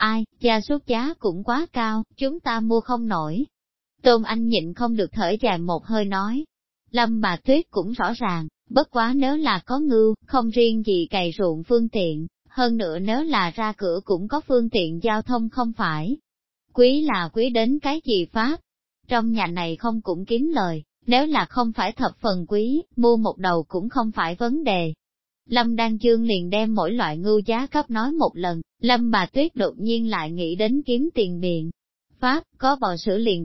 Ai, gia súc giá cũng quá cao, chúng ta mua không nổi. Tôn Anh nhịn không được thở dài một hơi nói. Lâm bà Tuyết cũng rõ ràng, bất quá nếu là có ngưu, không riêng gì cày ruộng phương tiện, hơn nữa nếu là ra cửa cũng có phương tiện giao thông không phải. Quý là quý đến cái gì pháp? Trong nhà này không cũng kiếm lời, nếu là không phải thập phần quý, mua một đầu cũng không phải vấn đề. Lâm Đan Dương liền đem mỗi loại ngưu giá cấp nói một lần, Lâm bà Tuyết đột nhiên lại nghĩ đến kiếm tiền biện. Pháp, có bò sữa liền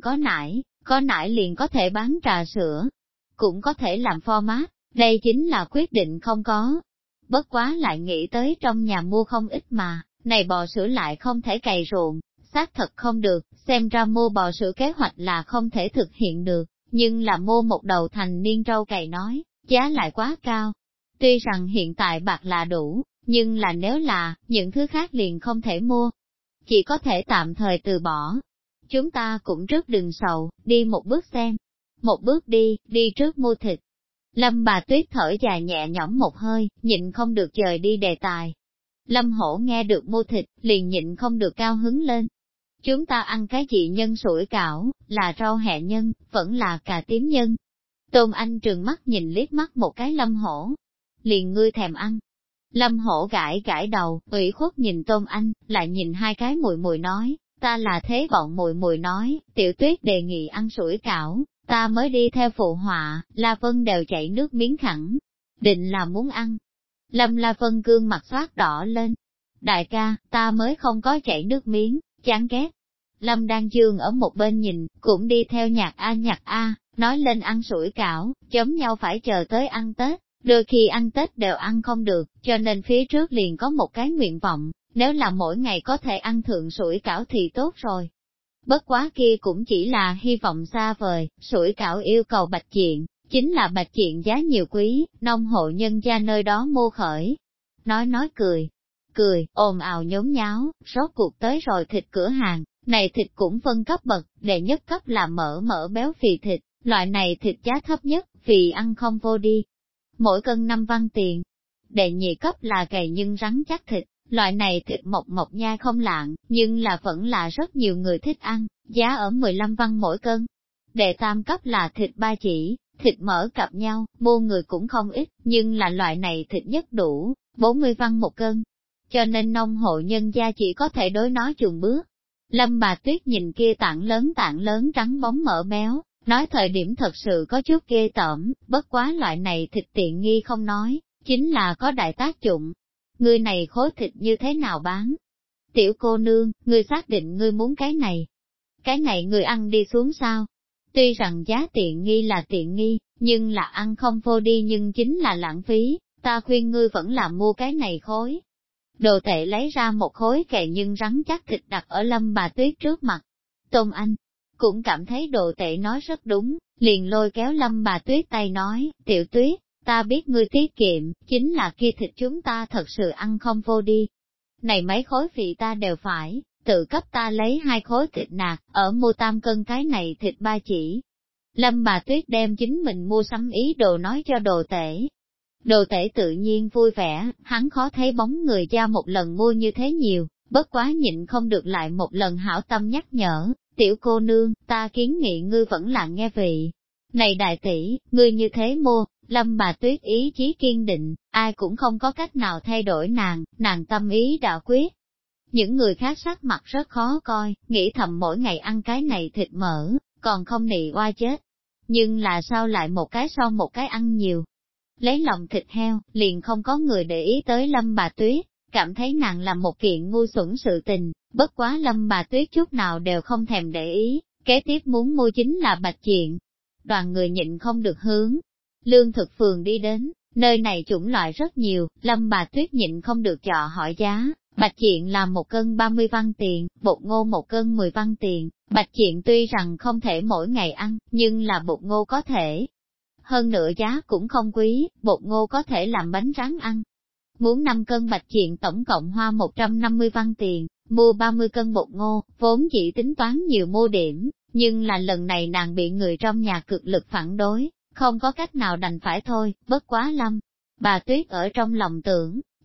có nải liền có thể bán trà sữa, cũng có thể làm format, đây chính là quyết định không có. Bất quá lại nghĩ tới trong nhà mua không ít mà, này bò sữa lại không thể cày ruộng, xác thật không được, xem ra mua bò sữa kế hoạch là không thể thực hiện được, nhưng là mua một đầu thành niên trâu cày nói, giá lại quá cao. Tuy rằng hiện tại bạc là đủ, nhưng là nếu là, những thứ khác liền không thể mua. Chỉ có thể tạm thời từ bỏ. Chúng ta cũng rất đừng sầu, đi một bước xem. Một bước đi trước mua thịt. Lâm bà Tuyết thở dài nhẹ nhõm một hơi, nhịn không được dời đi đề tài. Lâm Hổ nghe được mua thịt, liền nhịn không được cao hứng lên. Chúng ta ăn cái gì nhân sủi cảo, là rau hẹ nhân, vẫn là cà tím nhân. Tôn Anh trừng mắt nhìn liếc mắt một cái Lâm Hổ. Liền ngươi thèm ăn. Lâm Hổ gãi gãi đầu, ủy khuất nhìn Tôn Anh, lại nhìn hai cái mùi mùi nói, ta là thế bọn mùi mùi nói, Tiểu Tuyết đề nghị ăn sủi cảo, ta mới đi theo phụ họa, La Vân đều chảy nước miếng khẳng, định là muốn ăn. Lâm La Vân gương mặt xoát đỏ lên. Đại ca, ta mới không có chảy nước miếng, chán ghét. Lâm Đan Dương ở một bên nhìn, cũng đi theo nhạc A, nói lên ăn sủi cảo, giống nhau phải chờ tới ăn Tết, đôi khi ăn Tết đều ăn không được, cho nên phía trước liền có một cái nguyện vọng, nếu là mỗi ngày có thể ăn thượng sủi cảo thì tốt rồi. Bất quá kia cũng chỉ là hy vọng xa vời, sủi cảo yêu cầu bạch diện, chính là bạch diện giá nhiều quý, nông hộ nhân gia nơi đó mua khởi. Nói cười, ồn ào nhốn nháo, rốt cuộc tới rồi thịt cửa hàng, này thịt cũng phân cấp bậc, đệ nhất cấp là mỡ béo phì thịt, loại này thịt giá thấp nhất, vì ăn không vô đi. Mỗi cân 5 văn tiền. Đệ nhị cấp là gầy nhưng rắn chắc thịt, loại này thịt mộc nhai không lạng, nhưng là vẫn là rất nhiều người thích ăn, giá ở 15 văn mỗi cân. Đệ tam cấp là thịt ba chỉ, thịt mỡ cặp nhau, mua người cũng không ít, nhưng là loại này thịt nhất đủ, 40 văn một cân. Cho nên nông hộ nhân gia chỉ có thể đối nó chùn bước. Lâm bà Tuyết nhìn kia tảng lớn trắng bóng mỡ béo, nói thời điểm thật sự có chút ghê tởm, bất quá loại này thịt tiện nghi không nói, chính là có đại tác dụng. Ngươi này khối thịt như thế nào bán? Tiểu cô nương, ngươi xác định ngươi muốn cái này. Cái này ngươi ăn đi xuống sao? Tuy rằng giá tiện nghi là tiện nghi, nhưng là ăn không vô đi nhưng chính là lãng phí, ta khuyên ngươi vẫn là mua cái này khối. Đồ Tệ lấy ra một khối kệ nhưng rắn chắc thịt đặt ở Lâm bà Tuyết trước mặt. Tôn Anh cũng cảm thấy Đồ Tệ nói rất đúng, liền lôi kéo Lâm bà Tuyết tay nói, Tiểu Tuyết, ta biết ngươi tiết kiệm, chính là kia thịt chúng ta thật sự ăn không vô đi. Này mấy khối vị ta đều phải, tự cấp ta lấy 2 khối thịt nạc, ở mua 3 cân cái này thịt ba chỉ. Lâm bà Tuyết đem chính mình mua sắm ý đồ nói cho Đồ Tể. Đồ Tể tự nhiên vui vẻ, hắn khó thấy bóng người ra một lần mua như thế nhiều, bất quá nhịn không được lại một lần hảo tâm nhắc nhở, tiểu cô nương, ta kiến nghị ngươi vẫn là nghe vị. Này đại tỷ, ngươi như thế mua, Lâm bà Tuyết ý chí kiên định, ai cũng không có cách nào thay đổi nàng tâm ý đã quyết. Những người khác sắc mặt rất khó coi, nghĩ thầm mỗi ngày ăn cái này thịt mỡ, còn không nị oa chết. Nhưng là sao lại một cái sau một cái ăn nhiều. Lấy lòng thịt heo, liền không có người để ý tới Lâm bà Tuyết, cảm thấy nàng làm một kiện ngu xuẩn sự tình, bất quá Lâm bà Tuyết chút nào đều không thèm để ý, kế tiếp muốn mua chính là bạch diện. Đoàn người nhịn không được hướng lương thực phường đi đến, nơi này chủng loại rất nhiều, Lâm bà Tuyết nhịn không được chọ hỏi giá, bạch diện là 1 cân 30 văn tiền, bột ngô 1 cân 10 văn tiền, bạch diện tuy rằng không thể mỗi ngày ăn, nhưng là bột ngô có thể. Hơn nữa giá cũng không quý, bột ngô có thể làm bánh rán ăn. Muốn 5 cân bạch diện tổng cộng hoa 150 văn tiền, mua 30 cân bột ngô, vốn chỉ tính toán nhiều mua điểm, nhưng là lần này nàng bị người trong nhà cực lực phản đối, không có cách nào đành phải thôi, bất quá Lâm bà Tuyết ở trong lòng tưởng,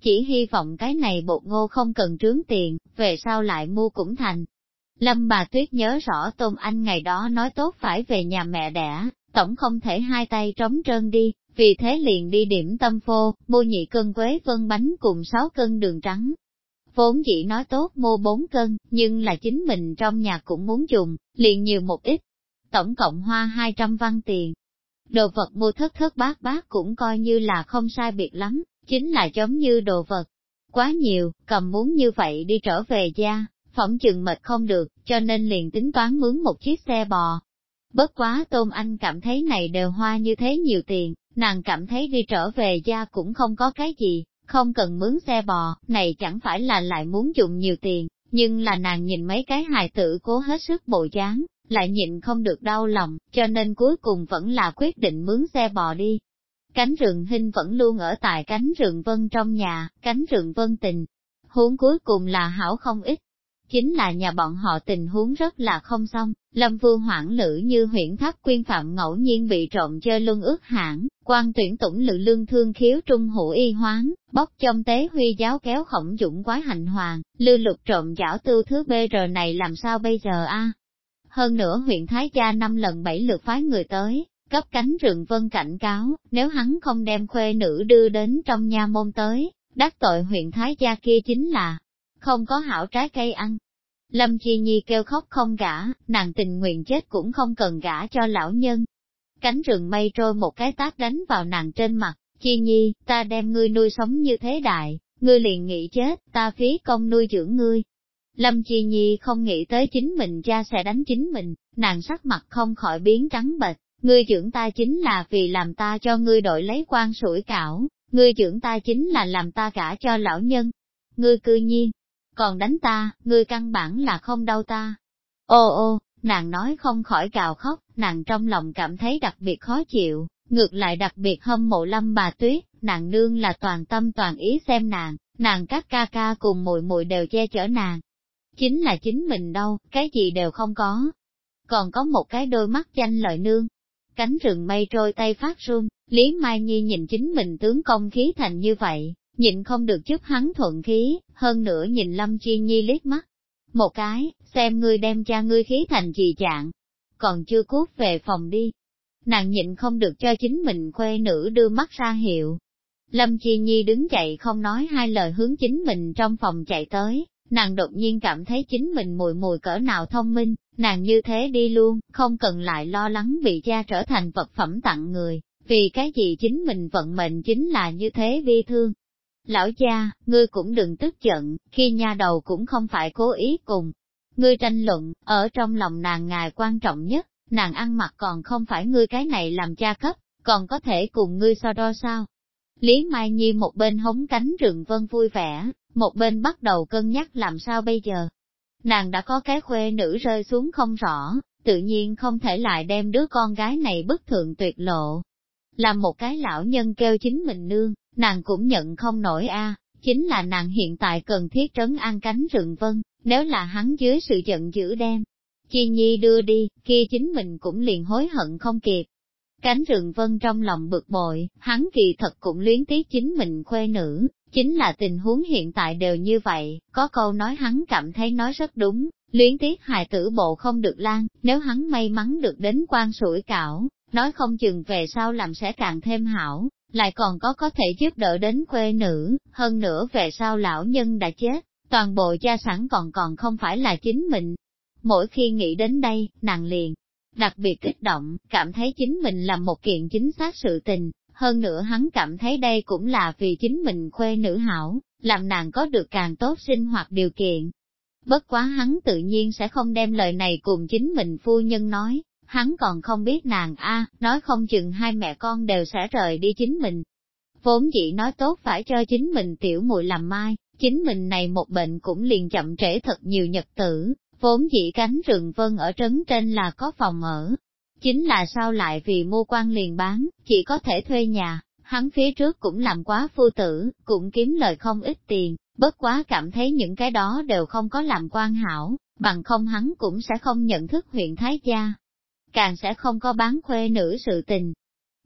chỉ hy vọng cái này bột ngô không cần trướng tiền, về sau lại mua cũng thành. Lâm bà Tuyết nhớ rõ Tôn Anh ngày đó nói tốt phải về nhà mẹ đẻ, tổng không thể hai tay trống trơn đi, vì thế liền đi điểm tâm phô, mua nhị cân quế vân bánh cùng 6 cân đường trắng. Vốn dĩ nói tốt mua 4 cân, nhưng là chính mình trong nhà cũng muốn dùng, liền nhiều một ít. Tổng cộng hoa 200 văn tiền. Đồ vật mua thất thất bát bát cũng coi như là không sai biệt lắm, chính là giống như đồ vật. Quá nhiều, cầm muốn như vậy đi trở về gia, phỏng chừng mệt không được, cho nên liền tính toán mướn một chiếc xe bò. Bất quá Tôn Anh cảm thấy này đều hoa như thế nhiều tiền, nàng cảm thấy đi trở về gia cũng không có cái gì, không cần mướn xe bò, này chẳng phải là lại muốn dùng nhiều tiền, nhưng là nàng nhìn mấy cái hài tử cố hết sức bộ dáng, lại nhịn không được đau lòng, cho nên cuối cùng vẫn là quyết định mướn xe bò đi. Cánh rừng Hinh vẫn luôn ở tại cánh rừng Vân trong nhà, cánh rừng Vân tình huống cuối cùng là hảo không ít. Chính là nhà bọn họ tình huống rất là không xong, Lâm Vương hoảng lữ như huyện Tháp Quyên Phạm ngẫu nhiên bị trộm chơi luân ước hãng, quan tuyển tủng lự lương thương khiếu trung hữu y hoáng, bóc trong tế huy giáo kéo khổng dũng quái hành hoàng, lư lục trộm giảo tư thứ BR này làm sao bây giờ a? Hơn nữa huyện Thái Gia 5 lần 7 lượt phái người tới, cấp cánh rừng Vân cảnh cáo, nếu hắn không đem khuê nữ đưa đến trong nha môn tới, đắc tội huyện Thái Gia kia chính là không có hảo trái cây ăn. Lâm Chi Nhi kêu khóc không gả, nàng tình nguyện chết cũng không cần gả cho lão nhân. Cánh rừng mây trôi một cái tát đánh vào nàng trên mặt, Chi Nhi, ta đem ngươi nuôi sống như thế đại, ngươi liền nghĩ chết, ta phí công nuôi dưỡng ngươi. Lâm Chi Nhi không nghĩ tới chính mình cha sẽ đánh chính mình, nàng sắc mặt không khỏi biến trắng bệch, ngươi dưỡng ta chính là vì làm ta cho ngươi đổi lấy quan sủi cảo, ngươi dưỡng ta chính là làm ta gả cho lão nhân. Ngươi cư nhiên còn đánh ta, ngươi căn bản là không đau ta. Ô ô, nàng nói không khỏi gào khóc, nàng trong lòng cảm thấy đặc biệt khó chịu, ngược lại đặc biệt hâm mộ Lâm bà Tuyết, nàng nương là toàn tâm toàn ý xem nàng các ca ca cùng muội muội đều che chở nàng. Chính là chính mình đâu, cái gì đều không có. Còn có một cái đôi mắt danh lợi nương. Cánh rừng mây trôi tay phát run, Lý Mai Nhi nhìn chính mình tướng công khí thành như vậy, nhịn không được giúp hắn thuận khí, hơn nữa nhìn Lâm Chi Nhi liếc mắt. Một cái, xem ngươi đem cha ngươi khí thành gì dạng, còn chưa cút về phòng đi. Nàng nhịn không được cho chính mình khuê nữ đưa mắt ra hiệu. Lâm Chi Nhi đứng dậy không nói hai lời hướng chính mình trong phòng chạy tới, nàng đột nhiên cảm thấy chính mình mùi mùi cỡ nào thông minh, nàng như thế đi luôn, không cần lại lo lắng bị cha trở thành vật phẩm tặng người, vì cái gì chính mình vận mệnh chính là như thế bi thương. Lão cha, ngươi cũng đừng tức giận, khi nha đầu cũng không phải cố ý cùng ngươi tranh luận, ở trong lòng nàng ngài quan trọng nhất, nàng ăn mặc còn không phải ngươi cái này làm cha cấp, còn có thể cùng ngươi so đo sao. Lý Mai Nhi một bên hống cánh rừng Vân vui vẻ, một bên bắt đầu cân nhắc làm sao bây giờ. Nàng đã có cái khuê nữ rơi xuống không rõ, tự nhiên không thể lại đem đứa con gái này bức thượng tuyệt lộ. Làm một cái lão nhân kêu chính mình nương, nàng cũng nhận không nổi chính là nàng hiện tại cần thiết trấn an cánh rừng Vân, nếu là hắn dưới sự giận dữ đem Chi Nhi đưa đi, kia chính mình cũng liền hối hận không kịp. Cánh rừng Vân trong lòng bực bội, hắn kỳ thật cũng luyến tiếc chính mình khuê nữ, chính là tình huống hiện tại đều như vậy, có câu nói hắn cảm thấy nói rất đúng, luyến tiếc hài tử bộ không được lan, nếu hắn may mắn được đến quan sủi cảo, nói không chừng về sau làm sẽ càng thêm hảo, lại còn có thể giúp đỡ đến khuê nữ, hơn nữa về sau lão nhân đã chết, toàn bộ gia sản còn không phải là chính mình. Mỗi khi nghĩ đến đây, nàng liền đặc biệt kích động, cảm thấy chính mình làm một kiện chính xác sự tình, hơn nữa hắn cảm thấy đây cũng là vì chính mình khuê nữ hảo, làm nàng có được càng tốt sinh hoạt điều kiện. Bất quá hắn tự nhiên sẽ không đem lời này cùng chính mình phu nhân nói, hắn còn không biết nàng nói không chừng hai mẹ con đều sẽ rời đi chính mình. Vốn dĩ nói tốt phải cho chính mình tiểu muội làm mai, chính mình này một bệnh cũng liền chậm trễ thật nhiều nhật tử, vốn dĩ cánh rừng Vân ở trấn trên là có phòng ở. Chính là sao lại vì mua quan liền bán, chỉ có thể thuê nhà, hắn phía trước cũng làm quá phu tử, cũng kiếm lời không ít tiền, bất quá cảm thấy những cái đó đều không có làm quan hảo, bằng không hắn cũng sẽ không nhận thức huyện Thái Gia, càng sẽ không có bán khuê nữ sự tình.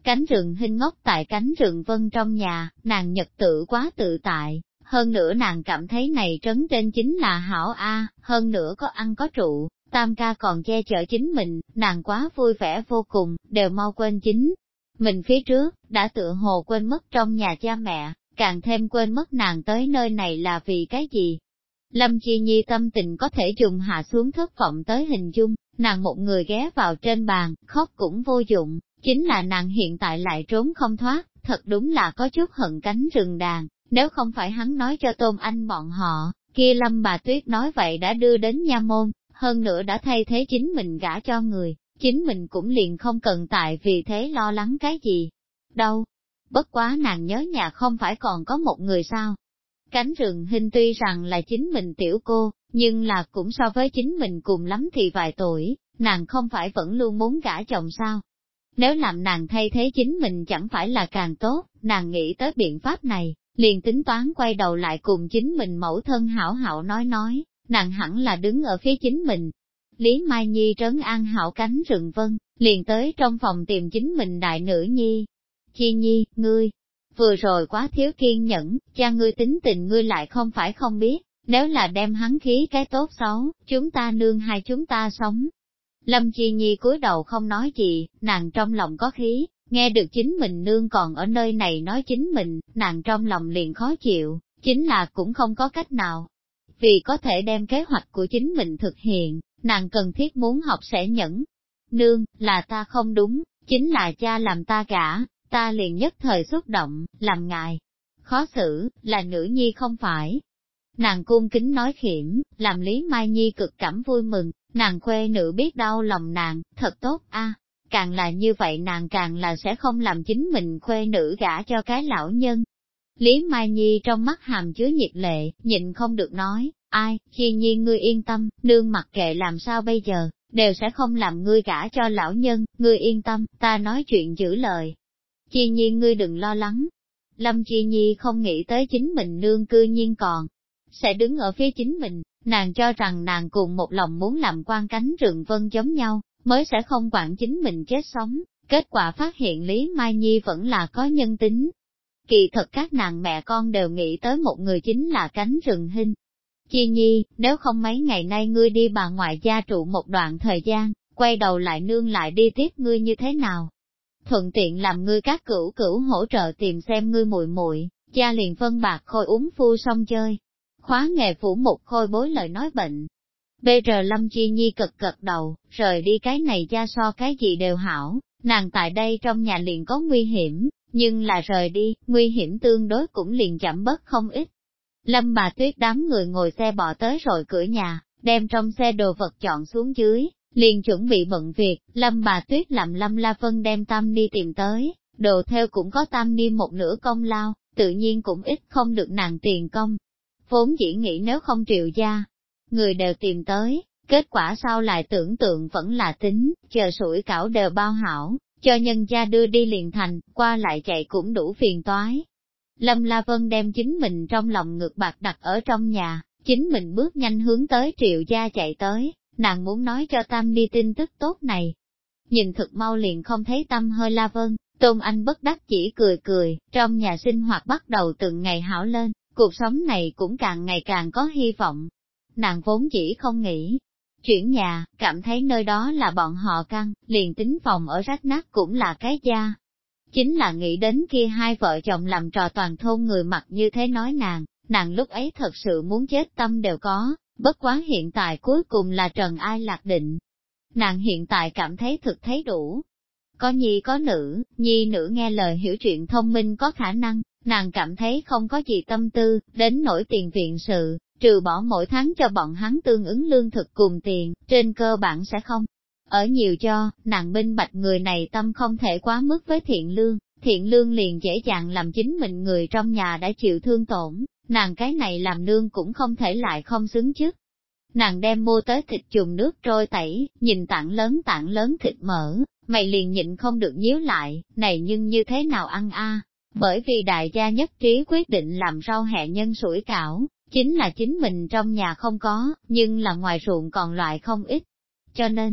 Cánh rừng Hinh ngốc tại cánh rừng Vân trong nhà, nàng nhật tự quá tự tại, hơn nữa nàng cảm thấy này trấn trên chính là hảo a, hơn nữa có ăn có trụ, tam ca còn che chở chính mình, nàng quá vui vẻ vô cùng, đều mau quên chính. Mình phía trước, đã tựa hồ quên mất trong nhà cha mẹ, càng thêm quên mất nàng tới nơi này là vì cái gì. Lâm Chi Nhi tâm tình có thể dùng hạ xuống thất vọng tới hình dung, nàng một người ghé vào trên bàn, khóc cũng vô dụng, chính là nàng hiện tại lại trốn không thoát, thật đúng là có chút hận cánh rừng đàn, nếu không phải hắn nói cho Tôn Anh bọn họ, kia Lâm bà Tuyết nói vậy đã đưa đến nha môn, hơn nữa đã thay thế chính mình gả cho người, chính mình cũng liền không cần tại vì thế lo lắng cái gì. Đâu, bất quá nàng nhớ nhà không phải còn có một người sao. Cánh rừng Hinh tuy rằng là chính mình tiểu cô, nhưng là cũng so với chính mình cùng lắm thì vài tuổi, nàng không phải vẫn luôn muốn gả chồng sao. Nếu làm nàng thay thế chính mình chẳng phải là càng tốt, nàng nghĩ tới biện pháp này, liền tính toán quay đầu lại cùng chính mình mẫu thân hảo hảo nói, nàng hẳn là đứng ở phía chính mình. Lý Mai Nhi trấn an hảo cánh rừng Vân, liền tới trong phòng tìm chính mình đại nữ nhi. Chi Nhi, ngươi, vừa rồi quá thiếu kiên nhẫn, cha ngươi tính tình ngươi lại không phải không biết, nếu là đem hắn khí cái tốt xấu, chúng ta nương hai chúng ta sống. Lâm Chi Nhi cúi đầu không nói gì, nàng trong lòng có khí, nghe được chính mình nương còn ở nơi này nói chính mình, nàng trong lòng liền khó chịu, chính là cũng không có cách nào. Vì có thể đem kế hoạch của chính mình thực hiện, nàng cần thiết muốn học sẽ nhẫn. Nương, là ta không đúng, chính là cha làm ta gả, ta liền nhất thời xúc động, làm ngài. Khó xử, là nữ nhi không phải. Nàng cung kính nói khiểm, làm Lý Mai Nhi cực cảm vui mừng, nàng khuê nữ biết đau lòng nàng, thật tốt a. Càng là như vậy nàng càng là sẽ không làm chính mình khuê nữ gả cho cái lão nhân. Lý Mai Nhi trong mắt hàm chứa nhiệt lệ, nhịn không được nói, ai, Chi Nhi ngươi yên tâm, nương mặc kệ làm sao bây giờ, đều sẽ không làm ngươi gả cho lão nhân, ngươi yên tâm, ta nói chuyện giữ lời. Chi Nhi ngươi đừng lo lắng. Lâm Chi Nhi không nghĩ tới chính mình nương cư nhiên còn sẽ đứng ở phía chính mình, nàng cho rằng nàng cùng một lòng muốn làm quan cánh rừng Vân giống nhau, mới sẽ không quản chính mình chết sống, kết quả phát hiện Lý Mai Nhi vẫn là có nhân tính. Kỳ thật các nàng mẹ con đều nghĩ tới một người chính là cánh rừng Hinh. Chi Nhi, nếu không mấy ngày nay ngươi đi bà ngoại gia trụ một đoạn thời gian, quay đầu lại nương lại đi tiếp ngươi như thế nào? Thuận tiện làm ngươi các cửu cửu hỗ trợ tìm xem ngươi muội muội, cha liền phân bạc khôi uống phu xong chơi. Khóa nghề phủ một khôi bối lời nói bệnh. Bây giờ Lâm Chi Nhi cực cực đầu, rời đi cái này cha so cái gì đều hảo, nàng tại đây trong nhà liền có nguy hiểm, nhưng là rời đi, nguy hiểm tương đối cũng liền chậm bớt không ít. Lâm bà Tuyết đám người ngồi xe bò tới rồi cửa nhà, đem trong xe đồ vật chọn xuống dưới, liền chuẩn bị bận việc, Lâm bà Tuyết làm Lâm La Vân đem Tam Ni tìm tới, đồ theo cũng có Tam Ni một nửa công lao, tự nhiên cũng ít không được nàng tiền công. Vốn chỉ nghĩ nếu không Triệu gia, người đều tìm tới, kết quả sau lại tưởng tượng vẫn là tính, chờ sủi cảo đều bao hảo, cho nhân gia đưa đi liền thành, qua lại chạy cũng đủ phiền toái. Lâm La Vân đem chính mình trong lòng ngực bạc đặt ở trong nhà, chính mình bước nhanh hướng tới Triệu gia chạy tới, nàng muốn nói cho Tam Ni tin tức tốt này. Nhìn thực mau liền không thấy tâm hơi La Vân, Tôn Anh bất đắc chỉ cười cười, trong nhà sinh hoạt bắt đầu từng ngày hảo lên, cuộc sống này cũng càng ngày càng có hy vọng. Nàng vốn chỉ không nghĩ chuyển nhà, cảm thấy nơi đó là bọn họ căn, liền tính phòng ở rách nát cũng là cái gia. Chính là nghĩ đến kia hai vợ chồng làm trò toàn thôn người mặt như thế nói nàng lúc ấy thật sự muốn chết tâm đều có, bất quá hiện tại cuối cùng là trần ai lạc định. Nàng hiện tại cảm thấy thực thấy đủ. Có nhi có nữ, nhi nữ nghe lời hiểu chuyện thông minh có khả năng, nàng cảm thấy không có gì tâm tư, đến nổi tiền viện sự, trừ bỏ mỗi tháng cho bọn hắn tương ứng lương thực cùng tiền, trên cơ bản sẽ không. Ở nhiều cho, nàng minh bạch người này tâm không thể quá mức với thiện lương liền dễ dàng làm chính mình người trong nhà đã chịu thương tổn, nàng cái này làm nương cũng không thể lại không xứng chứ. Nàng đem mua tới thịt dùng nước trôi tẩy, nhìn tảng lớn thịt mỡ, mày liền nhịn không được nhíu lại, này nhưng như thế nào ăn a? Bởi vì đại gia nhất trí quyết định làm rau hẹ nhân sủi cảo, chính là chính mình trong nhà không có, nhưng là ngoài ruộng còn loại không ít. Cho nên,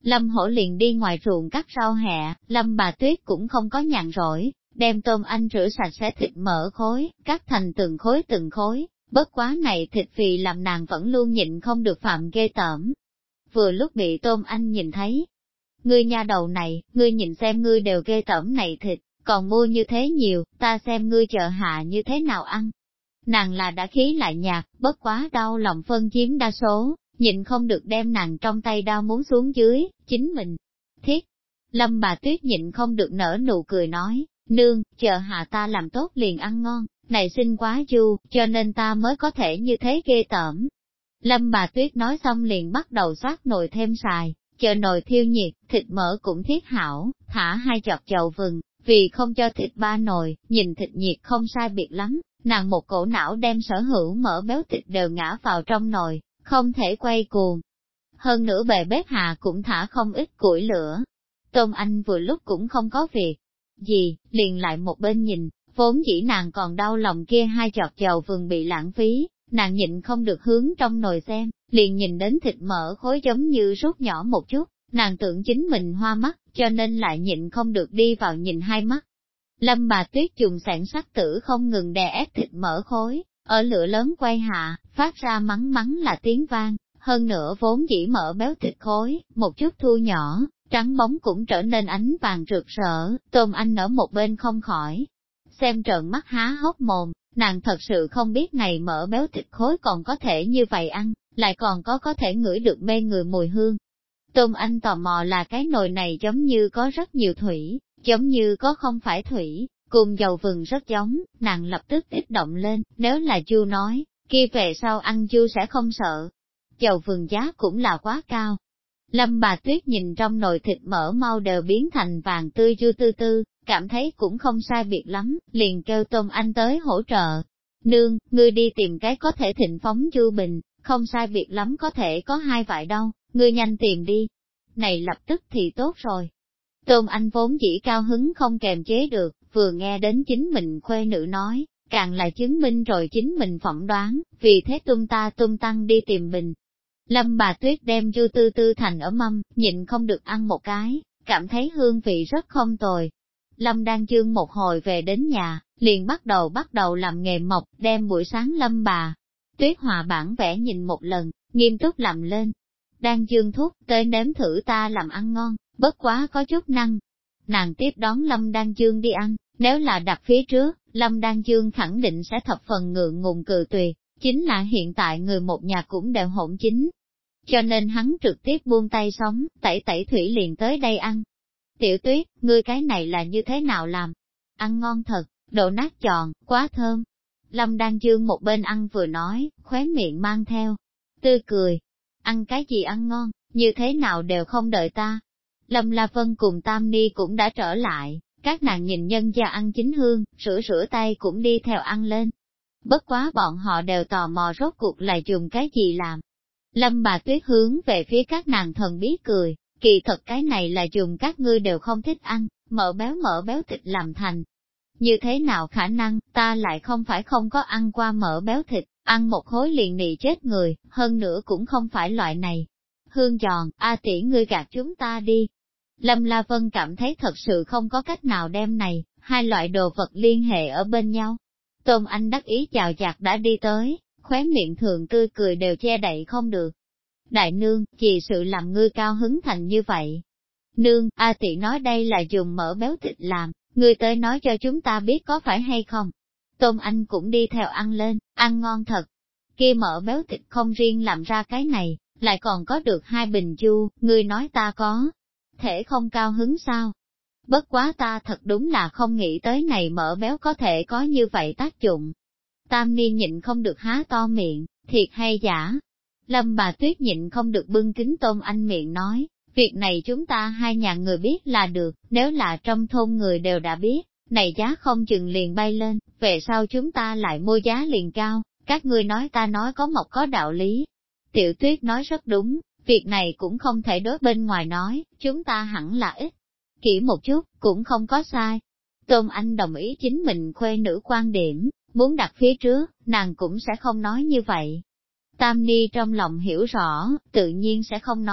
Lâm Hổ liền đi ngoài ruộng cắt rau hẹ, Lâm bà Tuyết cũng không có nhàn rỗi, đem tôm anh rửa sạch sẽ thịt mỡ khối, cắt thành từng khối, bất quá này thịt vì làm nàng vẫn luôn nhịn không được phạm ghê tởm. Vừa lúc bị tôm anh nhìn thấy, ngươi nha đầu này, ngươi nhìn xem ngươi đều ghê tởm này thịt, còn mua như thế nhiều, ta xem ngươi chợ hạ như thế nào ăn. Nàng là đã khí lại nhạt, bất quá đau lòng phân chiếm đa số, nhịn không được đem nàng trong tay đau muốn xuống dưới, chính mình. Thiết, Lâm bà Tuyết nhịn không được nở nụ cười nói, nương, chờ hạ ta làm tốt liền ăn ngon, này xinh quá chu, cho nên ta mới có thể như thế ghê tởm. Lâm bà Tuyết nói xong liền bắt đầu xoát nồi thêm xài, chờ nồi thiêu nhiệt, thịt mỡ cũng thiết hảo, thả 2 chọt dầu vừng, vì không cho thịt ba nồi, nhìn thịt nhiệt không sai biệt lắm, nàng một cổ não đem sở hữu mỡ béo thịt đều ngã vào trong nồi, không thể quay cuồng. Hơn nữa bề bếp hạ cũng thả không ít củi lửa. Tôm anh vừa lúc cũng không có việc gì, liền lại một bên nhìn, vốn dĩ nàng còn đau lòng kia 2 chọt dầu vừng bị lãng phí, nàng nhịn không được hướng trong nồi xem, liền nhìn đến thịt mỡ khối giống như rút nhỏ một chút, nàng tưởng chính mình hoa mắt, cho nên lại nhịn không được đi vào nhìn 2 mắt. Lâm bà Tuyết dùng sản sắc tử không ngừng đè ép thịt mỡ khối, ở lửa lớn quay hạ, phát ra mắng mắng là tiếng vang, hơn nữa vốn dĩ mỡ béo thịt khối, một chút thu nhỏ, trắng bóng cũng trở nên ánh vàng rực rỡ, tôm anh ở một bên không khỏi. Xem trợn mắt há hốc mồm, nàng thật sự không biết này mỡ béo thịt khối còn có thể như vậy ăn, lại còn có thể ngửi được mê người mùi hương. Tôm anh tò mò là cái nồi này giống như có rất nhiều thủy, giống như có không phải thủy, cùng dầu vừng rất giống, nàng lập tức kích động lên, nếu là chu nói, kia về sau ăn chu sẽ không sợ. Dầu vừng giá cũng là quá cao. Lâm bà Tuyết nhìn trong nồi thịt mỡ mau đều biến thành vàng tươi chu tư tư, cảm thấy cũng không sai biệt lắm, liền kêu tôm anh tới hỗ trợ. Nương, ngươi đi tìm cái có thể thịnh phóng chu bình, không sai biệt lắm có thể có 2 vại đâu, ngươi nhanh tìm đi. Này lập tức thì tốt rồi. Tôm anh vốn dĩ cao hứng không kềm chế được, vừa nghe đến chính mình khuê nữ nói, càng là chứng minh rồi chính mình phỏng đoán, vì thế tung tăng đi tìm bình. Lâm bà Tuyết đem chu tư tư thành ở mâm, nhịn không được ăn một cái, cảm thấy hương vị rất không tồi. Lâm đang chương một hồi về đến nhà, liền bắt đầu làm nghề mộc, đem buổi sáng Lâm bà Tuyết hòa bản vẽ nhìn một lần, nghiêm túc làm lên. Đang chương thúc tới nếm thử ta làm ăn ngon, bất quá có chút năng. Nàng tiếp đón Lâm Đan Chương đi ăn, nếu là đặt phía trước, Lâm Đan Chương khẳng định sẽ thập phần ngượng ngùng cự tuyệt, chính là hiện tại người một nhà cũng đều hỗn chính. Cho nên hắn trực tiếp buông tay sống, tẩy thủy liền tới đây ăn. Tiểu Tuyết, ngươi cái này là như thế nào làm? Ăn ngon thật, độ nát giòn, quá thơm. Lâm Đan Chương một bên ăn vừa nói, khóe miệng mang theo tươi cười. Ăn cái gì ăn ngon, như thế nào đều không đợi ta. Lâm La Vân cùng Tam Ni cũng đã trở lại, các nàng nhìn nhân gia ăn chính hương, rửa tay cũng đi theo ăn lên. Bất quá bọn họ đều tò mò rốt cuộc là dùng cái gì làm. Lâm bà Tuyết hướng về phía các nàng thần bí cười, kỳ thật cái này là dùng các ngươi đều không thích ăn, mỡ béo thịt làm thành. Như thế nào khả năng, ta lại không phải không có ăn qua mỡ béo thịt, ăn một khối liền nị chết người, hơn nữa cũng không phải loại này. Hương giòn, A tỷ ngươi gạt chúng ta đi. Lâm La Vân cảm thấy thật sự không có cách nào đem này, 2 loại đồ vật liên hệ ở bên nhau. Tôn Anh đắc ý chào chạc đã đi tới, khóe miệng thường tươi cười đều che đậy không được. Đại nương, vì sự làm ngươi cao hứng thành như vậy. Nương, A tỷ nói đây là dùng mỡ béo thịt làm, ngươi tới nói cho chúng ta biết có phải hay không. Tôn Anh cũng đi theo ăn lên, ăn ngon thật. Kia mỡ béo thịt không riêng làm ra cái này, lại còn có được 2 bình chu, ngươi nói ta có thể không cao hứng sao? Bất quá ta thật đúng là không nghĩ tới này mỡ béo có thể có như vậy tác dụng. Tam Niên nhịn không được há to miệng, thiệt hay giả? Lâm bà Tuyết nhịn không được bưng kính Tôn Anh miệng nói, việc này chúng ta 2 nhà người biết là được, nếu là trong thôn người đều đã biết, này giá không chừng liền bay lên, về sau chúng ta lại mua giá liền cao, các ngươi nói ta nói có một có đạo lý. Tiểu Tuyết nói rất đúng, việc này cũng không thể đối bên ngoài nói, chúng ta hẳn là ít kỹ một chút, cũng không có sai. Tôn Anh đồng ý chính mình khuê nữ quan điểm, muốn đặt phía trước, nàng cũng sẽ không nói như vậy. Tam Ni trong lòng hiểu rõ, tự nhiên sẽ không nói,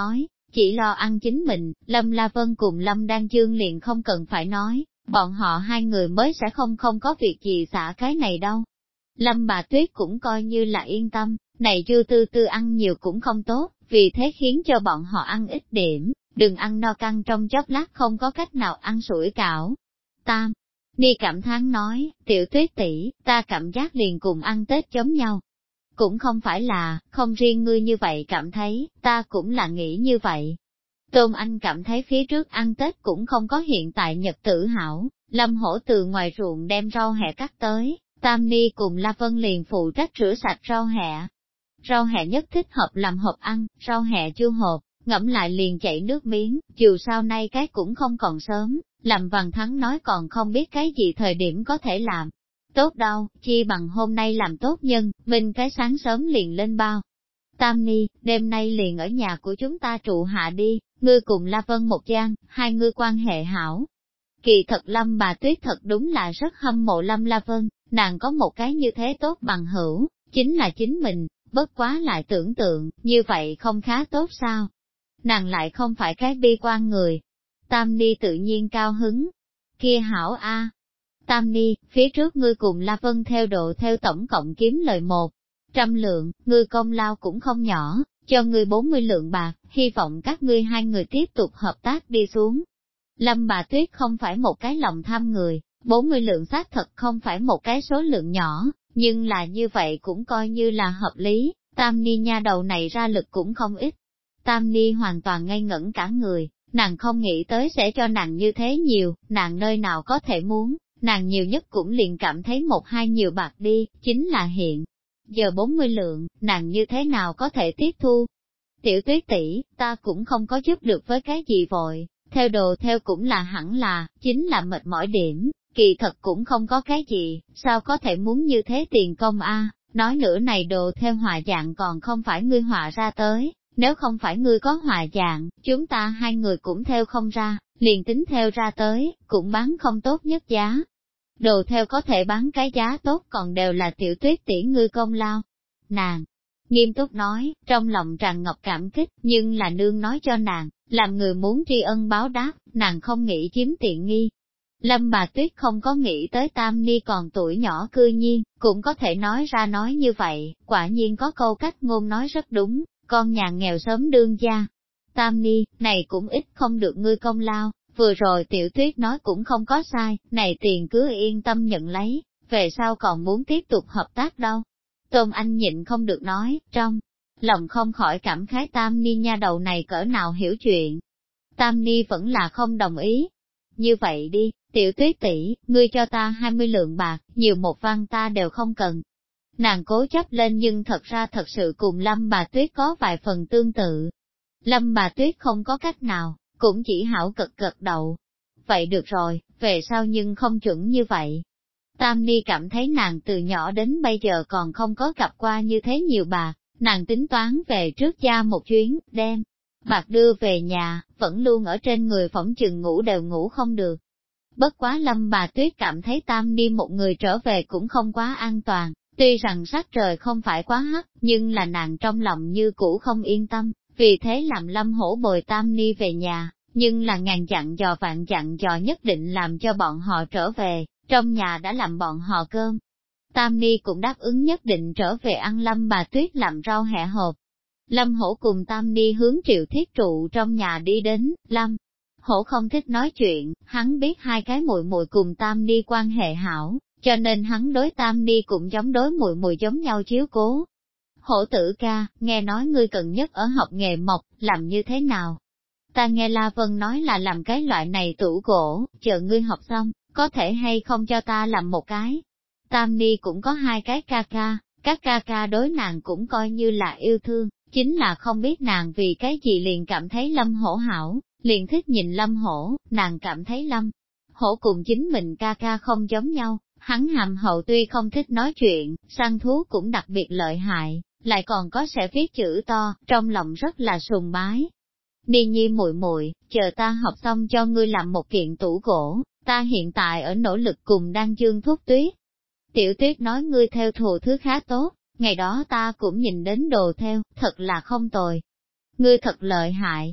chỉ lo ăn chính mình, Lâm La Vân cùng Lâm Đan Dương liền không cần phải nói, bọn họ hai người mới sẽ không có việc gì xả cái này đâu. Lâm bà Tuyết cũng coi như là yên tâm, này dư tư tư ăn nhiều cũng không tốt, vì thế khiến cho bọn họ ăn ít điểm, đừng ăn no căng trong chốc lát không có cách nào ăn sủi cảo. Tam Ni cảm thán nói, Tiểu Tuyết tỷ, ta cảm giác liền cùng ăn Tết giống nhau. Cũng không phải là, không riêng ngươi như vậy cảm thấy, ta cũng là nghĩ như vậy. Tôn Anh cảm thấy phía trước ăn Tết cũng không có hiện tại nhật tử hảo, Lâm Hổ từ ngoài ruộng đem rau hẹ cắt tới, Tam Ni cùng La Vân liền phụ trách rửa sạch rau hẹ. Rau hẹ nhất thích hợp làm hộp ăn, rau hẹ chưa hộp, ngẫm lại liền chảy nước miếng, dù sao nay cái cũng không còn sớm, làm Văn Thắng nói còn không biết cái gì thời điểm có thể làm. Tốt đâu, chi bằng hôm nay làm tốt nhân, mình cái sáng sớm liền lên bao. Tam Ni, đêm nay liền ở nhà của chúng ta trụ hạ đi, ngươi cùng La Vân một gian, hai ngươi quan hệ hảo. Kỳ thật Lâm bà Tuyết thật đúng là rất hâm mộ Lâm La Vân, nàng có một cái như thế tốt bằng hữu, chính là chính mình, bất quá lại tưởng tượng, như vậy không khá tốt sao? Nàng lại không phải cái bi quan người. Tam Ni tự nhiên cao hứng. Kia hảo a. Tam Ni, phía trước ngươi cùng La Vân theo độ theo tổng cộng kiếm lời 100 lượng, ngươi công lao cũng không nhỏ, cho ngươi 40 lượng bạc, hy vọng các ngươi hai người tiếp tục hợp tác đi xuống. Lâm bà Tuyết không phải một cái lòng tham người, 40 lượng xác thật không phải một cái số lượng nhỏ, nhưng là như vậy cũng coi như là hợp lý, Tam Ni nha đầu này ra lực cũng không ít. Tam Ni hoàn toàn ngây ngẩn cả người, nàng không nghĩ tới sẽ cho nàng như thế nhiều, nàng nơi nào có thể muốn, nàng nhiều nhất cũng liền cảm thấy 1-2 nhiều bạc đi, chính là hiện. Giờ 40 lượng, nàng như thế nào có thể tiếp thu? Tiểu Tuyết tỷ, ta cũng không có giúp được với cái gì vội, theo đồ theo cũng là hẳn là, chính là mệt mỏi điểm, kỳ thật cũng không có cái gì, sao có thể muốn như thế tiền công a? Nói nữa này đồ theo hòa dạng còn không phải ngươi hòa ra tới, nếu không phải ngươi có hòa dạng, chúng ta hai người cũng theo không ra, liền tính theo ra tới, cũng bán không tốt nhất giá. Đồ theo có thể bán cái giá tốt còn đều là Tiểu Tuyết tỷ ngươi công lao. Nàng nghiêm túc nói, trong lòng tràn ngập cảm kích, nhưng là nương nói cho nàng, làm người muốn tri ân báo đáp, nàng không nghĩ chiếm tiện nghi. Lâm bà Tuyết không có nghĩ tới Tam Ni còn tuổi nhỏ cư nhiên, cũng có thể nói ra nói như vậy, quả nhiên có câu cách ngôn nói rất đúng, con nhà nghèo sớm đương gia. Tam Ni, này cũng ít không được ngươi công lao, vừa rồi Tiểu Tuyết nói cũng không có sai, này tiền cứ yên tâm nhận lấy, về sau còn muốn tiếp tục hợp tác đâu. Tôn Anh nhịn không được nói, trong lòng không khỏi cảm khái Tam Ni nha đầu này cỡ nào hiểu chuyện. Tam Ni vẫn là không đồng ý. Như vậy đi, Tiểu Tuyết tỷ, ngươi cho ta 20 lượng bạc, nhiều một văn ta đều không cần. Nàng cố chấp lên nhưng thật ra thật sự cùng Lâm bà Tuyết có vài phần tương tự. Lâm bà Tuyết không có cách nào, cũng chỉ hảo cực gật đầu. Vậy được rồi, về sau nhưng không chuẩn như vậy. Tam Ni cảm thấy nàng từ nhỏ đến bây giờ còn không có gặp qua như thế nhiều bạc, nàng tính toán về trước gia một chuyến, đem bạc đưa về nhà, vẫn luôn ở trên người phỏng chừng ngủ đều ngủ không được. Bất quá Lâm bà Tuyết cảm thấy Tam Ni một người trở về cũng không quá an toàn, tuy rằng sắc trời không phải quá hắc, nhưng là nàng trong lòng như cũ không yên tâm, vì thế làm Lâm Hổ bồi Tam Ni về nhà, nhưng là ngàn dặn dò vạn dặn dò nhất định làm cho bọn họ trở về, trong nhà đã làm bọn họ cơm. Tam Ni cũng đáp ứng nhất định trở về ăn Lâm bà Tuyết làm rau hẹ hộp. Lâm Hổ cùng Tam Ni hướng Triệu Thiết trụ trong nhà đi đến, Lâm Hổ không thích nói chuyện, hắn biết hai cái muội muội cùng Tam Ni quan hệ hảo, cho nên hắn đối Tam Ni cũng giống đối muội muội giống nhau chiếu cố. Hổ tử ca, nghe nói ngươi cần nhất ở học nghề mộc, làm như thế nào? Ta nghe La Vân nói là làm cái loại này tủ gỗ, chờ ngươi học xong, có thể hay không cho ta làm một cái. Tam Ni cũng có hai cái ca ca, các ca ca đối nàng cũng coi như là yêu thương, chính là không biết nàng vì cái gì liền cảm thấy Lâm Hổ hảo, liền thích nhìn Lâm Hổ, nàng cảm thấy Lâm Hổ cùng chính mình ca ca không giống nhau, hắn hàm hậu tuy không thích nói chuyện, săn thú cũng đặc biệt lợi hại, lại còn có sẽ viết chữ to, trong lòng rất là sùng bái. Ni Nhi muội muội, chờ ta học xong cho ngươi làm một kiện tủ gỗ, ta hiện tại ở nỗ lực cùng Đan Dương thúc Tuyết. Tiểu Tuyết nói ngươi theo thù thứ khá tốt, ngày đó ta cũng nhìn đến đồ theo, thật là không tồi. Ngươi thật lợi hại.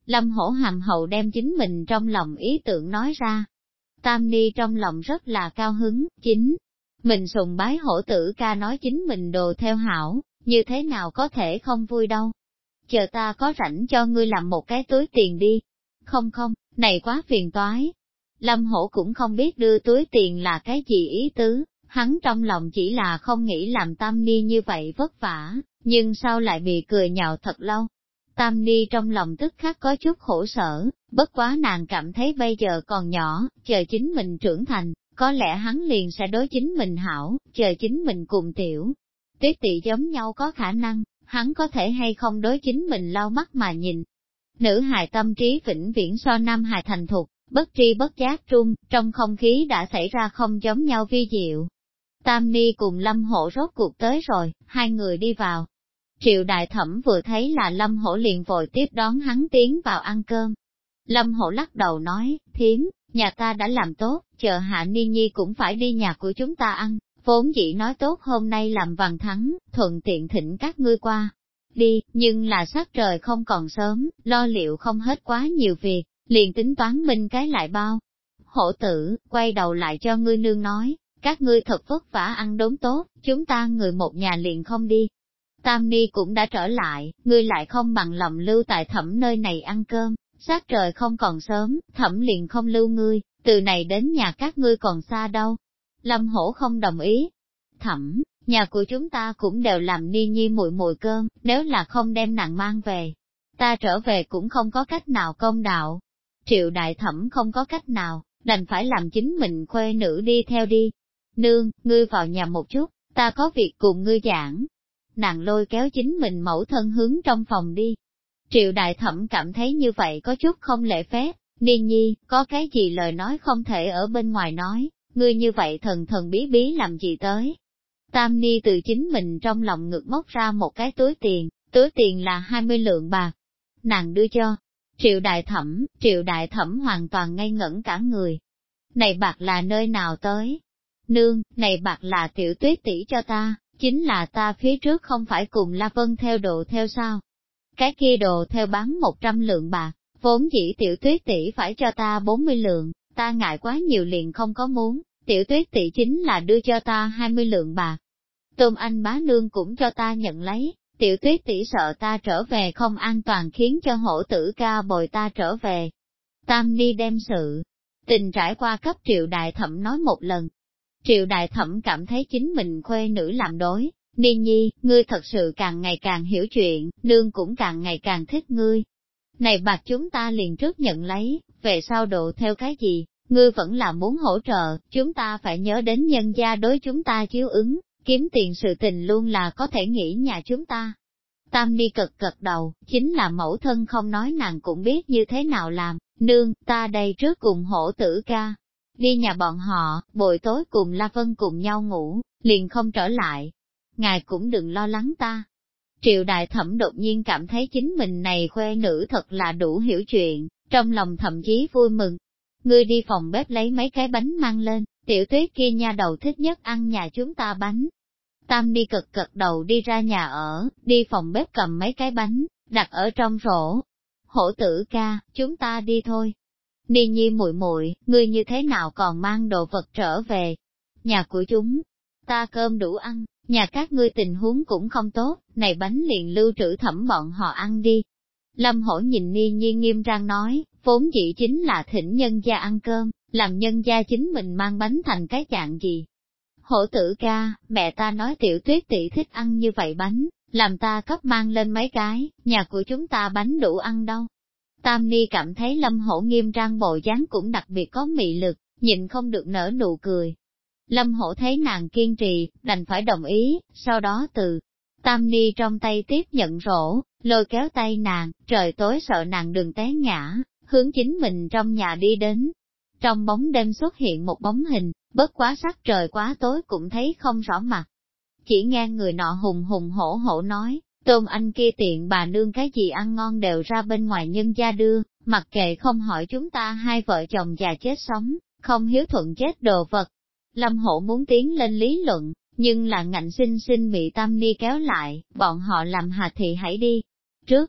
Lâm Hổ hàm hậu đem chính mình trong lòng ý tưởng nói ra. Tam Ni trong lòng rất là cao hứng, chính mình sùng bái Hổ tử ca nói chính mình đồ theo hảo, như thế nào có thể không vui đâu. Chờ ta có rảnh cho ngươi làm một cái túi tiền đi. Không không, này quá phiền toái. Lâm Hổ cũng không biết đưa túi tiền là cái gì ý tứ, hắn trong lòng chỉ là không nghĩ làm Tam Ni như vậy vất vả, nhưng sao lại bị cười nhạo thật lâu. Tam Ni trong lòng tức khắc có chút khổ sở, bất quá nàng cảm thấy bây giờ còn nhỏ, chờ chính mình trưởng thành, có lẽ hắn liền sẽ đối chính mình hảo, chờ chính mình cùng tiểu. Tuyết Tỵ giống nhau có khả năng, hắn có thể hay không đối chính mình lau mắt mà nhìn. Nữ hài tâm trí vĩnh viễn so nam hài thành thục, bất tri bất giác trung, trong không khí đã xảy ra không giống nhau vi diệu. Tam Ni cùng Lâm Hổ rốt cuộc tới rồi, hai người đi vào. Triệu Đại Thẩm vừa thấy là Lâm Hổ liền vội tiếp đón hắn tiến vào ăn cơm. Lâm Hổ lắc đầu nói, thiếm, nhà ta đã làm tốt, chờ Hạ Ni Nhi cũng phải đi nhà của chúng ta ăn, vốn dĩ nói tốt hôm nay làm vằn thắng, thuận tiện thỉnh các ngươi qua. Đi, nhưng là sắc trời không còn sớm, lo liệu không hết quá nhiều việc, liền tính toán minh cái lại bao. Hổ tử, quay đầu lại cho ngươi nương nói, các ngươi thật vất vả ăn đốn tốt, chúng ta người một nhà liền không đi. Tam Ni cũng đã trở lại, ngươi lại không bằng lòng lưu tại Thẩm nơi này ăn cơm, sắc trời không còn sớm, Thẩm liền không lưu ngươi, từ này đến nhà các ngươi còn xa đâu. Lâm Hổ không đồng ý. Thẩm, nhà của chúng ta cũng đều làm Ni Nhi muội muội cơm, nếu là không đem nàng mang về, ta trở về cũng không có cách nào công đạo. Triệu Đại Thẩm không có cách nào, đành phải làm chính mình khuê nữ đi theo đi. Nương, ngươi vào nhà một chút, ta có việc cùng ngươi giảng. Nàng lôi kéo chính mình mẫu thân hướng trong phòng đi. Triệu Đại Thẩm cảm thấy như vậy có chút không lễ phép, Ni Nhi, có cái gì lời nói không thể ở bên ngoài nói, ngươi như vậy thần thần bí bí làm gì tới. Tam Ni từ chính mình trong lòng ngực móc ra một cái túi tiền là 20 lượng bạc. Nàng đưa cho Triệu Đại Thẩm hoàn toàn ngây ngẩn cả người. Này bạc là nơi nào tới? Nương, này bạc là Tiểu Tuyết tỷ cho ta, chính là ta phía trước không phải cùng La Vân theo đồ theo sao? Cái kia đồ theo bán 100 lượng bạc, vốn dĩ Tiểu Tuyết tỷ phải cho ta 40 lượng, ta ngại quá nhiều liền không có muốn, Tiểu Tuyết tỷ chính là đưa cho ta 20 lượng bạc. Tôm Anh bá nương cũng cho ta nhận lấy, Tiểu Tuyết tỷ sợ ta trở về không an toàn khiến cho Hổ tử ca bồi ta trở về. Tam Ni đem sự tình trải qua cấp Triệu Đại Thẩm nói một lần. Triệu Đại Thẩm cảm thấy chính mình khuê nữ làm đối, Ni Nhi, ngươi thật sự càng ngày càng hiểu chuyện, nương cũng càng ngày càng thích ngươi. Này bạc chúng ta liền trước nhận lấy, về sau độ theo cái gì, ngươi vẫn là muốn hỗ trợ, chúng ta phải nhớ đến nhân gia đối chúng ta chiếu ứng, kiếm tiền sự tình luôn là có thể nghĩ nhà chúng ta. Tam Ni cực cực đầu, chính là mẫu thân không nói nàng cũng biết như thế nào làm, nương, ta đây trước cùng Hổ tử ca. Đi nhà bọn họ, buổi tối cùng La Vân cùng nhau ngủ, liền không trở lại. Ngài cũng đừng lo lắng ta. Triệu Đại Thẩm đột nhiên cảm thấy chính mình này khuê nữ thật là đủ hiểu chuyện, trong lòng thậm chí vui mừng. Ngươi đi phòng bếp lấy mấy cái bánh mang lên, Tiểu Tuyết kia nha đầu thích nhất ăn nhà chúng ta bánh. Tam Ni cực cực đầu đi ra nhà ở, đi phòng bếp cầm mấy cái bánh, đặt ở trong rổ. Hổ tử ca, chúng ta đi thôi. Ni Nhi muội muội, ngươi như thế nào còn mang đồ vật trở về? Nhà của chúng ta cơm đủ ăn, nhà các ngươi tình huống cũng không tốt, này bánh liền lưu trữ Thẩm bọn họ ăn đi. Lâm Hổ nhìn Ni Nhi nghiêm trang nói, vốn dĩ chính là thỉnh nhân gia ăn cơm, làm nhân gia chính mình mang bánh thành cái dạng gì. Hổ tử ca, mẹ ta nói Tiểu Tuyết tỷ thích ăn như vậy bánh, làm ta cấp mang lên mấy cái, nhà của chúng ta bánh đủ ăn đâu. Tam Ni cảm thấy Lâm Hổ nghiêm trang bộ dáng cũng đặc biệt có mị lực, nhịn không được nở nụ cười. Lâm Hổ thấy nàng kiên trì, đành phải đồng ý, sau đó từ Tam Ni trong tay tiếp nhận rổ, lôi kéo tay nàng, trời tối sợ nàng đừng té ngã, hướng chính mình trong nhà đi đến. Trong bóng đêm xuất hiện một bóng hình, bất quá sắc trời quá tối cũng thấy không rõ mặt. Chỉ nghe người nọ hùng hùng hổ hổ nói, Tôm Anh kia tiện bà nương cái gì ăn ngon đều ra bên ngoài nhân gia đưa, mặc kệ không hỏi chúng ta hai vợ chồng già chết sống, không hiếu thuận chết đồ vật. Lâm Hổ muốn tiến lên lý luận, nhưng là ngạnh sinh sinh bị Tam Ni kéo lại, bọn họ làm hà thị hãy đi. Trước,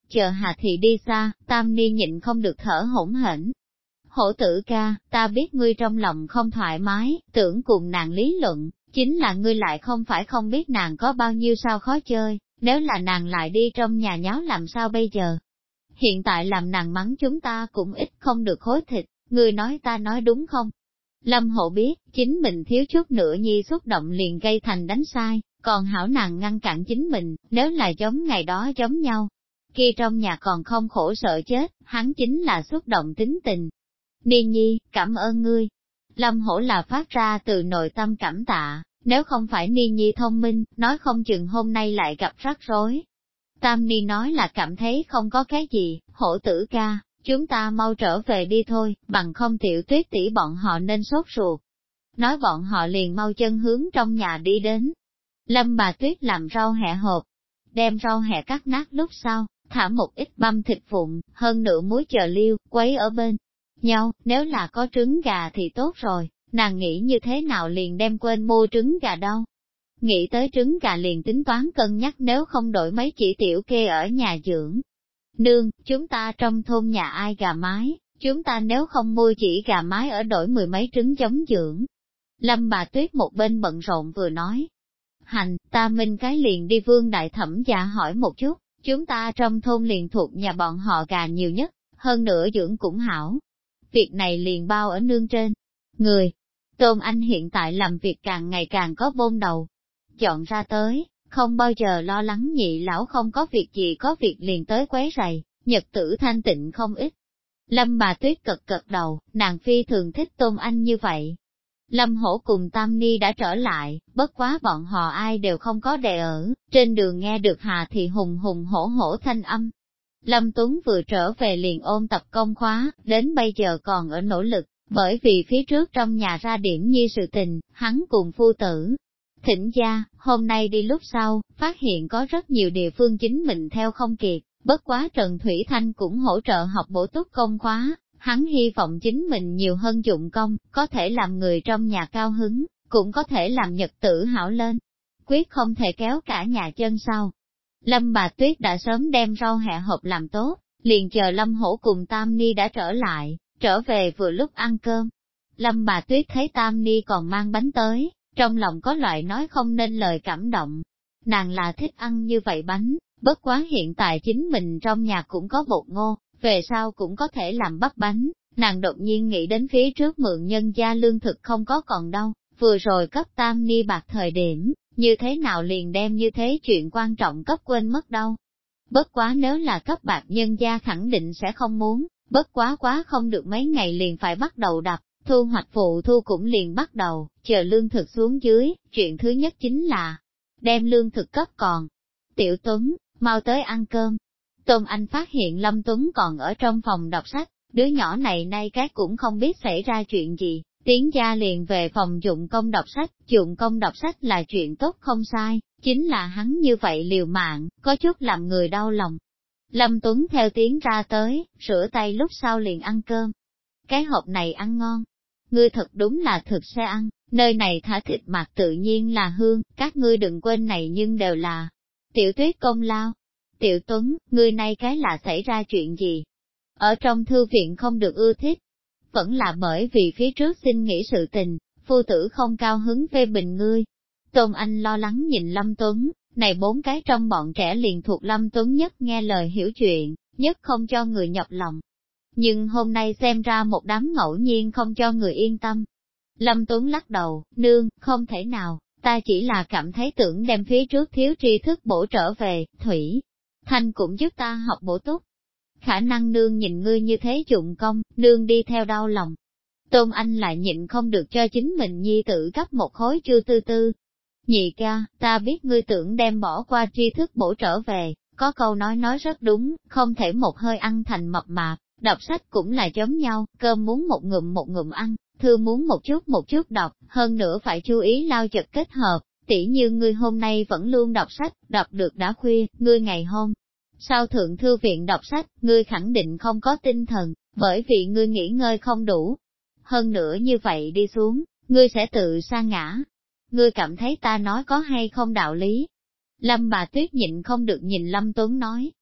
Chờ Hà Thị đi xa, Tam Ni nhịn không được thở hổn hển. Hổ tử ca, ta biết ngươi trong lòng không thoải mái, tưởng cùng nàng lý luận, chính là ngươi lại không phải không biết nàng có bao nhiêu sao khó chơi, nếu là nàng lại đi trong nhà nháo làm sao bây giờ? Hiện tại làm nàng mắng chúng ta cũng ít không được khối thịt, ngươi nói ta nói đúng không? Lâm Hộ biết, chính mình thiếu chút nữa nhi xúc động liền gây thành đánh sai, còn hảo nàng ngăn cản chính mình, nếu là giống ngày đó giống nhau. Kia trong nhà còn không khổ sợ chết, hắn chính là xúc động tính tình. Niên nhi, cảm ơn ngươi. Lâm Hổ là phát ra từ nội tâm cảm tạ, nếu không phải Niên nhi thông minh, nói không chừng hôm nay lại gặp rắc rối. Tam Ni nói là cảm thấy không có cái gì, Hổ tử ca, chúng ta mau trở về đi thôi, bằng không Tiểu Tuyết tỷ bọn họ nên sốt ruột. Nói bọn họ liền mau chân hướng trong nhà đi đến. Lâm bà Tuyết làm rau hẹ hộp, đem rau hẹ cắt nát lúc sau, thả một ít băm thịt vụn, hơn nửa muối chờ liêu, quấy ở bên nhau, nếu là có trứng gà thì tốt rồi, nàng nghĩ như thế nào liền đem quên mua trứng gà đâu. Nghĩ tới trứng gà liền tính toán cân nhắc nếu không đổi mấy chỉ tiểu kê ở nhà dưỡng. Nương, chúng ta trong thôn nhà ai gà mái, chúng ta nếu không mua chỉ gà mái ở đổi 10 mấy trứng giống dưỡng. Lâm bà Tuyết một bên bận rộn vừa nói. Hành, ta minh cái liền đi Vương đại thẩm già hỏi một chút, chúng ta trong thôn liền thuộc nhà bọn họ gà nhiều nhất, hơn nữa dưỡng cũng hảo. Việc này liền bao ở nương trên người. Tôn Anh hiện tại làm việc càng ngày càng có bôn đầu. Chọn ra tới, không bao giờ lo lắng nhị lão không có việc gì có việc liền tới quấy rầy, nhật tử thanh tịnh không ít. Lâm bà Tuyết cật đầu, nàng phi thường thích Tôn Anh như vậy. Lâm Hổ cùng Tam Ni đã trở lại, bất quá bọn họ ai đều không có đề ở, trên đường nghe được Hà Thị hùng hùng hổ hổ thanh âm. Lâm Tuấn vừa trở về liền ôn tập công khóa, đến bây giờ còn ở nỗ lực, bởi vì phía trước trong nhà ra điểm nhi sự tình, hắn cùng phu tử. Thỉnh gia, hôm nay đi lúc sau, phát hiện có rất nhiều địa phương chính mình theo không kịp, bất quá Trần Thủy Thanh cũng hỗ trợ học bổ túc công khóa, hắn hy vọng chính mình nhiều hơn dụng công, có thể làm người trong nhà cao hứng, cũng có thể làm nhật tử hảo lên. Quyết không thể kéo cả nhà chân sau. Lâm bà Tuyết đã sớm đem rau hẹ hộp làm tốt, liền chờ Lâm Hổ cùng Tam Ni đã trở lại, trở về vừa lúc ăn cơm. Lâm bà Tuyết thấy Tam Ni còn mang bánh tới, trong lòng có loại nói không nên lời cảm động. Nàng là thích ăn như vậy bánh, bất quá hiện tại chính mình trong nhà cũng có bột ngô, về sau cũng có thể làm bắp bánh. Nàng đột nhiên nghĩ đến phía trước mượn nhân gia lương thực không có còn đâu, vừa rồi cấp Tam Ni bạc thời điểm, như thế nào liền đem như thế chuyện quan trọng cấp quên mất đâu. Bất quá nếu là cấp bạc nhân gia khẳng định sẽ không muốn, bất quá không được mấy ngày liền phải bắt đầu đập, thu hoạch vụ thu cũng liền bắt đầu, chờ lương thực xuống dưới, chuyện thứ nhất chính là đem lương thực cấp còn. Tiểu Tuấn, mau tới ăn cơm. Tôn Anh phát hiện Lâm Tuấn còn ở trong phòng đọc sách, đứa nhỏ này nay cái cũng không biết xảy ra chuyện gì, tiến gia liền về phòng dụng công đọc sách, dụng công đọc sách là chuyện tốt không sai, chính là hắn như vậy liều mạng, có chút làm người đau lòng. Lâm Tuấn theo tiếng ra tới, rửa tay lúc sau liền ăn cơm. Cái hộp này ăn ngon, ngươi thật đúng là thực sẽ ăn, nơi này thả thịt mặt tự nhiên là hương, các ngươi đừng quên này nhưng đều là Tiểu Tuyết công lao. Tiểu Tuấn, ngươi nay cái là xảy ra chuyện gì? Ở trong thư viện không được ưa thích, vẫn là bởi vì phía trước xin nghỉ sự tình, phu tử không cao hứng phê bình ngươi. Tôn Anh lo lắng nhìn Lâm Tuấn, này 4 cái trong bọn trẻ liền thuộc Lâm Tuấn nhất nghe lời hiểu chuyện, nhất không cho người nhọc lòng. Nhưng hôm nay xem ra một đám ngẫu nhiên không cho người yên tâm. Lâm Tuấn lắc đầu, nương, không thể nào, ta chỉ là cảm thấy tưởng đem phía trước thiếu tri thức bổ trở về, Thủy Thanh cũng giúp ta học bổ túc. Khả năng nương nhìn ngươi như thế dụng công, nương đi theo đau lòng. Tôn Anh lại nhịn không được cho chính mình nhi tự cấp một khối chư tư tư. Nhị ca, ta biết ngươi tưởng đem bỏ qua tri thức bổ trở về, có câu nói rất đúng, không thể một hơi ăn thành mập mạp, đọc sách cũng là giống nhau, cơm muốn một ngụm ăn, thư muốn một chút đọc, hơn nữa phải chú ý lao chật kết hợp, tỉ như ngươi hôm nay vẫn luôn đọc sách, đọc được đã khuya, ngươi ngày hôm sau thượng thư viện đọc sách, ngươi khẳng định không có tinh thần, bởi vì ngươi nghỉ ngơi không đủ. Hơn nữa như vậy đi xuống, ngươi sẽ tự sa ngã. Ngươi cảm thấy ta nói có hay không đạo lý? Lâm bà Tuyết nhịn không được nhìn Lâm Tuấn nói.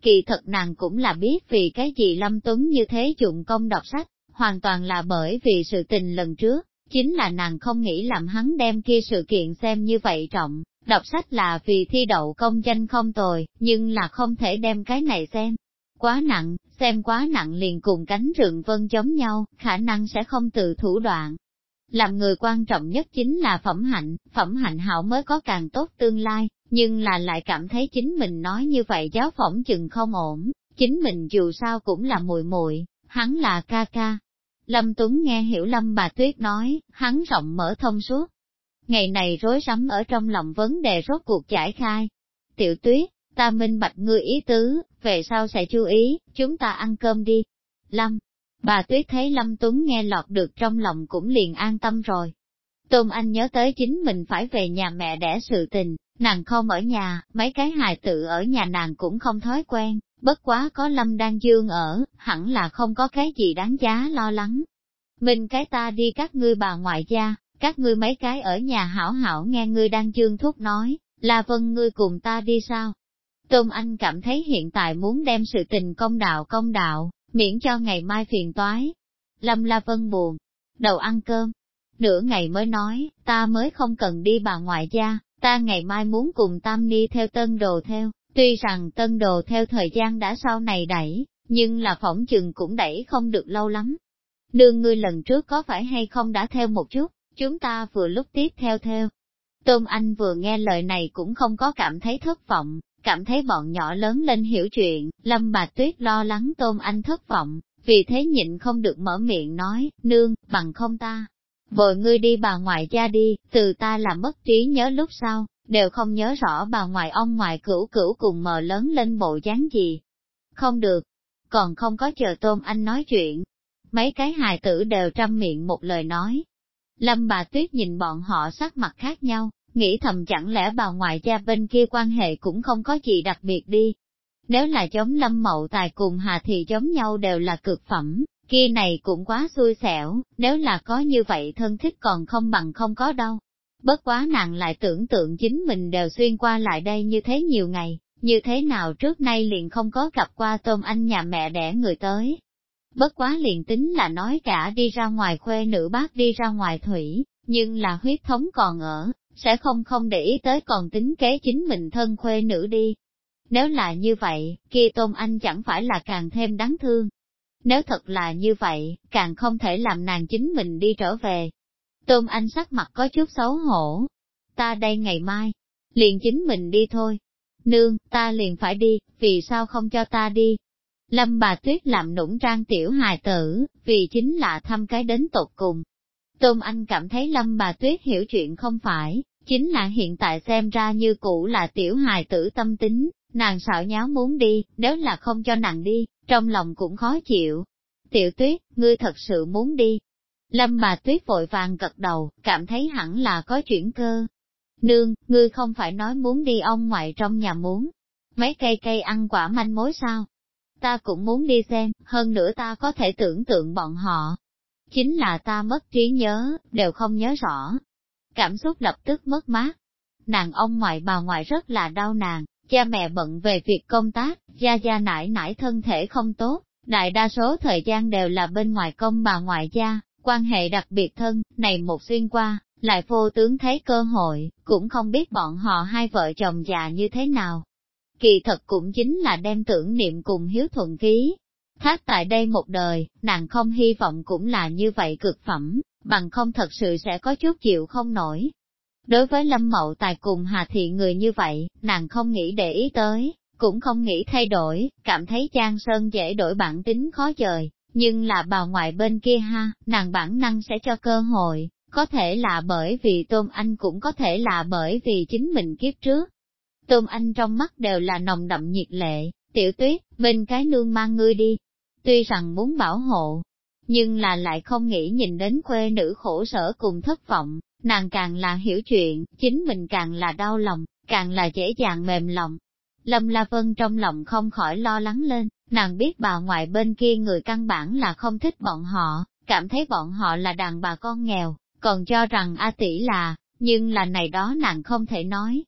Kỳ thật nàng cũng là biết vì cái gì Lâm Tuấn như thế dụng công đọc sách, hoàn toàn là bởi vì sự tình lần trước, chính là nàng không nghĩ làm hắn đem kia sự kiện xem như vậy trọng, đọc sách là vì thi đậu công danh không tồi, nhưng là không thể đem cái này xem quá nặng, xem quá nặng liền cùng cánh rừng vân giống nhau, khả năng sẽ không tự thủ đoạn. Làm người quan trọng nhất chính là phẩm hạnh hảo mới có càng tốt tương lai, nhưng là lại cảm thấy chính mình nói như vậy giáo phỏng chừng không ổn, chính mình dù sao cũng là muội muội, hắn là ca ca. Lâm Tuấn nghe hiểu Lâm bà Tuyết nói, hắn rộng mở thông suốt. Ngày này rối rắm ở trong lòng vấn đề rốt cuộc giải khai. Tiểu Tuyết, ta minh bạch ngươi ý tứ, về sau sẽ chú ý, chúng ta ăn cơm đi. Lâm, bà Tuyết thấy Lâm Tuấn nghe lọt được trong lòng cũng liền an tâm rồi. Tôn Anh nhớ tới chính mình phải về nhà mẹ đẻ sự tình, nàng không ở nhà, mấy cái hài tử ở nhà nàng cũng không thói quen, bất quá có Lâm Đan Dương ở, hẳn là không có cái gì đáng giá lo lắng. Mình cái ta đi các ngươi bà ngoại gia, các ngươi mấy cái ở nhà hảo hảo nghe ngươi Đan Dương thúc nói, là Vân ngươi cùng ta đi sao? Tôn Anh cảm thấy hiện tại muốn đem sự tình công đạo, miễn cho ngày mai phiền toái. Lâm La Vân buồn, đầu ăn cơm, nửa ngày mới nói, ta mới không cần đi bà ngoại gia, ta ngày mai muốn cùng Tam Ni theo tân đồ theo, tuy rằng tân đồ theo thời gian đã sau này đẩy, nhưng là phỏng chừng cũng đẩy không được lâu lắm. Nương ngươi lần trước có phải hay không đã theo một chút, chúng ta vừa lúc tiếp theo. Tôn Anh vừa nghe lời này cũng không có cảm thấy thất vọng, cảm thấy bọn nhỏ lớn lên hiểu chuyện, Lâm bà Tuyết lo lắng Tôn Anh thất vọng, vì thế nhịn không được mở miệng nói, nương, bằng không ta. Vội ngươi đi bà ngoại gia đi, từ ta là mất trí nhớ lúc sau, đều không nhớ rõ bà ngoại ông ngoại cửu cửu cùng mờ lớn lên bộ dáng gì. Không được, còn không có chờ Tôn Anh nói chuyện. Mấy cái hài tử đều trăm miệng một lời nói. Lâm bà Tuyết nhìn bọn họ sắc mặt khác nhau, nghĩ thầm chẳng lẽ bà ngoại gia bên kia quan hệ cũng không có gì đặc biệt đi. Nếu là giống Lâm Mậu Tài cùng Hà thì giống nhau đều là cực phẩm, kia này cũng quá xui xẻo, nếu là có như vậy thân thích còn không bằng không có đâu. Bất quá nàng lại tưởng tượng chính mình đều xuyên qua lại đây như thế nhiều ngày, như thế nào trước nay liền không có gặp qua Tôn Anh nhà mẹ đẻ người tới. Bất quá liền tính là nói cả đi ra ngoài khuê nữ bác đi ra ngoài thủy, nhưng là huyết thống còn ở, sẽ không để ý tới còn tính kế chính mình thân khuê nữ đi. Nếu là như vậy, kia Tôn Anh chẳng phải là càng thêm đáng thương. Nếu thật là như vậy, càng không thể làm nàng chính mình đi trở về. Tôn Anh sắc mặt có chút xấu hổ. Ta đây ngày mai, liền chính mình đi thôi. Nương, ta liền phải đi, vì sao không cho ta đi? Lâm bà Tuyết làm nũng trang tiểu hài tử, vì chính là thăm cái đến tột cùng. Tôn Anh cảm thấy Lâm bà Tuyết hiểu chuyện không phải, chính là hiện tại xem ra như cũ là tiểu hài tử tâm tính, nàng xạo nháo muốn đi, nếu là không cho nàng đi, trong lòng cũng khó chịu. Tiểu Tuyết, ngươi thật sự muốn đi. Lâm bà Tuyết vội vàng gật đầu, cảm thấy hẳn là có chuyển cơ. Nương, ngươi không phải nói muốn đi ông ngoại trong nhà muốn mấy cây ăn quả manh mối sao? Ta cũng muốn đi xem, hơn nữa ta có thể tưởng tượng bọn họ. Chính là ta mất trí nhớ, đều không nhớ rõ. Cảm xúc lập tức mất mát. Nàng ông ngoại bà ngoại rất là đau nàng, cha mẹ bận về việc công tác, gia nải nải thân thể không tốt, đại đa số thời gian đều là bên ngoài công bà ngoại gia, quan hệ đặc biệt thân, này một xuyên qua, lại vô tướng thấy cơ hội, cũng không biết bọn họ hai vợ chồng già như thế nào. Kỳ thật cũng chính là đem tưởng niệm cùng hiếu thuận ký. Thác tại đây một đời, nàng không hy vọng cũng là như vậy cực phẩm, bằng không thật sự sẽ có chút chịu không nổi. Đối với Lâm Mậu Tài cùng Hà Thị người như vậy, nàng không nghĩ để ý tới, cũng không nghĩ thay đổi, cảm thấy Giang Sơn dễ đổi bản tính khó dời, nhưng là bà ngoại bên kia ha, nàng bản năng sẽ cho cơ hội, có thể là bởi vì Tôn Anh cũng có thể là bởi vì chính mình kiếp trước. Tôn Anh trong mắt đều là nồng đậm nhiệt lệ, Tiểu Tuyết, bên cái nương mang ngươi đi. Tuy rằng muốn bảo hộ, nhưng là lại không nghĩ nhìn đến khuê nữ khổ sở cùng thất vọng, nàng càng là hiểu chuyện, chính mình càng là đau lòng, càng là dễ dàng mềm lòng. Lâm La Vân trong lòng không khỏi lo lắng lên, nàng biết bà ngoại bên kia người căn bản là không thích bọn họ, cảm thấy bọn họ là đàn bà con nghèo, còn cho rằng A tỷ là, nhưng là này đó nàng không thể nói.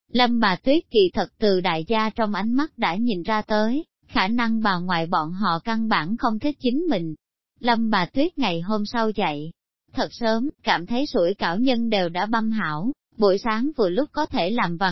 Lâm bà Tuyết kỳ thật từ đại gia trong ánh mắt đã nhìn ra tới, khả năng bà ngoại bọn họ căn bản không thích chính mình. Lâm bà Tuyết ngày hôm sau dậy, thật sớm, cảm thấy sủi cảo nhân đều đã băm hảo, buổi sáng vừa lúc có thể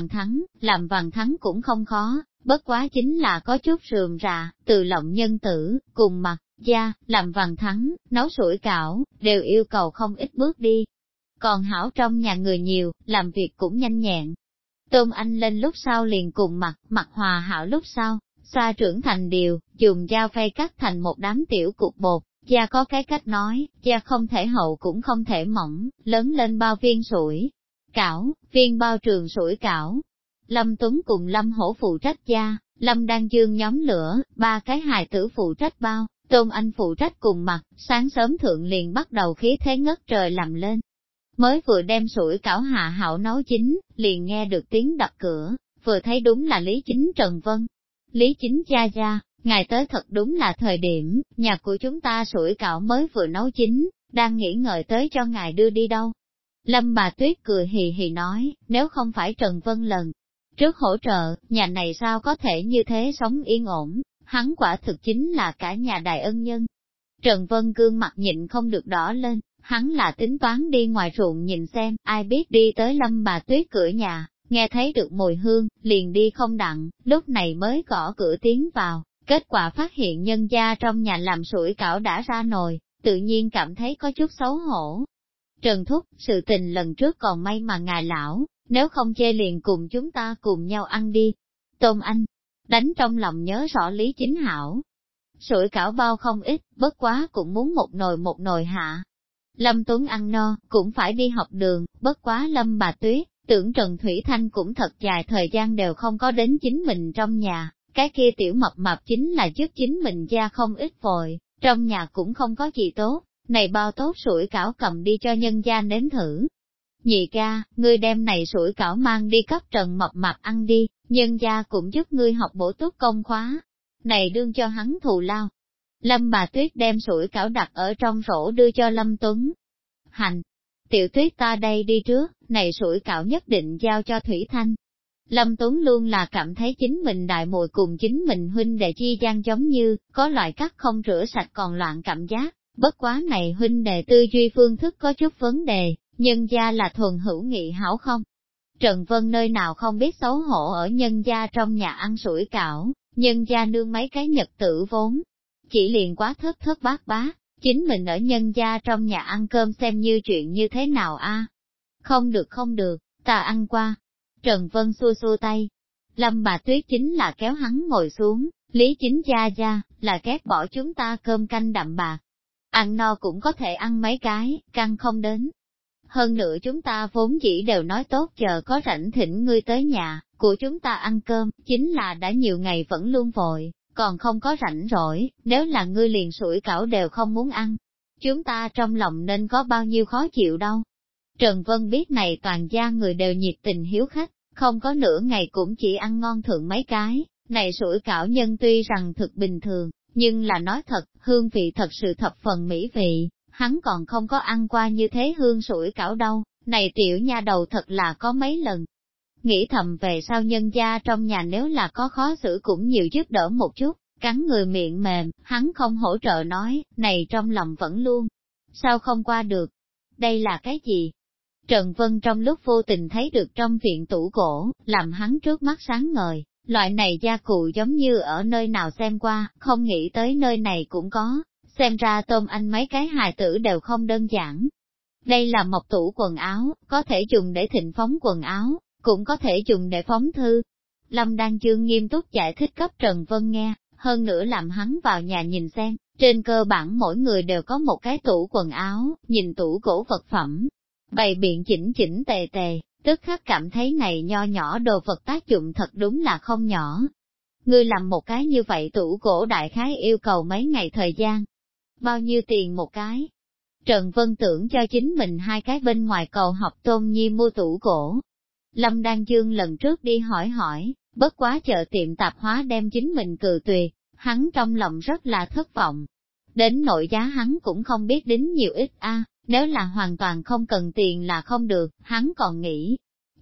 làm vàng thắng cũng không khó, bất quá chính là có chút rườm rà, từ lộng nhân tử, cùng mặt, da, làm vàng thắng, nấu sủi cảo, đều yêu cầu không ít bước đi. Còn hảo trong nhà người nhiều, làm việc cũng nhanh nhẹn. Tôm Anh lên lúc sau liền cùng mặt hòa hảo lúc sau, xoa trưởng thành điều, dùng dao phay cắt thành một đám tiểu cục bột. Da có cái cách nói, da không thể hậu cũng không thể mỏng, lớn lên bao viên sủi cảo, viên bao trường sủi cảo. Lâm Tuấn cùng Lâm Hổ phụ trách da, Lâm Đan Dương nhóm lửa, ba cái hài tử phụ trách bao, Tôm Anh phụ trách cùng mặt, sáng sớm thượng liền bắt đầu khí thế ngất trời làm lên. Mới vừa đem sủi cảo hạ hảo nấu chín, liền nghe được tiếng đập cửa, vừa thấy đúng là Lý Chính Trần Vân. Lý Chính gia, ngài tới thật đúng là thời điểm, nhà của chúng ta sủi cảo mới vừa nấu chín, đang nghĩ ngợi tới cho ngài đưa đi đâu. Lâm bà Tuyết cười hì hì nói, nếu không phải Trần Vân lần trước hỗ trợ, nhà này sao có thể như thế sống yên ổn, hắn quả thực chính là cả nhà đại ân nhân. Trần Vân gương mặt nhịn không được đỏ lên, hắn là tính toán đi ngoài ruộng nhìn xem, ai biết đi tới Lâm bà Tuyết cửa nhà, nghe thấy được mùi hương, liền đi không đặng, lúc này mới gõ cửa tiến vào, kết quả phát hiện nhân gia trong nhà làm sủi cảo đã ra nồi, tự nhiên cảm thấy có chút xấu hổ. Trần Thúc, sự tình lần trước còn may mà ngài lão, nếu không chê liền cùng chúng ta cùng nhau ăn đi. Tôm Anh, đánh trong lòng nhớ rõ Lý Chính Hảo. Sủi cảo bao không ít, bất quá cũng muốn một nồi hạ. Lâm Tuấn ăn no, cũng phải đi học đường, bất quá Lâm bà Tuyết, tưởng Trần Thủy Thanh cũng thật dài thời gian đều không có đến chính mình trong nhà, cái kia tiểu mập mạp chính là giúp chính mình ra không ít vội, trong nhà cũng không có gì tốt, này bao tốt sủi cảo cầm đi cho nhân gia nếm thử. Nhị ca, ngươi đem này sủi cảo mang đi cấp Trần mập mạp ăn đi, nhân gia cũng giúp ngươi học bổ túc công khóa, này đương cho hắn thù lao. Lâm bà Tuyết đem sủi cảo đặt ở trong rổ đưa cho Lâm Tuấn. Hành! Tiểu Tuyết ta đây đi trước, này sủi cảo nhất định giao cho Thủy Thanh. Lâm Tuấn luôn là cảm thấy chính mình đại muội cùng chính mình huynh đệ chi gian giống như, có loại cắt không rửa sạch còn loạn cảm giác, bất quá này huynh đệ tư duy phương thức có chút vấn đề, nhân gia là thuần hữu nghị hảo không? Trần Vân nơi nào không biết xấu hổ ở nhân gia trong nhà ăn sủi cảo, nhân gia nương mấy cái nhật tử vốn. Chỉ liền quá thất thất bát bát, chính mình ở nhân gia trong nhà ăn cơm xem như chuyện như thế nào a? Không được, ta ăn qua. Trần Vân xua xua tay. Lâm bà Tuyết chính là kéo hắn ngồi xuống, Lý Chính gia, là ghét bỏ chúng ta cơm canh đậm bạc. Ăn no cũng có thể ăn mấy cái, căng không đến. Hơn nữa chúng ta vốn dĩ đều nói tốt chờ có rảnh thỉnh ngươi tới nhà, của chúng ta ăn cơm, chính là đã nhiều ngày vẫn luôn vội, còn không có rảnh rỗi, nếu là ngươi liền sủi cảo đều không muốn ăn. Chúng ta trong lòng nên có bao nhiêu khó chịu đâu. Trần Vân biết này toàn gia người đều nhiệt tình hiếu khách, không có nửa ngày cũng chỉ ăn ngon thượng mấy cái, này sủi cảo nhân tuy rằng thực bình thường, nhưng là nói thật, hương vị thật sự thập phần mỹ vị, hắn còn không có ăn qua như thế hương sủi cảo đâu, này tiểu nha đầu thật là có mấy lần. Nghĩ thầm về sau nhân gia trong nhà nếu là có khó xử cũng nhiều giúp đỡ một chút, cắn người miệng mềm, hắn không hỗ trợ nói, này trong lòng vẫn luôn. Sao không qua được? Đây là cái gì? Trần Vân trong lúc vô tình thấy được trong viện tủ gỗ, làm hắn trước mắt sáng ngời, loại này gia cụ giống như ở nơi nào xem qua, không nghĩ tới nơi này cũng có, xem ra Tôm Anh mấy cái hài tử đều không đơn giản. Đây là một tủ quần áo, có thể dùng để thịnh phóng quần áo, cũng có thể dùng để phóng thư. Lâm Đan Dương nghiêm túc giải thích cấp Trần Vân nghe, hơn nữa làm hắn vào nhà nhìn xem, trên cơ bản mỗi người đều có một cái tủ quần áo, nhìn tủ gỗ vật phẩm, bày biện chỉnh chỉnh tề tề, tức khắc cảm thấy này nho nhỏ đồ vật tác dụng thật đúng là không nhỏ. Ngươi làm một cái như vậy tủ gỗ đại khái yêu cầu mấy ngày thời gian. Bao nhiêu tiền một cái? Trần Vân tưởng cho chính mình hai cái bên ngoài cầu học Tôn Nhi mua tủ gỗ. Lâm Đan Dương lần trước đi hỏi, bất quá chợ tiệm tạp hóa đem chính mình cự tuyệt, hắn trong lòng rất là thất vọng. Đến nội giá hắn cũng không biết đính nhiều ít a, nếu là hoàn toàn không cần tiền là không được, hắn còn nghĩ.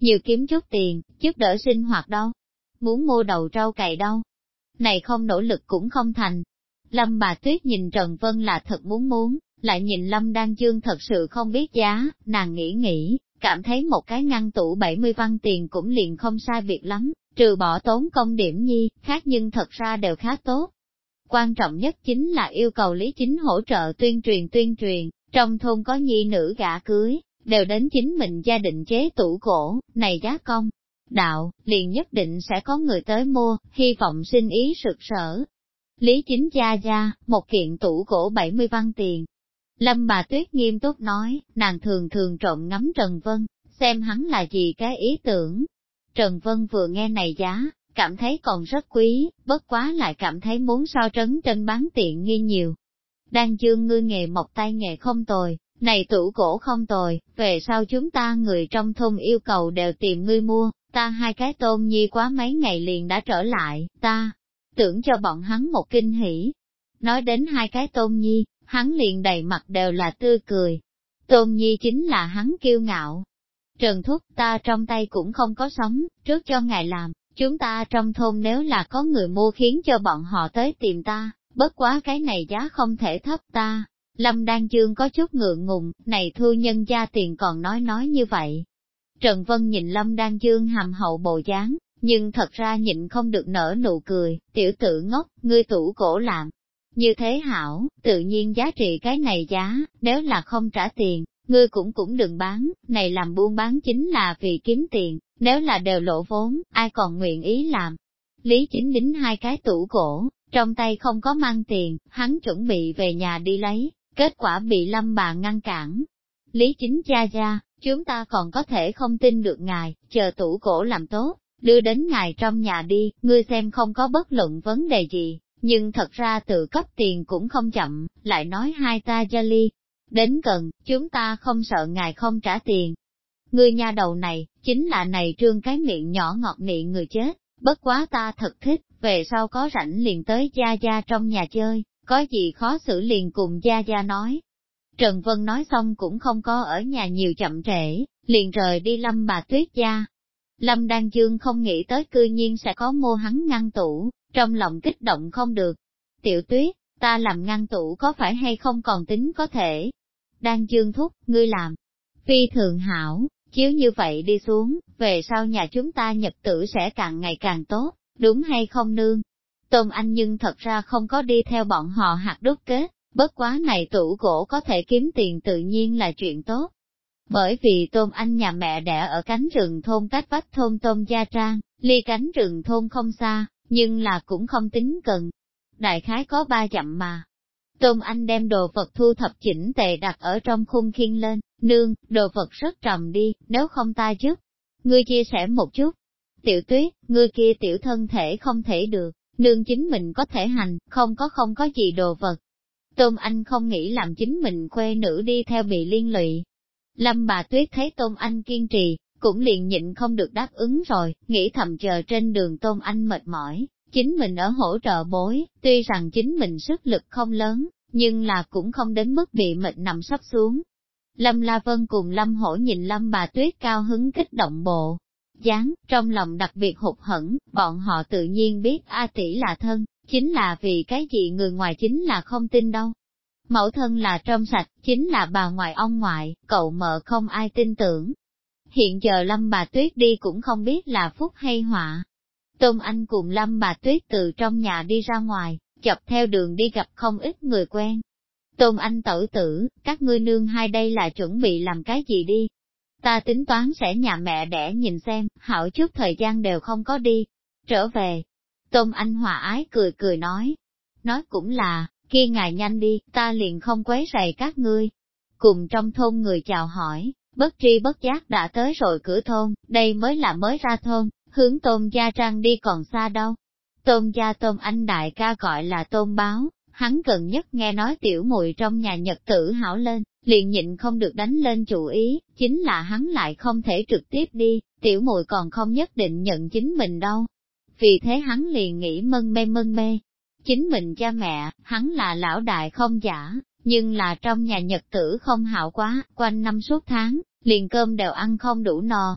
nhiều kiếm chút tiền, giúp đỡ sinh hoạt đâu. Muốn mua đầu trâu cày đâu. Này không nỗ lực cũng không thành. Lâm bà Tuyết nhìn Trần Vân là thật muốn, lại nhìn Lâm Đan Dương thật sự không biết giá, nàng nghĩ, cảm thấy một cái ngăn tủ 70 văn tiền cũng liền không sai việc lắm, trừ bỏ tốn công điểm nhi, khác nhưng thật ra đều khá tốt. Quan trọng nhất chính là yêu cầu Lý Chính hỗ trợ tuyên truyền, trong thôn có nhi nữ gả cưới, đều đến chính mình gia đình chế tủ gỗ, này giá công. Đạo, liền nhất định sẽ có người tới mua, hy vọng sinh ý sực sở. Lý Chính gia, một kiện tủ gỗ 70 văn tiền. Lâm bà Tuyết nghiêm túc nói, nàng thường trộm ngắm Trần Vân, xem hắn là gì cái ý tưởng. Trần Vân vừa nghe này giá, cảm thấy còn rất quý, bất quá lại cảm thấy muốn so trấn trên bán tiện nghi nhiều. Đan Dương ngươi nghề mộc tay nghề không tồi, này tủ gỗ không tồi, về sau chúng ta người trong thôn yêu cầu đều tìm ngươi mua, ta hai cái tôm nhi quá mấy ngày liền đã trở lại, ta tưởng cho bọn hắn một kinh hỉ. Nói đến hai cái tôm nhi, hắn liền đầy mặt đều là tươi cười. Tôm nhi chính là hắn kiêu ngạo. Trần Thúc ta trong tay cũng không có sống, trước cho ngài làm, chúng ta trong thôn nếu là có người mua khiến cho bọn họ tới tìm ta, bất quá cái này giá không thể thấp ta. Lâm Đan Dương có chút ngượng ngùng, này thu nhân gia tiền còn nói như vậy. Trần Vân nhìn Lâm Đan Dương hàm hậu bộ dáng, nhưng thật ra nhịn không được nở nụ cười, tiểu tử ngốc, ngươi tủ gỗ làm. Như thế hảo, tự nhiên giá trị cái này giá, nếu là không trả tiền, ngươi cũng đừng bán, này làm buôn bán chính là vì kiếm tiền, nếu là đều lỗ vốn, ai còn nguyện ý làm. Lý Chính đính hai cái tủ gỗ, trong tay không có mang tiền, hắn chuẩn bị về nhà đi lấy, kết quả bị Lâm bà ngăn cản. Lý Chính gia, chúng ta còn có thể không tin được ngài, chờ tủ gỗ làm tốt, đưa đến ngài trong nhà đi, ngươi xem không có bất luận vấn đề gì, nhưng thật ra tự cấp tiền cũng không chậm, lại nói hai ta gia ly. Đến gần, chúng ta không sợ ngài không trả tiền. Ngươi nha đầu này, chính là này trương cái miệng nhỏ ngọt nị người chết, bất quá ta thật thích, về sau có rảnh liền tới gia trong nhà chơi, có gì khó xử liền cùng gia nói. Trần Vân nói xong cũng không có ở nhà nhiều chậm trễ, liền rời đi Lâm bà Tuyết gia. Lâm Đan Dương không nghĩ tới cư nhiên sẽ có mua hắn ngăn tủ, trong lòng kích động không được. Tiểu Tuyết, ta làm ngăn tủ có phải hay không còn tính có thể? Đan Dương thúc, ngươi làm. Phi thường hảo, chiếu như vậy đi xuống, về sau nhà chúng ta nhật tử sẽ càng ngày càng tốt, đúng hay không nương? Tôn Anh nhưng thật ra không có đi theo bọn họ hạt đúc kết, bất quá này tủ gỗ có thể kiếm tiền tự nhiên là chuyện tốt. Bởi vì Tôn Anh nhà mẹ đẻ ở cánh rừng thôn cách vách thôn Tôn Gia Trang, ly cánh rừng thôn không xa, nhưng là cũng không tính cần. Đại khái có 3 dặm mà. Tôn Anh đem đồ vật thu thập chỉnh tề đặt ở trong khung khiên lên, nương, đồ vật rất trầm đi, nếu không ta giúp. Ngươi chia sẻ một chút. Tiểu Tuyết, ngươi kia tiểu thân thể không thể được, nương chính mình có thể hành, không có gì đồ vật. Tôn Anh không nghĩ làm chính mình khuê nữ đi theo bị liên lụy. Lâm bà Tuyết thấy Tôn Anh kiên trì, cũng liền nhịn không được đáp ứng rồi, nghĩ thầm chờ trên đường Tôn Anh mệt mỏi, chính mình ở hỗ trợ bối, tuy rằng chính mình sức lực không lớn, nhưng là cũng không đến mức bị mệt nằm sắp xuống. Lâm La Vân cùng Lâm Hổ nhìn Lâm bà Tuyết cao hứng kích động bộ dáng, trong lòng đặc biệt hụt hẫng, bọn họ tự nhiên biết A tỷ là thân, chính là vì cái gì người ngoài chính là không tin đâu. Mẫu thân là trong sạch, chính là bà ngoại ông ngoại, cậu mợ không ai tin tưởng. Hiện giờ Lâm bà Tuyết đi cũng không biết là phúc hay họa. Tôn Anh cùng Lâm bà Tuyết từ trong nhà đi ra ngoài, dọc theo đường đi gặp không ít người quen. Tôn Anh tẩu tử, các ngươi nương hai đây là chuẩn bị làm cái gì đi? Ta tính toán sẽ nhà mẹ đẻ nhìn xem, hảo chút thời gian đều không có đi. Trở về. Tôn Anh hòa ái cười nói. Nói cũng là, kia ngài nhanh đi, ta liền không quấy rầy các ngươi. Cùng trong thôn người chào hỏi, bất tri bất giác đã tới rồi cửa thôn, đây mới là mới ra thôn, hướng Tôn Gia Trang đi còn xa đâu. Tôn gia Tôn Anh đại ca gọi là Tôn Báo, hắn gần nhất nghe nói tiểu muội trong nhà nhật tử hảo lên, liền nhịn không được đánh lên chủ ý, chính là hắn lại không thể trực tiếp đi, tiểu muội còn không nhất định nhận chính mình đâu. Vì thế hắn liền nghĩ mân mê. Chính mình cha mẹ, hắn là lão đại không giả, nhưng là trong nhà nhật tử không hảo quá, quanh năm suốt tháng, liền cơm đều ăn không đủ no.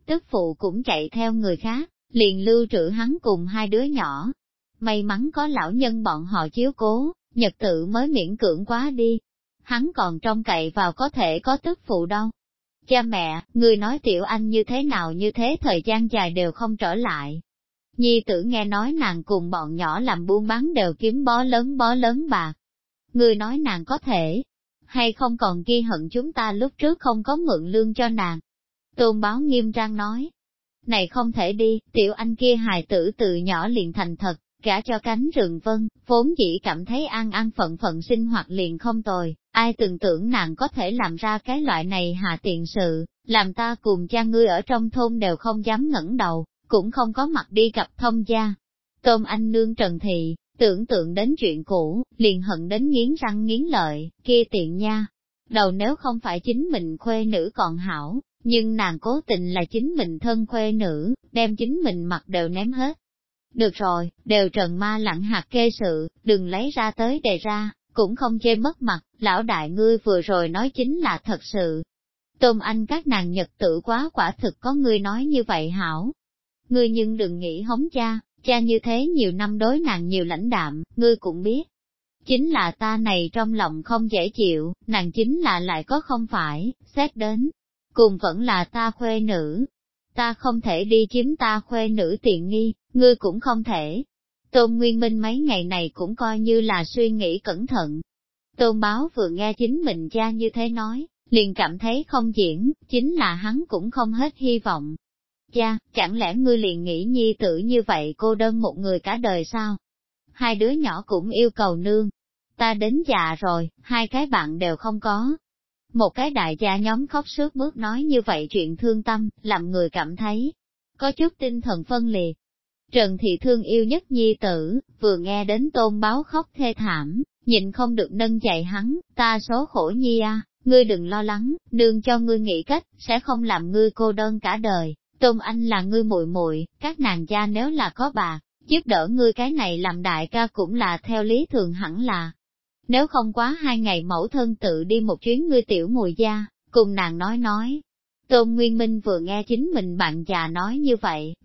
tức phụ cũng chạy theo người khác, liền lưu trữ hắn cùng hai đứa nhỏ. May mắn có lão nhân bọn họ chiếu cố, nhật tự mới miễn cưỡng quá đi. Hắn còn trông cậy vào có thể có tức phụ đâu. Cha mẹ, người nói tiểu anh như thế nào như thế thời gian dài đều không trở lại. Nhi tử nghe nói nàng cùng bọn nhỏ làm buôn bán đều kiếm bó lớn bạc. Người nói nàng có thể, hay không còn ghi hận chúng ta lúc trước không có mượn lương cho nàng. Tôn Báo nghiêm trang nói, này không thể đi, tiểu anh kia hài tử từ nhỏ liền thành thật, gả cho cánh rừng vân, vốn dĩ cảm thấy an an phận phận sinh hoạt liền không tồi, ai từng tưởng nàng có thể làm ra cái loại này hạ tiện sự, làm ta cùng cha ngươi ở trong thôn đều không dám ngẩng đầu, cũng không có mặt đi gặp thông gia. Tôn Anh Nương Trần Thị, tưởng tượng đến chuyện cũ, liền hận đến nghiến răng nghiến lợi, kia tiện nha. Đầu nếu không phải chính mình khuê nữ còn hảo, nhưng nàng cố tình là chính mình thân khuê nữ, đem chính mình mặt đều ném hết. Được rồi, đều trần ma lặng hạt kê sự, đừng lấy ra tới đề ra, cũng không chê mất mặt, lão đại ngươi vừa rồi nói chính là thật sự. Tôn Anh các nàng nhật tử quá quả thực có ngươi nói như vậy hảo. Ngươi nhưng đừng nghĩ hống cha như thế nhiều năm đối nàng nhiều lãnh đạm, ngươi cũng biết. Chính là ta này trong lòng không dễ chịu, nàng chính là lại có không phải, xét đến. Cùng vẫn là ta khuê nữ. Ta không thể đi chiếm ta khuê nữ tiện nghi, ngươi cũng không thể. Tôn Nguyên Minh mấy ngày này cũng coi như là suy nghĩ cẩn thận. Tôn Báo vừa nghe chính mình cha như thế nói, liền cảm thấy không diễn, chính là hắn cũng không hết hy vọng. Cha, chẳng lẽ ngươi liền nghĩ nhi tử như vậy cô đơn một người cả đời sao? Hai đứa nhỏ cũng yêu cầu nương. Ta đến già rồi, hai cái bạn đều không có. Một cái đại gia nhóm khóc sướt mướt nói như vậy chuyện thương tâm, làm người cảm thấy có chút tinh thần phân liệt. Trần Thị thương yêu nhất nhi tử, vừa nghe đến Tôn Báo khóc thê thảm, nhịn không được nâng dậy hắn, ta số khổ nhi a, ngươi đừng lo lắng, nương cho ngươi nghĩ cách, sẽ không làm ngươi cô đơn cả đời. Tôn Anh là ngươi muội muội, các nàng gia nếu là có bạc, giúp đỡ ngươi cái này làm đại ca cũng là theo lý thường hẳn là. Nếu không quá 2 ngày mẫu thân tự đi một chuyến ngươi tiểu mùi gia, cùng nàng nói. Tôn Nguyên Minh vừa nghe chính mình bạn già nói như vậy,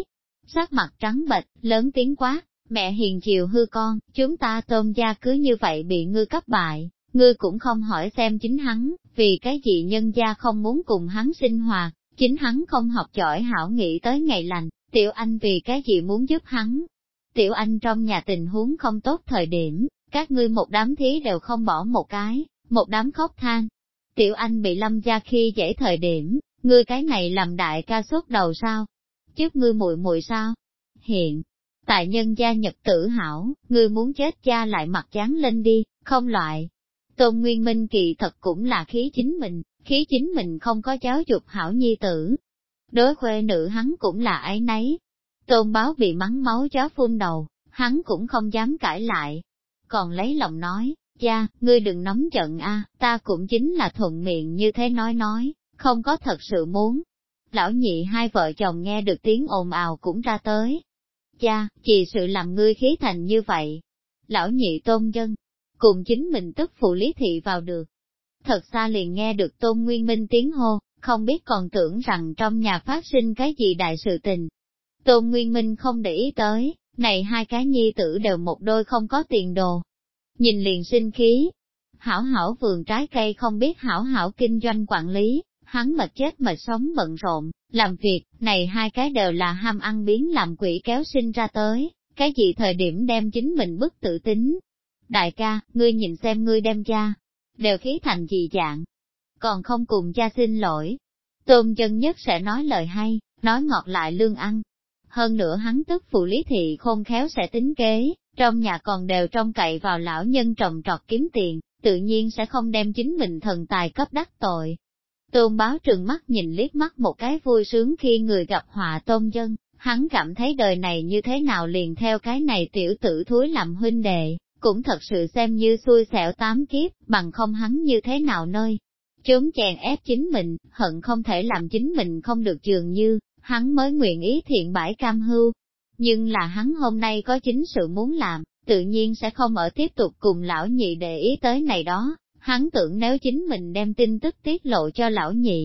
sắc mặt trắng bệch, lớn tiếng quát, mẹ hiền chiều hư con, chúng ta Tôn gia cứ như vậy bị ngươi cấp bại, ngươi cũng không hỏi xem chính hắn, vì cái gì nhân gia không muốn cùng hắn sinh hoạt, chính hắn không học giỏi hảo nghĩ tới ngày lành, tiểu anh vì cái gì muốn giúp hắn. Tiểu anh trong nhà tình huống không tốt thời điểm, các ngươi một đám thí đều không bỏ một cái, một đám khóc than. Tiểu anh bị Lâm gia khi dễ thời điểm, ngươi cái này làm đại ca suốt đầu sao? Trước ngươi muội muội sao? Hiện tại nhân gia nhật tử hảo, ngươi muốn chết cha lại mặt chán lên đi, không loại. Tôn Nguyên Minh kỳ thật cũng là khí chính mình không có giáo dục hảo nhi tử. Đối khuê nữ hắn cũng là áy nấy. Tôn Báo bị mắng máu chó phun đầu, hắn cũng không dám cãi lại. Còn lấy lòng nói, cha, ngươi đừng nóng giận a, ta cũng chính là thuận miệng như thế nói, không có thật sự muốn. Lão nhị hai vợ chồng nghe được tiếng ồn ào cũng ra tới. Cha, chỉ sự làm ngươi khí thành như vậy. Lão nhị Tôn Dân, cùng chính mình tức phụ Lý Thị vào được. Thật xa liền nghe được Tôn Nguyên Minh tiếng hô, không biết còn tưởng rằng trong nhà phát sinh cái gì đại sự tình. Tôn Nguyên Minh không để ý tới, này hai cái nhi tử đều một đôi không có tiền đồ. Nhìn liền sinh khí. Hảo hảo vườn trái cây không biết hảo hảo kinh doanh quản lý, hắn mệt chết mệt sống bận rộn, làm việc, này hai cái đều là ham ăn biến làm quỷ kéo sinh ra tới, cái gì thời điểm đem chính mình bức tự tính. Đại ca, ngươi nhìn xem ngươi đem cha, đều khí thành gì dạng, còn không cùng cha xin lỗi. Tôn Dân nhất sẽ nói lời hay, nói ngọt lại lương ăn. Hơn nữa hắn tức phụ Lý Thị khôn khéo sẽ tính kế, trong nhà còn đều trông cậy vào lão nhân trồng trọt kiếm tiền, tự nhiên sẽ không đem chính mình thần tài cấp đắc tội. Tôn Báo trừng mắt nhìn liếc mắt một cái vui sướng khi người gặp họa Tôn Dân, hắn cảm thấy đời này như thế nào liền theo cái này tiểu tử thúi làm huynh đệ, cũng thật sự xem như xui xẻo 8 kiếp, bằng không hắn như thế nào nơi. Chốn chèn ép chính mình, hận không thể làm chính mình không được dường như, hắn mới nguyện ý thiện bãi cam hưu. Nhưng là hắn hôm nay có chính sự muốn làm, tự nhiên sẽ không ở tiếp tục cùng lão nhị để ý tới này đó. Hắn tưởng nếu chính mình đem tin tức tiết lộ cho lão nhị,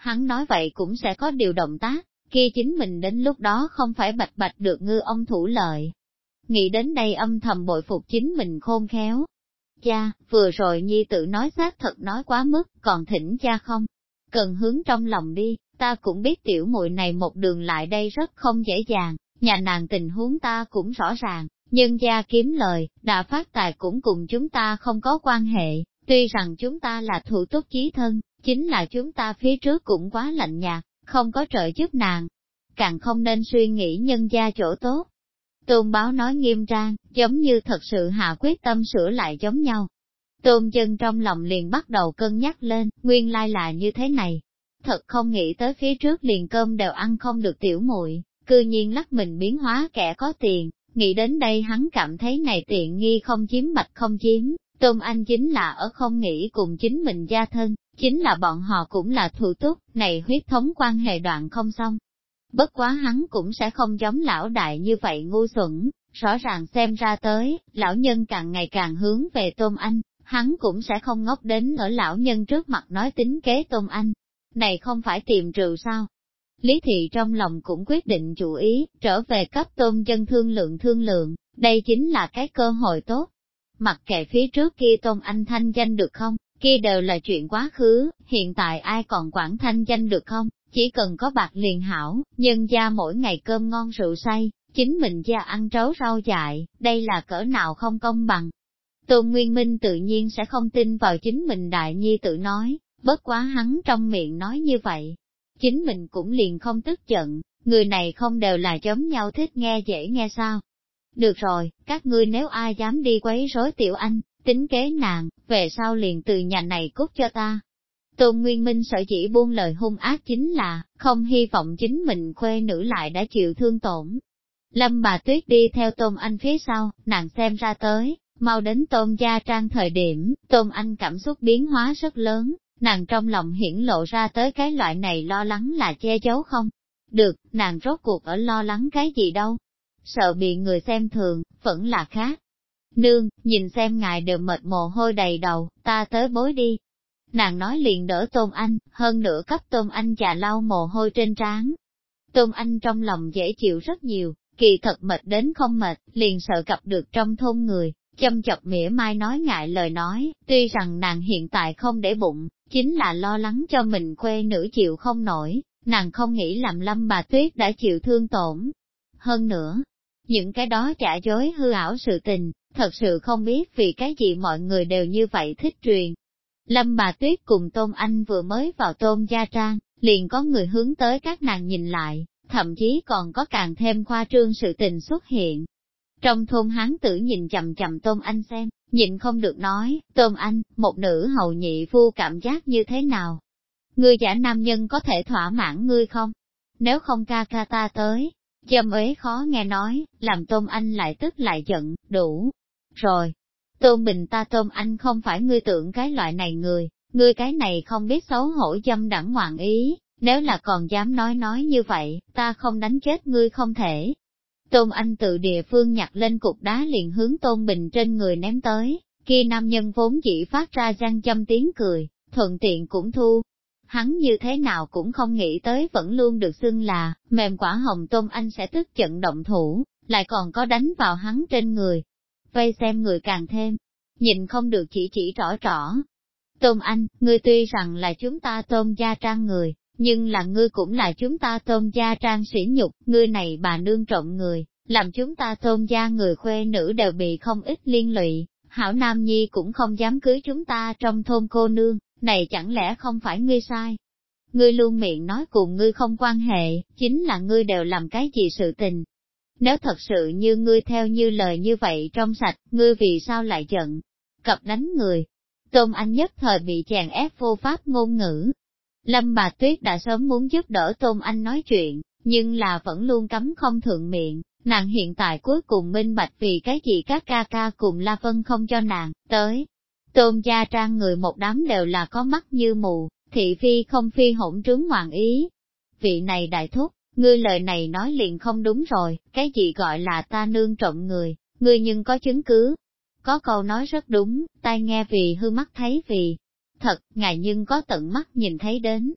hắn nói vậy cũng sẽ có điều động tác, kia chính mình đến lúc đó không phải bạch bạch được ngư ông thủ lợi. Nghĩ đến đây âm thầm bội phục chính mình khôn khéo. Cha, vừa rồi nhi tự nói xác thật nói quá mức, còn thỉnh cha không? Cần hướng trong lòng đi, ta cũng biết tiểu muội này một đường lại đây rất không dễ dàng, nhà nàng tình huống ta cũng rõ ràng, nhưng gia kiếm lời, đã phát tài cũng cùng chúng ta không có quan hệ, tuy rằng chúng ta là thủ túc chí thân, chính là chúng ta phía trước cũng quá lạnh nhạt, không có trợ giúp nàng, càng không nên suy nghĩ nhân gia chỗ tốt. Tôn Báo nói nghiêm trang, giống như thật sự hạ quyết tâm sửa lại giống nhau. Tôn Dân trong lòng liền bắt đầu cân nhắc lên, nguyên lai là như thế này. Thật không nghĩ tới phía trước liền cơm đều ăn không được tiểu muội, cư nhiên lắc mình biến hóa kẻ có tiền, nghĩ đến đây hắn cảm thấy này tiện nghi không chiếm bạch không chiếm. Tôn Anh chính là ở không nghĩ cùng chính mình gia thân, chính là bọn họ cũng là thủ túc, này huyết thống quan hệ đoạn không xong. Bất quá hắn cũng sẽ không giống lão đại như vậy ngu xuẩn, rõ ràng xem ra tới, lão nhân càng ngày càng hướng về Tôn Anh, hắn cũng sẽ không ngốc đến ở lão nhân trước mặt nói tính kế Tôn Anh. Này không phải tìm rượu sao? Lý Thị trong lòng cũng quyết định chủ ý, trở về cấp Tôn Dân thương lượng, đây chính là cái cơ hội tốt. Mặc kệ phía trước kia Tôn Anh thanh danh được không, kia đều là chuyện quá khứ, hiện tại ai còn quản thanh danh được không, chỉ cần có bạc liền hảo, nhân gia mỗi ngày cơm ngon rượu say, chính mình gia ăn trấu rau dại, đây là cỡ nào không công bằng. Tôn Nguyên Minh tự nhiên sẽ không tin vào chính mình đại nhi tự nói, bất quá hắn trong miệng nói như vậy. Chính mình cũng liền không tức giận, người này không đều là giống nhau thích nghe dễ nghe sao. Được rồi, các ngươi nếu ai dám đi quấy rối tiểu anh, tính kế nàng, về sau liền từ nhà này cút cho ta. Tôn Nguyên Minh sở dĩ buông lời hung ác chính là, không hy vọng chính mình khuê nữ lại đã chịu thương tổn. Lâm Bà Tuyết đi theo Tôn Anh phía sau, nàng xem ra tới, mau đến Tôn gia trang thời điểm, Tôn Anh cảm xúc biến hóa rất lớn, nàng trong lòng hiển lộ ra tới cái loại này lo lắng là che giấu không. Được, nàng rốt cuộc ở lo lắng cái gì đâu. Sợ bị người xem thường, vẫn là khác. Nương, nhìn xem ngài đều mệt mồ hôi đầy đầu, ta tới bối đi. Nàng nói liền đỡ Tôn Anh, hơn nữa cấp Tôn Anh chà lau mồ hôi trên trán. Tôn Anh trong lòng dễ chịu rất nhiều, kỳ thật mệt đến không mệt, liền sợ gặp được trong thôn người, châm chọc mỉa mai nói ngại lời nói, tuy rằng nàng hiện tại không để bụng, chính là lo lắng cho mình khuê nữ chịu không nổi, nàng không nghĩ làm Lâm Bà Tuyết đã chịu thương tổn. Hơn nữa, những cái đó giả dối hư ảo sự tình, thật sự không biết vì cái gì mọi người đều như vậy thích truyền. Lâm Bà Tuyết cùng Tôn Anh vừa mới vào Tôn gia trang, liền có người hướng tới các nàng nhìn lại, thậm chí còn có càng thêm khoa trương sự tình xuất hiện. Trong thôn hán tử nhìn chằm chằm Tôn Anh xem, nhịn không được nói, Tôn Anh, một nữ hầu nhị phu cảm giác như thế nào? Ngươi giả nam nhân có thể thỏa mãn ngươi không? Nếu không ca ca ta tới, dâm ế khó nghe nói, làm Tôn Anh lại tức lại giận, đủ. Rồi, Tôn Bình ta Tôn Anh không phải ngươi tưởng cái loại này người, ngươi cái này không biết xấu hổ dâm đẳng ngoạn ý, nếu là còn dám nói như vậy, ta không đánh chết ngươi không thể. Tôn Anh từ địa phương nhặt lên cục đá liền hướng Tôn Bình trên người ném tới, kia nam nhân vốn chỉ phát ra răng châm tiếng cười, thuận tiện cũng thu. Hắn như thế nào cũng không nghĩ tới vẫn luôn được xưng là, mềm quả hồng Tôn Anh sẽ tức giận động thủ, lại còn có đánh vào hắn trên người. Vây xem người càng thêm, nhìn không được chỉ rõ. Tôn Anh, ngươi tuy rằng là chúng ta Tôn gia trang người, nhưng là ngươi cũng là chúng ta Tôn gia trang sỉ nhục, ngươi này bà nương trộm người, làm chúng ta Tôn gia người khuê nữ đều bị không ít liên lụy, hảo nam nhi cũng không dám cưới chúng ta trong thôn cô nương, này chẳng lẽ không phải ngươi sai? Ngươi luôn miệng nói cùng ngươi không quan hệ, chính là ngươi đều làm cái gì sự tình. Nếu thật sự như ngươi theo như lời như vậy trong sạch, ngươi vì sao lại giận? Cặp đánh người. Tôn Anh nhất thời bị chèn ép vô pháp ngôn ngữ. Lâm Bà Tuyết đã sớm muốn giúp đỡ Tôn Anh nói chuyện, nhưng là vẫn luôn cấm không thượng miệng, nàng hiện tại cuối cùng minh bạch vì cái gì các ca ca cùng La Vân không cho nàng, tới. Tôn gia trang người một đám đều là có mắt như mù, thị phi không phi hỗn trướng ngoạn ý. Vị này đại thúc, ngươi lời này nói liền không đúng rồi, cái gì gọi là ta nương trộm người, ngươi nhưng có chứng cứ. Có câu nói rất đúng, tai nghe vì hư mắt thấy vì thật, ngài nhưng có tận mắt nhìn thấy đến.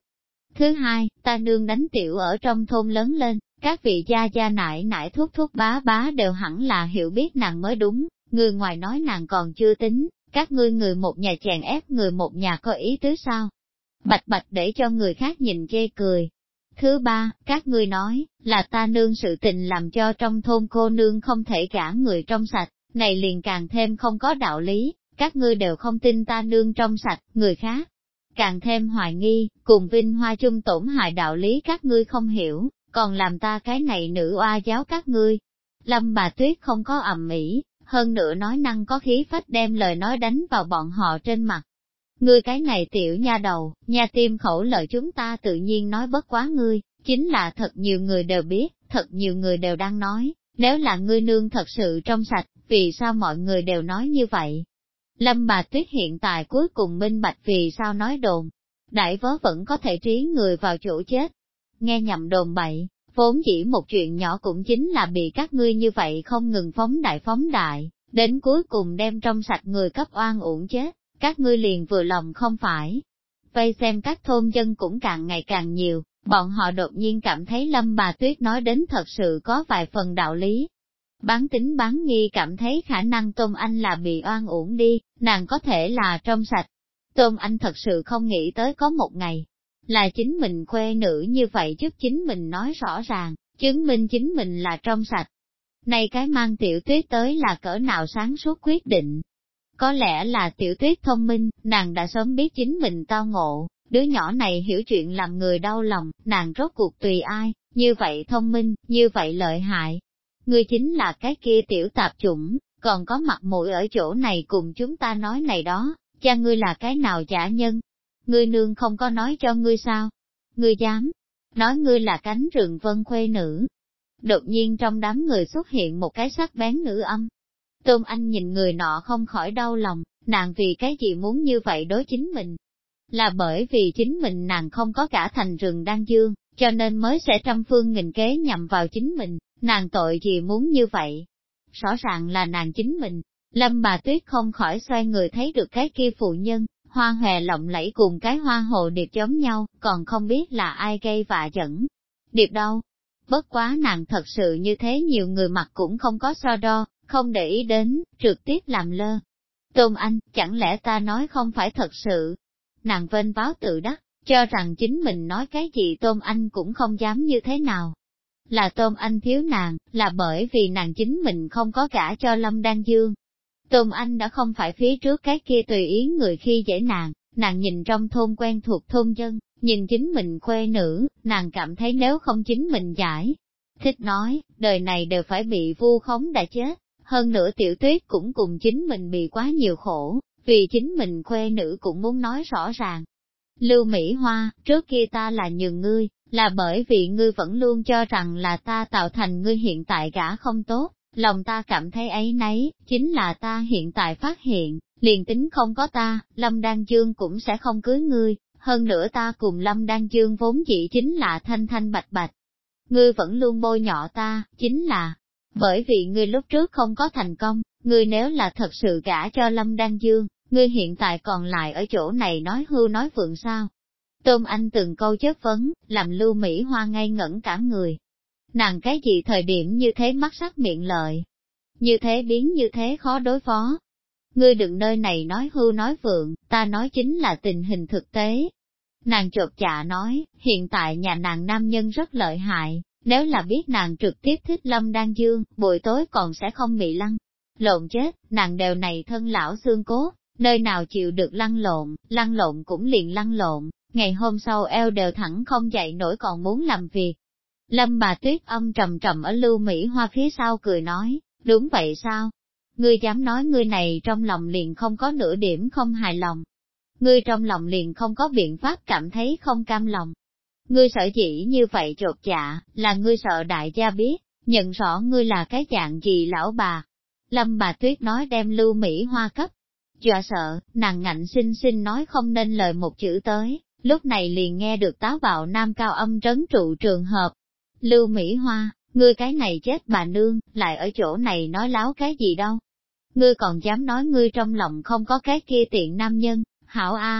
Thứ hai, ta nương đánh tiểu ở trong thôn lớn lên, các vị gia gia nại nại thúc thúc bá bá đều hẳn là hiểu biết nàng mới đúng, người ngoài nói nàng còn chưa tính, các ngươi người một nhà chèn ép người một nhà có ý tứ sao? Bạch bạch để cho người khác nhìn chê cười. Thứ ba, các ngươi nói, là ta nương sự tình làm cho trong thôn cô nương không thể gả người trong sạch, này liền càng thêm không có đạo lý, các ngươi đều không tin ta nương trong sạch, người khác càng thêm hoài nghi, cùng vinh hoa chung tổn hại đạo lý các ngươi không hiểu, còn làm ta cái này nữ oa giáo các ngươi. Lâm bà Tuyết không có ầm ĩ, hơn nữa nói năng có khí phách đem lời nói đánh vào bọn họ trên mặt. Ngươi cái này tiểu nha đầu, nha tim khẩu lợi chúng ta tự nhiên nói bất quá ngươi, chính là thật nhiều người đều biết, thật nhiều người đều đang nói, nếu là ngươi nương thật sự trong sạch, vì sao mọi người đều nói như vậy? Lâm bà Tuyết hiện tại cuối cùng minh bạch vì sao nói đồn, đại vớ vẫn có thể trí người vào chỗ chết. Nghe nhầm đồn bậy, vốn chỉ một chuyện nhỏ cũng chính là bị các ngươi như vậy không ngừng phóng đại, đến cuối cùng đem trong sạch người cấp oan uổng chết, các ngươi liền vừa lòng không phải. Vây xem các thôn dân cũng càng ngày càng nhiều, bọn họ đột nhiên cảm thấy Lâm bà Tuyết nói đến thật sự có vài phần đạo lý. Bán tính bán nghi cảm thấy khả năng Tôn Anh là bị oan uổng đi, nàng có thể là trong sạch. Tôn Anh thật sự không nghĩ tới có một ngày, là chính mình khuê nữ như vậy giúp chính mình nói rõ ràng, chứng minh chính mình là trong sạch. Này cái mang Tiểu Tuyết tới là cỡ nào sáng suốt quyết định. Có lẽ là Tiểu Tuyết thông minh, nàng đã sớm biết chính mình tao ngộ, đứa nhỏ này hiểu chuyện làm người đau lòng, nàng rốt cuộc tùy ai, như vậy thông minh, như vậy lợi hại. Ngươi chính là cái kia tiểu tạp chủng, còn có mặt mũi ở chỗ này cùng chúng ta nói này đó, cha ngươi là cái nào giả nhân? Ngươi nương không có nói cho ngươi sao? Ngươi dám nói ngươi là cánh rừng vân khuê nữ? Đột nhiên trong đám người xuất hiện một cái sắc bén nữ âm. Tôn Anh nhìn người nọ không khỏi đau lòng, nàng vì cái gì muốn như vậy đối chính mình? Là bởi vì chính mình nàng không có cả thành rừng đan dương, cho nên mới sẽ trăm phương nghìn kế nhằm vào chính mình, nàng tội gì muốn như vậy? Rõ ràng là nàng chính mình. Lâm bà Tuyết không khỏi xoay người thấy được cái kia phụ nhân, hoa hòe lộng lẫy cùng cái hoa hồ điệp giống nhau, còn không biết là ai gây vạ dẫn. Điệp đâu? Bất quá nàng thật sự như thế nhiều người mặt cũng không có so đo, không để ý đến, trực tiếp làm lơ. Tôn Anh, chẳng lẽ ta nói không phải thật sự? Nàng vênh váo tự đắc, cho rằng chính mình nói cái gì Tôn Anh cũng không dám như thế nào. Là Tôn Anh thiếu nàng, là bởi vì nàng chính mình không có gả cho Lâm Đan Dương. Tôn Anh đã không phải phía trước cái kia tùy ý người khi dễ nàng nhìn trong thôn quen thuộc thôn dân, nhìn chính mình khuê nữ, nàng cảm thấy nếu không chính mình giải. Thích nói, đời này đều phải bị vu khống đã chết, hơn nữa Tiểu Tuyết cũng cùng chính mình bị quá nhiều khổ, vì chính mình khuê nữ cũng muốn nói rõ ràng. Lưu Mỹ Hoa, trước kia ta là nhường ngươi, là bởi vì ngươi vẫn luôn cho rằng là ta tạo thành ngươi hiện tại gả không tốt, lòng ta cảm thấy ấy nấy, chính là ta hiện tại phát hiện, liền tính không có ta, Lâm Đan Dương cũng sẽ không cưới ngươi, hơn nữa ta cùng Lâm Đan Dương vốn dĩ chính là thanh thanh bạch bạch. Ngươi vẫn luôn bôi nhọ ta, chính là, bởi vì ngươi lúc trước không có thành công, ngươi nếu là thật sự gả cho Lâm Đan Dương, ngươi hiện tại còn lại ở chỗ này nói hưu nói phượng sao. Tôn Anh từng câu chất vấn, làm Lưu Mỹ Hoa ngây ngẩn cả người. Nàng cái gì thời điểm như thế mắt sắc miệng lợi, như thế biến như thế khó đối phó. Ngươi đừng nơi này nói hưu nói phượng, ta nói chính là tình hình thực tế. Nàng chột dạ nói, hiện tại nhà nàng nam nhân rất lợi hại, nếu là biết nàng trực tiếp thích Lâm Đan Dương, buổi tối còn sẽ không bị lộn chết, nàng đều này thân lão xương cốt, nơi nào chịu được lăn lộn cũng liền lăn lộn, ngày hôm sau eo đều thẳng không dậy nổi còn muốn làm việc. Lâm bà Tuyết âm trầm trầm ở Lưu Mỹ Hoa phía sau cười nói, đúng vậy sao? Ngươi dám nói ngươi này trong lòng liền không có nửa điểm không hài lòng. Ngươi trong lòng liền không có biện pháp cảm thấy không cam lòng. Ngươi sợ dĩ như vậy chột dạ, là ngươi sợ đại gia biết, nhận rõ ngươi là cái dạng gì lão bà. Lâm bà Tuyết nói đem Lưu Mỹ Hoa cấp. Dọa sợ, nàng ngạnh xinh xinh nói không nên lời một chữ tới, lúc này liền nghe được táo bạo nam cao âm trấn trụ trường hợp. Lưu Mỹ Hoa, ngươi cái này chết bà nương, lại ở chỗ này nói láo cái gì đâu. Ngươi còn dám nói ngươi trong lòng không có cái kia tiện nam nhân, hảo a.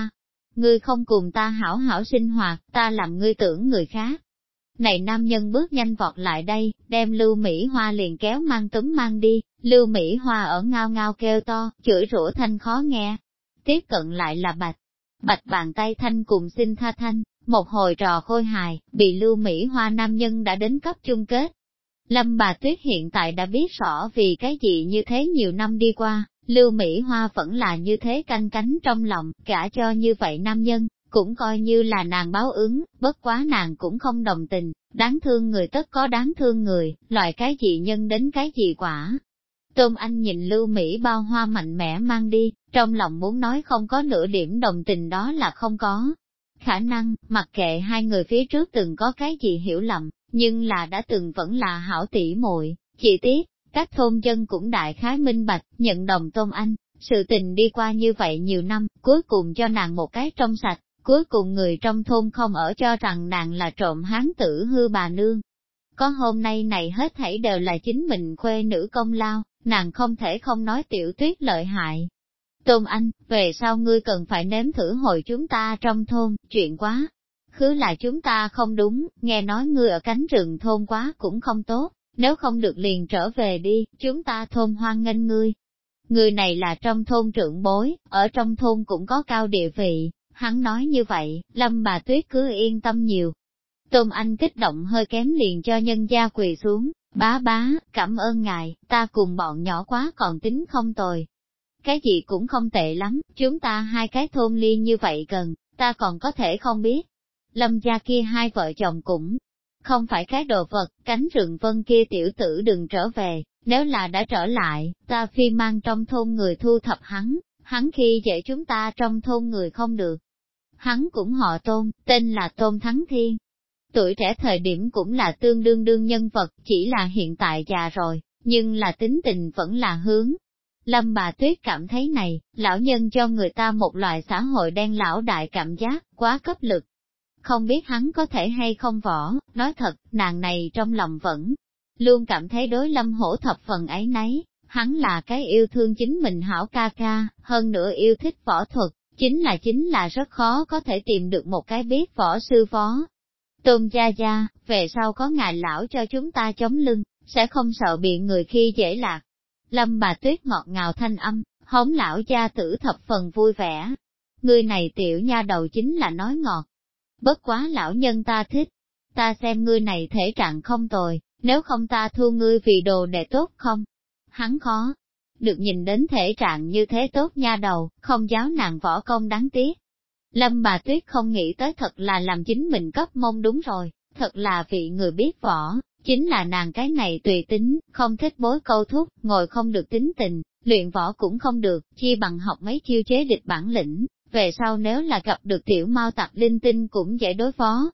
ngươi không cùng ta hảo hảo sinh hoạt, ta làm ngươi tưởng người khác. Này nam nhân bước nhanh vọt lại đây, đem Lưu Mỹ Hoa liền kéo mang túm mang đi, Lưu Mỹ Hoa ở ngao ngao kêu to, chửi rủa thanh khó nghe. Tiếp cận lại là bạch bàn tay thanh cùng xin tha thanh, một hồi trò khôi hài, bị Lưu Mỹ Hoa nam nhân đã đến cấp chung kết. Lâm Bà Tuyết hiện tại đã biết rõ vì cái gì như thế nhiều năm đi qua, Lưu Mỹ Hoa vẫn là như thế canh cánh trong lòng, cả cho như vậy nam nhân, cũng coi như là nàng báo ứng, bất quá nàng cũng không đồng tình, đáng thương người tất có đáng thương người, loại cái gì nhân đến cái gì quả. Tôn Anh nhìn Lưu Mỹ bao hoa mạnh mẽ mang đi, trong lòng muốn nói không có nửa điểm đồng tình đó là không có. Khả năng, mặc kệ hai người phía trước từng có cái gì hiểu lầm, nhưng là đã từng vẫn là hảo tỉ muội, chỉ tiếc, các thôn dân cũng đại khái minh bạch, nhận đồng Tôn Anh, sự tình đi qua như vậy nhiều năm, cuối cùng cho nàng một cái trong sạch, cuối cùng người trong thôn không ở cho rằng nàng là trộm hán tử hư bà nương. Có hôm nay này hết thảy đều là chính mình khuê nữ công lao, nàng không thể không nói Tiểu Tuyết lợi hại. Tôn Anh, về sau ngươi cần phải nếm thử hồi chúng ta trong thôn, chuyện quá. Khứ là chúng ta không đúng, nghe nói ngươi ở cánh rừng thôn quá cũng không tốt, nếu không được liền trở về đi, chúng ta thôn hoan nghênh ngươi. Người này là trong thôn trưởng bối, ở trong thôn cũng có cao địa vị, hắn nói như vậy, Lâm Bà Tuyết cứ yên tâm nhiều. Tôn Anh kích động hơi kém liền cho nhân gia quỳ xuống, bá, cảm ơn ngài, ta cùng bọn nhỏ quá còn tính không tồi. Cái gì cũng không tệ lắm, chúng ta hai cái thôn liên như vậy gần, ta còn có thể không biết. Lâm gia kia hai vợ chồng cũng không phải cái đồ vật, cánh rừng vân kia tiểu tử đừng trở về, nếu là đã trở lại, ta phi mang trong thôn người thu thập hắn khi dễ chúng ta trong thôn người không được. Hắn cũng họ Tôn, tên là Tôn Thắng Thiên. Tuổi trẻ thời điểm cũng là tương đương đương nhân vật, chỉ là hiện tại già rồi, nhưng là tính tình vẫn là hướng. Lâm Bà Tuyết cảm thấy này, lão nhân cho người ta một loại xã hội đen lão đại cảm giác, quá cấp lực. Không biết hắn có thể hay không võ, nói thật, nàng này trong lòng vẫn luôn cảm thấy đối Lâm Hổ thập phần ấy nấy, hắn là cái yêu thương chính mình hảo ca ca, hơn nữa yêu thích võ thuật, chính là rất khó có thể tìm được một cái biết võ sư phó. Tôn gia gia, về sau có ngài lão cho chúng ta chống lưng, sẽ không sợ bị người khi dễ lạc. Lâm Bà Tuyết ngọt ngào thanh âm, hống lão gia tử thập phần vui vẻ. Người này tiểu nha đầu chính là nói ngọt. Bất quá lão nhân ta thích. Ta xem ngươi này thể trạng không tồi, nếu không ta thu ngươi vì đồ đệ tốt không? Hắn khó được nhìn đến thể trạng như thế tốt nha đầu, không giáo nàng võ công đáng tiếc. Lâm Bà Tuyết không nghĩ tới thật là làm chính mình cấp mông đúng rồi, thật là vị người biết võ, chính là nàng cái này tùy tính, không thích bối câu thúc, ngồi không được tính tình, luyện võ cũng không được, chi bằng học mấy chiêu chế địch bản lĩnh, về sau nếu là gặp được tiểu mao tặc linh tinh cũng dễ đối phó.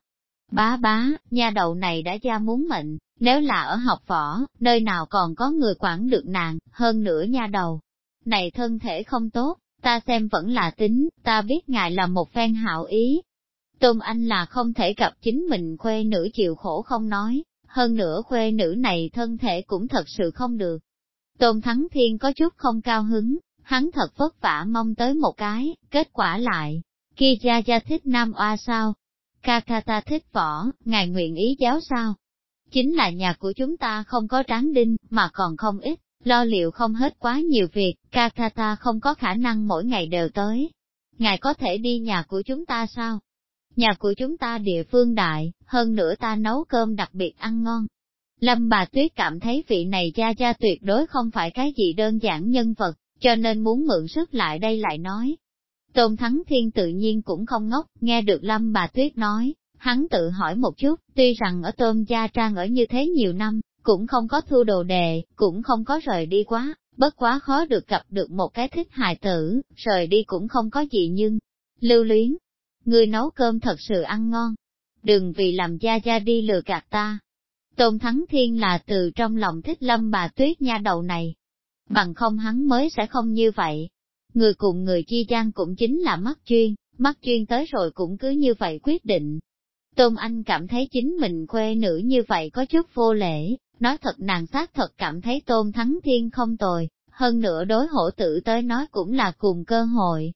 Bá, nha đầu này đã ra muốn mệnh, nếu là ở học võ, nơi nào còn có người quản được nàng, hơn nữa nha đầu. Này thân thể không tốt, ta xem vẫn là tính, ta biết ngài là một phen hảo ý. Tôn Anh là không thể gặp chính mình khuê nữ chịu khổ không nói, hơn nữa khuê nữ này thân thể cũng thật sự không được. Tôn Thắng Thiên có chút không cao hứng, hắn thật vất vả mong tới một cái, kết quả lại, kia gia thích nam oa sao? Ca ta thích võ, ngài nguyện ý giáo sao? Chính là nhà của chúng ta không có tráng đinh, mà còn không ít, lo liệu không hết quá nhiều việc, ca ta không có khả năng mỗi ngày đều tới. Ngài có thể đi nhà của chúng ta sao? Nhà của chúng ta địa phương đại, hơn nữa ta nấu cơm đặc biệt ăn ngon. Lâm Bà Tuyết cảm thấy vị này gia tuyệt đối không phải cái gì đơn giản nhân vật, cho nên muốn mượn sức lại đây lại nói. Tôn Thắng Thiên tự nhiên cũng không ngốc, nghe được Lâm Bà Tuyết nói, hắn tự hỏi một chút, tuy rằng ở Tôn gia trang ở như thế nhiều năm, cũng không có thu đồ đề, cũng không có rời đi quá, bất quá khó được gặp được một cái thích hài tử, rời đi cũng không có gì nhưng, lưu luyến. Người nấu cơm thật sự ăn ngon, đừng vì làm gia đi lừa gạt ta. Tôn Thắng Thiên là từ trong lòng thích Lâm Bà Tuyết nha đầu này, bằng không hắn mới sẽ không như vậy. Người cùng người chi gian cũng chính là mắt chuyên tới rồi cũng cứ như vậy quyết định. Tôn Anh cảm thấy chính mình khuê nữ như vậy có chút vô lễ, nói thật nàng xác thật cảm thấy Tôn Thắng Thiên không tồi, hơn nữa đối hổ tử tới nói cũng là cùng cơ hội.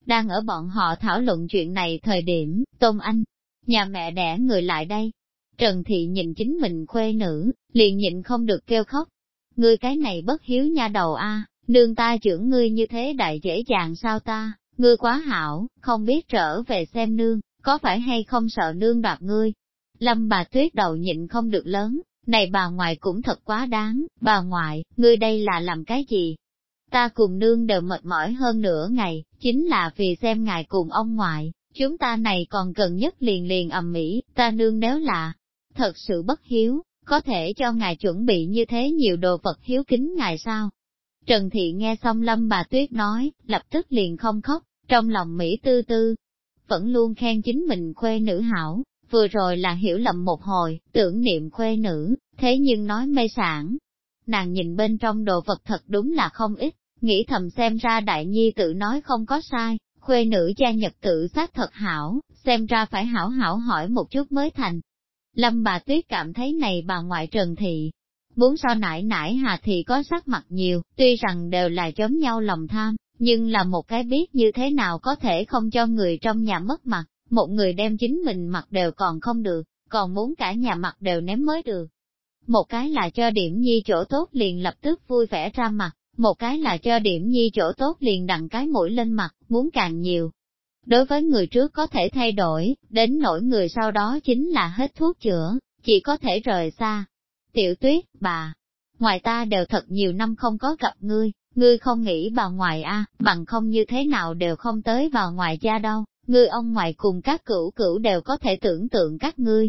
Đang ở bọn họ thảo luận chuyện này thời điểm, Tôn Anh, nhà mẹ đẻ người lại đây. Trần Thị nhìn chính mình khuê nữ, liền nhịn không được kêu khóc. Ngươi cái này bất hiếu nha đầu a, nương ta trưởng ngươi như thế đại dễ dàng sao ta, ngươi quá hảo, không biết trở về xem nương, có phải hay không sợ nương đoạt ngươi. Lâm bà Tuyết đầu nhịn không được lớn, này bà ngoại cũng thật quá đáng, bà ngoại, ngươi đây là làm cái gì? Ta cùng nương đều mệt mỏi hơn nửa ngày, chính là vì xem ngài cùng ông ngoại, chúng ta này còn gần nhất liền ầm ĩ, ta nương nếu là thật sự bất hiếu, có thể cho ngài chuẩn bị như thế nhiều đồ vật hiếu kính ngài sao? Trần Thị nghe xong Lâm bà Tuyết nói, lập tức liền không khóc, trong lòng Mỹ tư tư, vẫn luôn khen chính mình khuê nữ hảo, vừa rồi là hiểu lầm một hồi, tưởng niệm khuê nữ, thế nhưng nói mê sản. Nàng nhìn bên trong đồ vật thật đúng là không ít, nghĩ thầm xem ra đại nhi tự nói không có sai, khuê nữ gia nhật tự xác thật hảo, xem ra phải hảo hảo hỏi một chút mới thành. Lâm bà Tuyết cảm thấy này bà ngoại Trần Thị, muốn so nải nải Hà Thị có sắc mặt nhiều, tuy rằng đều là giống nhau lòng tham, nhưng là một cái biết như thế nào có thể không cho người trong nhà mất mặt, một người đem chính mình mặt đều còn không được, còn muốn cả nhà mặt đều ném mới được. Một cái là cho điểm nhi chỗ tốt liền lập tức vui vẻ ra mặt, một cái là cho điểm nhi chỗ tốt liền đặng cái mũi lên mặt, muốn càng nhiều. Đối với người trước có thể thay đổi, đến nỗi người sau đó chính là hết thuốc chữa, chỉ có thể rời xa. Tiểu Tuyết, bà, ngoài ta đều thật nhiều năm không có gặp ngươi không nghĩ bà ngoại bằng không như thế nào đều không tới bà ngoại gia đâu, ngươi ông ngoại cùng các cửu cửu đều có thể tưởng tượng các ngươi.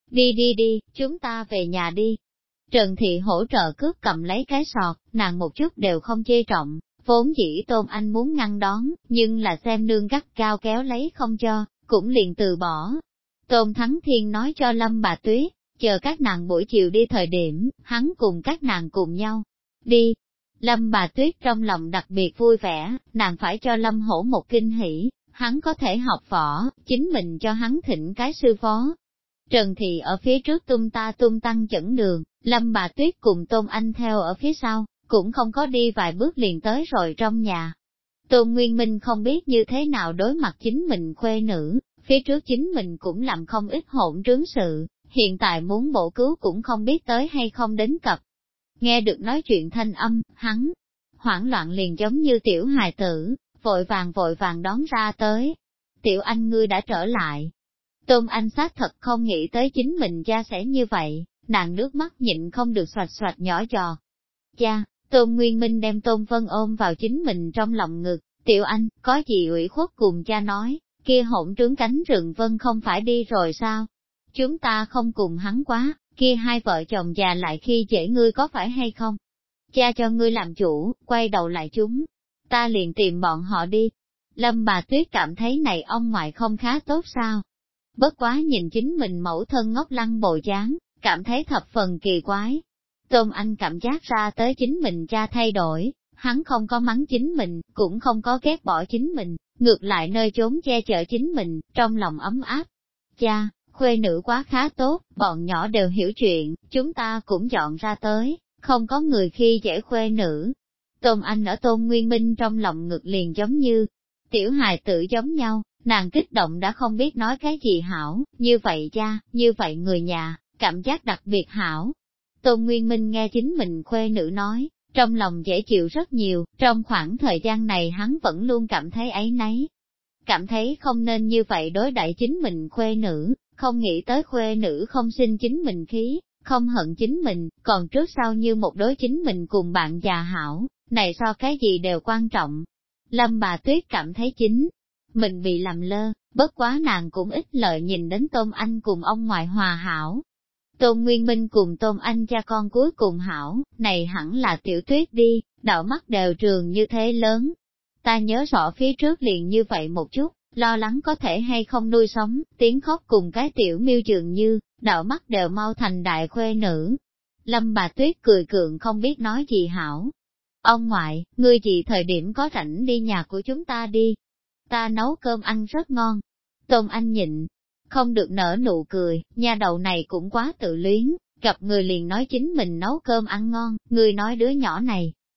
Đi, chúng ta về nhà đi. Trần Thị hỗ trợ cướp cầm lấy cái sọt, nàng một chút đều không chê trọng, vốn dĩ Tôn Anh muốn ngăn đón, nhưng là xem nương gắt cao kéo lấy không cho, cũng liền từ bỏ. Tôn Thắng Thiên nói cho Lâm bà Tuyết, chờ các nàng buổi chiều đi thời điểm, hắn cùng các nàng cùng nhau đi. Lâm bà Tuyết trong lòng đặc biệt vui vẻ, nàng phải cho Lâm Hổ một kinh hỉ, hắn có thể học võ, chính mình cho hắn thỉnh cái sư phó. Trần Thị ở phía trước tung tăng dẫn đường, Lâm bà Tuyết cùng Tôn Anh theo ở phía sau, cũng không có đi vài bước liền tới rồi trong nhà. Tôn Nguyên Minh không biết như thế nào đối mặt chính mình khuê nữ, phía trước chính mình cũng làm không ít hỗn trướng sự, hiện tại muốn bổ cứu cũng không biết tới hay không đến cập. Nghe được nói chuyện thanh âm, hắn hoảng loạn liền giống như tiểu hài tử, vội vàng đón ra tới. Tiểu Anh ngươi đã trở lại. Tôn Anh xác thật không nghĩ tới chính mình cha sẽ như vậy, nàng nước mắt nhịn không được xoạch xoạch nhỏ giọt. Cha, Tôn Nguyên Minh đem Tôn Vân ôm vào chính mình trong lòng ngực, Tiểu Anh, có gì ủy khuất cùng cha nói, kia hỗn trướng cánh rừng Vân không phải đi rồi sao? Chúng ta không cùng hắn quá, kia hai vợ chồng già lại khi dễ ngươi có phải hay không? Cha cho ngươi làm chủ, quay đầu lại chúng, ta liền tìm bọn họ đi. Lâm bà Tuyết cảm thấy này ông ngoại không khá tốt sao? Bất quá nhìn chính mình mẫu thân ngốc lăng bộ dáng, cảm thấy thập phần kỳ quái. Tôn Anh cảm giác ra tới chính mình cha thay đổi, hắn không có mắng chính mình, cũng không có ghét bỏ chính mình, ngược lại nơi trốn che chở chính mình, trong lòng ấm áp. Cha, khuê nữ quá khá tốt, bọn nhỏ đều hiểu chuyện, chúng ta cũng dọn ra tới, không có người khi dễ khuê nữ. Tôn Anh ở Tôn Nguyên Minh trong lòng ngực liền giống như tiểu hài tử giống nhau, nàng kích động đã không biết nói cái gì hảo, như vậy cha, như vậy người nhà, cảm giác đặc biệt hảo. Tôn Nguyên Minh nghe chính mình khuê nữ nói, trong lòng dễ chịu rất nhiều, trong khoảng thời gian này hắn vẫn luôn cảm thấy áy náy. Cảm thấy không nên như vậy đối đãi chính mình khuê nữ, không nghĩ tới khuê nữ không sinh chính mình khí, không hận chính mình, còn trước sau như một đối chính mình cùng bạn già hảo, này so cái gì đều quan trọng. Lâm bà Tuyết cảm thấy chính mình bị làm lơ, bất quá nàng cũng ít lợi nhìn đến Tôn Anh cùng ông ngoại hòa hảo. Tôn Nguyên Minh cùng Tôn Anh cha con cuối cùng hảo, này hẳn là Tiểu Tuyết đi, đạo mắt đều trường như thế lớn. Ta nhớ rõ phía trước liền như vậy một chút, lo lắng có thể hay không nuôi sống, tiếng khóc cùng cái tiểu miêu dường như, đạo mắt đều mau thành đại khuê nữ. Lâm bà Tuyết cười cường không biết nói gì hảo. Ông ngoại, ngươi gì thời điểm có rảnh đi nhà của chúng ta đi. Ta nấu cơm ăn rất ngon. Tôn Anh nhịn, không được nở nụ cười, nha đầu này cũng quá tự luyến, gặp người liền nói chính mình nấu cơm ăn ngon, ngươi nói đứa nhỏ này.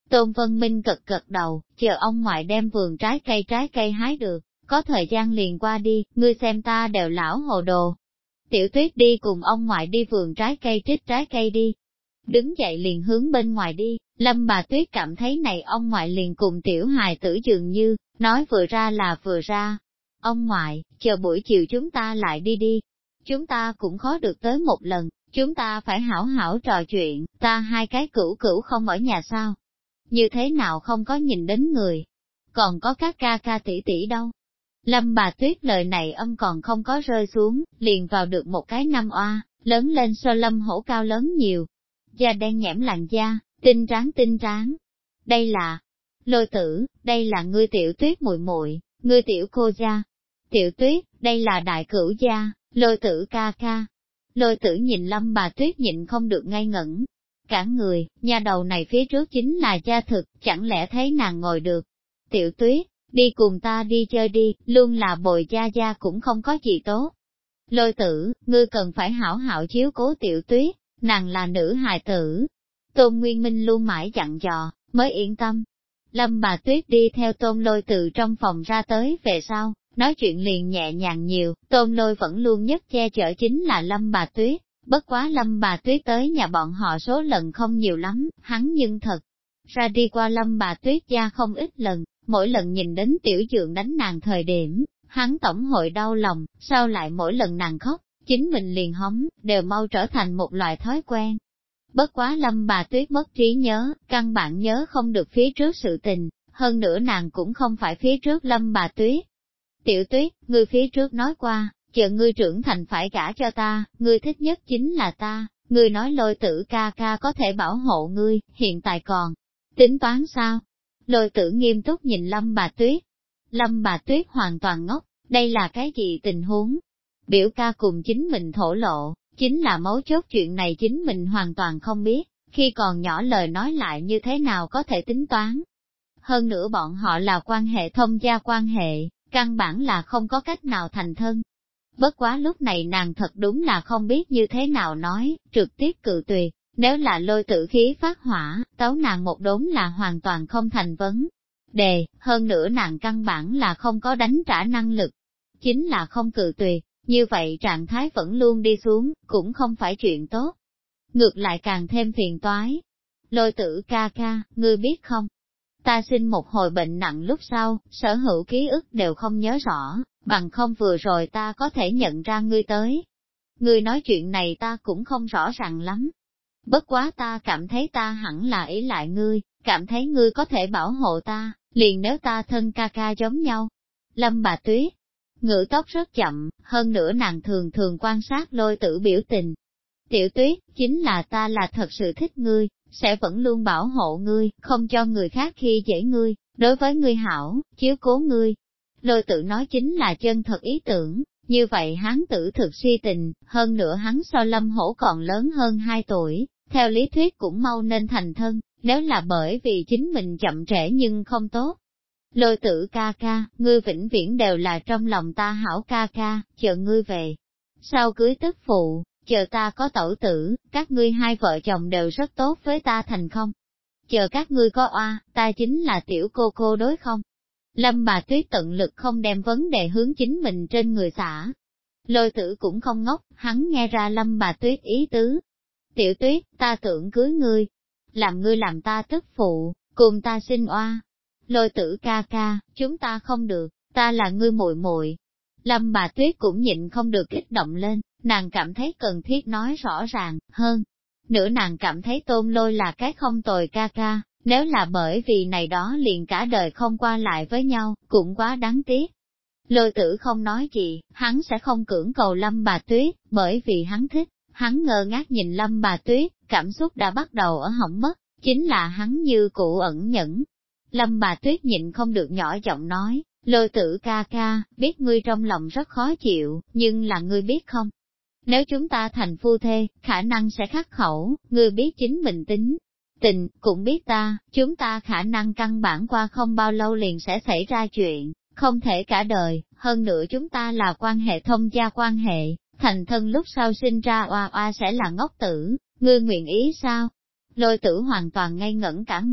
Tôn Vân Minh gật gật đầu, chờ ông ngoại đem vườn trái cây hái được, có thời gian liền qua đi, ngươi xem ta đều lão hồ đồ. Tiểu Tuyết đi cùng ông ngoại đi vườn trái cây trích trái cây đi. Đứng dậy liền hướng bên ngoài đi, Lâm bà Tuyết cảm thấy này ông ngoại liền cùng tiểu hài tử dường như, nói vừa ra là vừa ra. Ông ngoại, chờ buổi chiều chúng ta lại đi đi. Chúng ta cũng khó được tới một lần, chúng ta phải hảo hảo trò chuyện, ta hai cái cửu cửu không ở nhà sao? Như thế nào không có nhìn đến người? Còn có các ca ca tỷ tỷ đâu? Lâm bà Tuyết lời này âm còn không có rơi xuống, liền vào được một cái năm oa, lớn lên so Lâm Hổ cao lớn nhiều. Da đen nhẽm làn da, tinh tráng. Đây là Lôi Tử, đây là ngươi Tiểu Tuyết muội muội, ngươi tiểu cô gia. Tiểu Tuyết, đây là đại cửu gia, Lôi Tử ca ca. Lôi Tử nhìn Lâm bà Tuyết nhịn không được ngây ngẩn. Cả người, nhà đầu này phía trước chính là gia thực, chẳng lẽ thấy nàng ngồi được. Tiểu Tuyết, đi cùng ta đi chơi đi, luôn là bồi gia cũng không có gì tốt. Lôi Tử, ngươi cần phải hảo hảo chiếu cố Tiểu Tuyết, nàng là nữ hài tử. Tôn Nguyên Minh luôn mãi dặn dò, mới yên tâm. Lâm bà Tuyết đi theo Tôn Lôi từ trong phòng ra tới về sau, nói chuyện liền nhẹ nhàng nhiều, Tôn Lôi vẫn luôn nhất che chở chính là Lâm bà Tuyết. Bất quá Lâm bà Tuyết tới nhà bọn họ số lần không nhiều lắm, hắn nhưng thật ra đi qua Lâm bà Tuyết gia không ít lần, mỗi lần nhìn đến tiểu dượng đánh nàng thời điểm, hắn tổng hội đau lòng, sau lại mỗi lần nàng khóc, chính mình liền hống, đều mau trở thành một loại thói quen. Bất quá Lâm bà Tuyết mất trí nhớ, căn bản nhớ không được phía trước sự tình, hơn nữa nàng cũng không phải phía trước Lâm bà Tuyết. Tiểu Tuyết, ngươi phía trước nói qua, chờ ngươi trưởng thành phải gả cho ta, ngươi thích nhất chính là ta, ngươi nói Lôi Tử ca ca có thể bảo hộ ngươi, hiện tại còn tính toán sao? Lôi Tử nghiêm túc nhìn Lâm bà Tuyết. Lâm bà Tuyết hoàn toàn ngốc, đây là cái gì tình huống? Biểu ca cùng chính mình thổ lộ, chính là mấu chốt chuyện này chính mình hoàn toàn không biết, khi còn nhỏ lời nói lại như thế nào có thể tính toán. Hơn nữa bọn họ là quan hệ thông gia quan hệ, căn bản là không có cách nào thành thân. Bất quá lúc này nàng thật đúng là không biết như thế nào nói, trực tiếp cự tuyệt, nếu là Lôi Tử khí phát hỏa, tấu nàng một đốn là hoàn toàn không thành vấn đề, hơn nữa nàng căn bản là không có đánh trả năng lực. Chính là không cự tuyệt, như vậy trạng thái vẫn luôn đi xuống, cũng không phải chuyện tốt. Ngược lại càng thêm phiền toái. Lôi Tử ca ca, ngươi biết không? Ta sinh một hồi bệnh nặng lúc sau, sở hữu ký ức đều không nhớ rõ, bằng không vừa rồi ta có thể nhận ra ngươi tới. Ngươi nói chuyện này ta cũng không rõ ràng lắm. Bất quá ta cảm thấy ta hẳn là ý lại ngươi, cảm thấy ngươi có thể bảo hộ ta, liền nếu ta thân ca ca giống nhau. Lâm bà Tuyết, ngữ tốc rất chậm, hơn nữa nàng thường thường quan sát Lôi Tử biểu tình. Tiểu Tuyết, chính là ta là thật sự thích ngươi, sẽ vẫn luôn bảo hộ ngươi, không cho người khác khi dễ ngươi, đối với ngươi hảo, chiếu cố ngươi. Lôi Tử nói chính là chân thật ý tưởng, như vậy hắn tử thực si tình, hơn nữa hắn so Lâm Hổ còn lớn hơn 2 tuổi, theo lý thuyết cũng mau nên thành thân, nếu là bởi vì chính mình chậm trễ nhưng không tốt. Lôi Tử ca ca, ngươi vĩnh viễn đều là trong lòng ta hảo ca ca, chờ ngươi về. Sau cưới tức phụ, chờ ta có tẩu tử, các ngươi hai vợ chồng đều rất tốt với ta thành không? Chờ các ngươi có oa, ta chính là tiểu cô đối không? Lâm bà Tuyết tận lực không đem vấn đề hướng chính mình trên người xả. Lôi Tử cũng không ngốc, hắn nghe ra Lâm bà Tuyết ý tứ. Tiểu Tuyết, ta tưởng cưới ngươi, làm ngươi làm ta tức phụ, cùng ta sinh oa. Lôi Tử ca ca, chúng ta không được, ta là ngươi muội muội. Lâm bà Tuyết cũng nhịn không được kích động lên, nàng cảm thấy cần thiết nói rõ ràng, hơn. Nữa nàng cảm thấy Tôn Lôi là cái không tồi ca ca, nếu là bởi vì này đó liền cả đời không qua lại với nhau, cũng quá đáng tiếc. Lôi Tử không nói gì, hắn sẽ không cưỡng cầu Lâm bà Tuyết, bởi vì hắn thích, hắn ngơ ngác nhìn Lâm bà Tuyết, cảm xúc đã bắt đầu ở hỏng mất, chính là hắn như cụ ẩn nhẫn. Lâm bà Tuyết nhịn không được nhỏ giọng nói, Lôi Tử ca ca, biết ngươi trong lòng rất khó chịu, nhưng là ngươi biết không? Nếu chúng ta thành phu thê, khả năng sẽ khắc khẩu, ngươi biết chính mình tính tình, cũng biết ta, chúng ta khả năng căn bản qua không bao lâu liền sẽ xảy ra chuyện, không thể cả đời, hơn nữa chúng ta là quan hệ thông gia quan hệ, thành thân lúc sau sinh ra oa oa sẽ là ngốc tử, ngươi nguyện ý sao? Lôi Tử hoàn toàn ngây ngẩn cả người,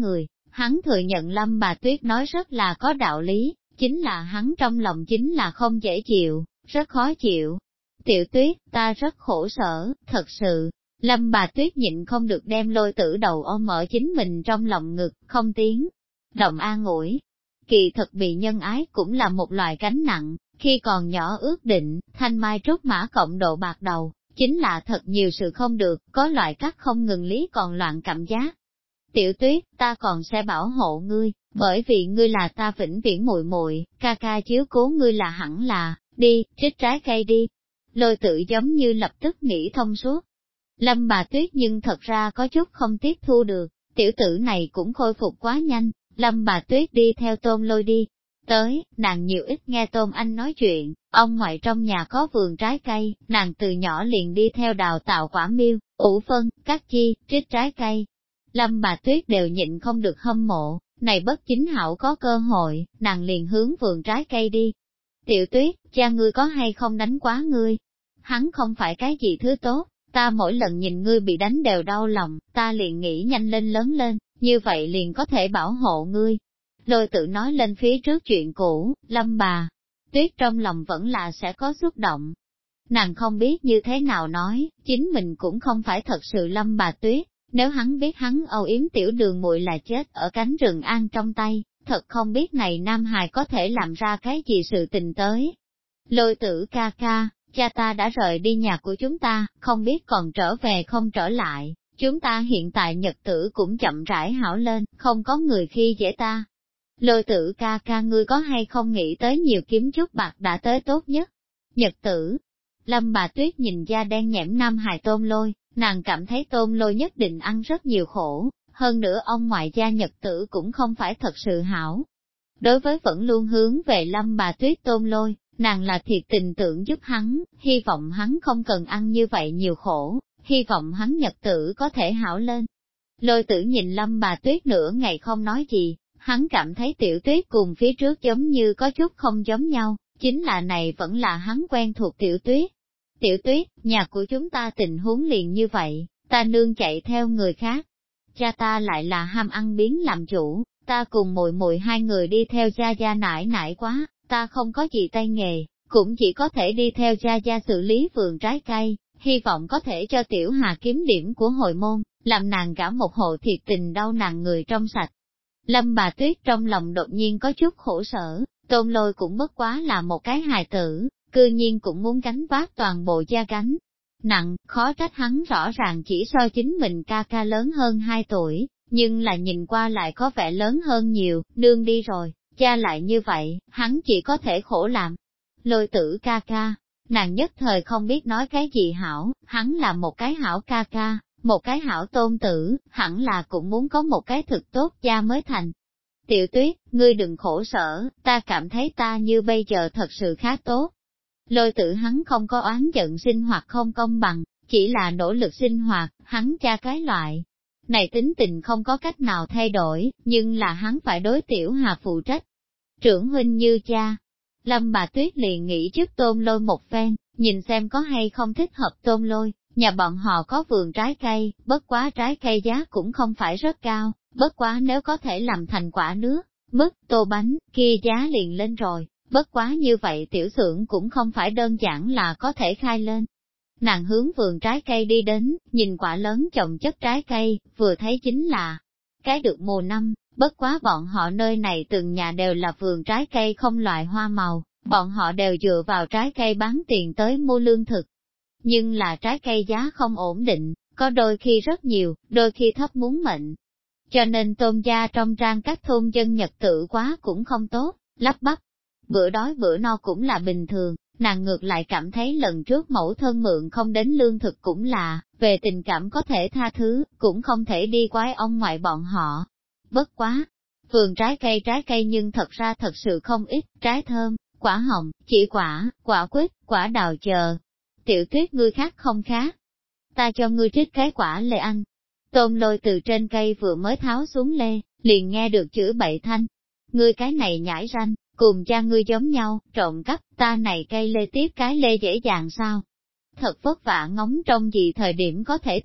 Hắn thừa nhận Lâm bà Tuyết nói rất là có đạo lý, chính là hắn trong lòng chính là không dễ chịu, rất khó chịu. Tiểu Tuyết, ta rất khổ sở, thật sự. Lâm bà Tuyết nhịn không được đem Lôi Tử đầu ôm ở chính mình trong lòng ngực, không tiếng động an ủi. Kỳ thật bị nhân ái cũng là một loại gánh nặng, khi còn nhỏ ước định, thanh mai trúc mã cộng độ bạc đầu, chính là thật nhiều sự không được, có loại cắt không ngừng lý còn loạn cảm giác. Tiểu Tuyết, ta còn sẽ bảo hộ ngươi, bởi vì ngươi là ta vĩnh viễn muội muội, ca ca chiếu cố ngươi là hẳn là, đi, trích trái cây đi. Lôi Tử giống như lập tức nghĩ thông suốt. Lâm bà Tuyết nhưng thật ra có chút không tiếp thu được, tiểu tử này cũng khôi phục quá nhanh, Lâm bà Tuyết đi theo Tôn Lôi đi. Tới, nàng nhiều ít nghe Tôn Anh nói chuyện, ông ngoại trong nhà có vườn trái cây, nàng từ nhỏ liền đi theo đào tạo quả miêu, ủ phân, cắt chi, trích trái cây. Lâm bà Tuyết đều nhịn không được hâm mộ, này bất chính hảo có cơ hội, nàng liền hướng vườn trái cây đi. Tiểu Tuyết, cha ngươi có hay không đánh quá ngươi? Hắn không phải cái gì thứ tốt, ta mỗi lần nhìn ngươi bị đánh đều đau lòng, ta liền nghĩ nhanh lên lớn lên, như vậy liền có thể bảo hộ ngươi. Lôi Tử nói lên phía trước chuyện cũ, Lâm bà Tuyết trong lòng vẫn là sẽ có xúc động. Nàng không biết như thế nào nói, chính mình cũng không phải thật sự Lâm bà Tuyết, nếu hắn biết hắn âu yếm tiểu đường muội là chết ở cánh rừng an trong tay, thật không biết này Nam Hài có thể làm ra cái gì sự tình tới. Lôi Tử ca ca, cha ta đã rời đi nhà của chúng ta, không biết còn trở về không trở lại, chúng ta hiện tại nhật tử cũng chậm rãi hảo lên, không có người khi dễ ta. Lôi Tử ca ca ngươi có hay không nghĩ tới nhiều kiếm chút bạc đã tới tốt nhất? Nhật tử. Lâm bà Tuyết nhìn da đen nhẽm Nam Hài Tôn Lôi, nàng cảm thấy Tôn Lôi nhất định ăn rất nhiều khổ, hơn nữa ông ngoại gia nhật tử cũng không phải thật sự hảo. Đối với vẫn luôn hướng về Lâm bà Tuyết Tôn Lôi, nàng là thiệt tình tưởng giúp hắn, hy vọng hắn không cần ăn như vậy nhiều khổ, hy vọng hắn nhật tử có thể hảo lên. Lôi Tử nhìn Lâm bà Tuyết nửa ngày không nói gì, hắn cảm thấy Tiểu Tuyết cùng phía trước giống như có chút không giống nhau, chính là này vẫn là hắn quen thuộc Tiểu Tuyết. Tiểu Tuyết, nhà của chúng ta tình huống liền như vậy, ta nương chạy theo người khác. Cha ta lại là ham ăn biến làm chủ, ta cùng muội muội hai người đi theo cha gia nải nải quá, ta không có gì tay nghề, cũng chỉ có thể đi theo cha gia xử lý vườn trái cây, hy vọng có thể cho Tiểu Hà kiếm điểm của hội môn, làm nàng cả một hộ thiệt tình đau nàng người trong sạch. Lâm bà Tuyết trong lòng đột nhiên có chút khổ sở, Tôn Lôi cũng bất quá là một cái hài tử, cư nhiên cũng muốn gánh vác toàn bộ gia gánh. Nặng, khó trách hắn rõ ràng chỉ so chính mình ca ca lớn hơn 2 tuổi, nhưng là nhìn qua lại có vẻ lớn hơn nhiều, nương đi rồi, cha lại như vậy, hắn chỉ có thể khổ làm. Lôi Tử ca ca, nàng nhất thời không biết nói cái gì hảo, hắn là một cái hảo ca ca, một cái hảo tôn tử, hẳn là cũng muốn có một cái thực tốt cha mới thành. Tiểu Tuyết, ngươi đừng khổ sở, ta cảm thấy ta như bây giờ thật sự khá tốt. Lôi Tử hắn không có oán giận sinh hoạt không công bằng, chỉ là nỗ lực sinh hoạt, hắn cha cái loại. Này tính tình không có cách nào thay đổi, nhưng là hắn phải đối Tiểu Hà phụ trách. Trưởng huynh như cha. Lâm bà Tuyết liền nghĩ trước Tôn Lôi một phen, nhìn xem có hay không thích hợp Tôn Lôi, nhà bọn họ có vườn trái cây, bất quá trái cây giá cũng không phải rất cao, bất quá nếu có thể làm thành quả nước, mứt, tô bánh, kia giá liền lên rồi. Bất quá như vậy tiểu xưởng cũng không phải đơn giản là có thể khai lên. Nàng hướng vườn trái cây đi đến, nhìn quả lớn trồng chất trái cây, vừa thấy chính là cái được mùa năm, bất quá bọn họ nơi này từng nhà đều là vườn trái cây không loại hoa màu, bọn họ đều dựa vào trái cây bán tiền tới mua lương thực. Nhưng là trái cây giá không ổn định, có đôi khi rất nhiều, đôi khi thấp muốn mệnh. Cho nên Tôn gia trong trang các thôn dân nhật tự quá cũng không tốt, lắp bắp. Bữa đói bữa no cũng là bình thường, nàng ngược lại cảm thấy lần trước mẫu thân mượn không đến lương thực cũng là, về tình cảm có thể tha thứ, cũng không thể đi quái ông ngoại bọn họ. Bất quá, vườn trái cây nhưng thật ra thật sự không ít, trái thơm, quả hồng, chỉ quả, quả quýt, quả đào chờ. Tiểu Tuyết ngươi khác không khác, ta cho ngươi trích cái quả lê ăn. Tôn Lôi từ trên cây vừa mới tháo xuống lê, liền nghe được chữ bậy thanh. Ngươi cái này nhãi ranh, cùng cha ngươi giống nhau, trộm cắp, ta này cây lê tiếp cái lê dễ dàng sao? Thật vất vả ngóng trong gì thời điểm có thể thục,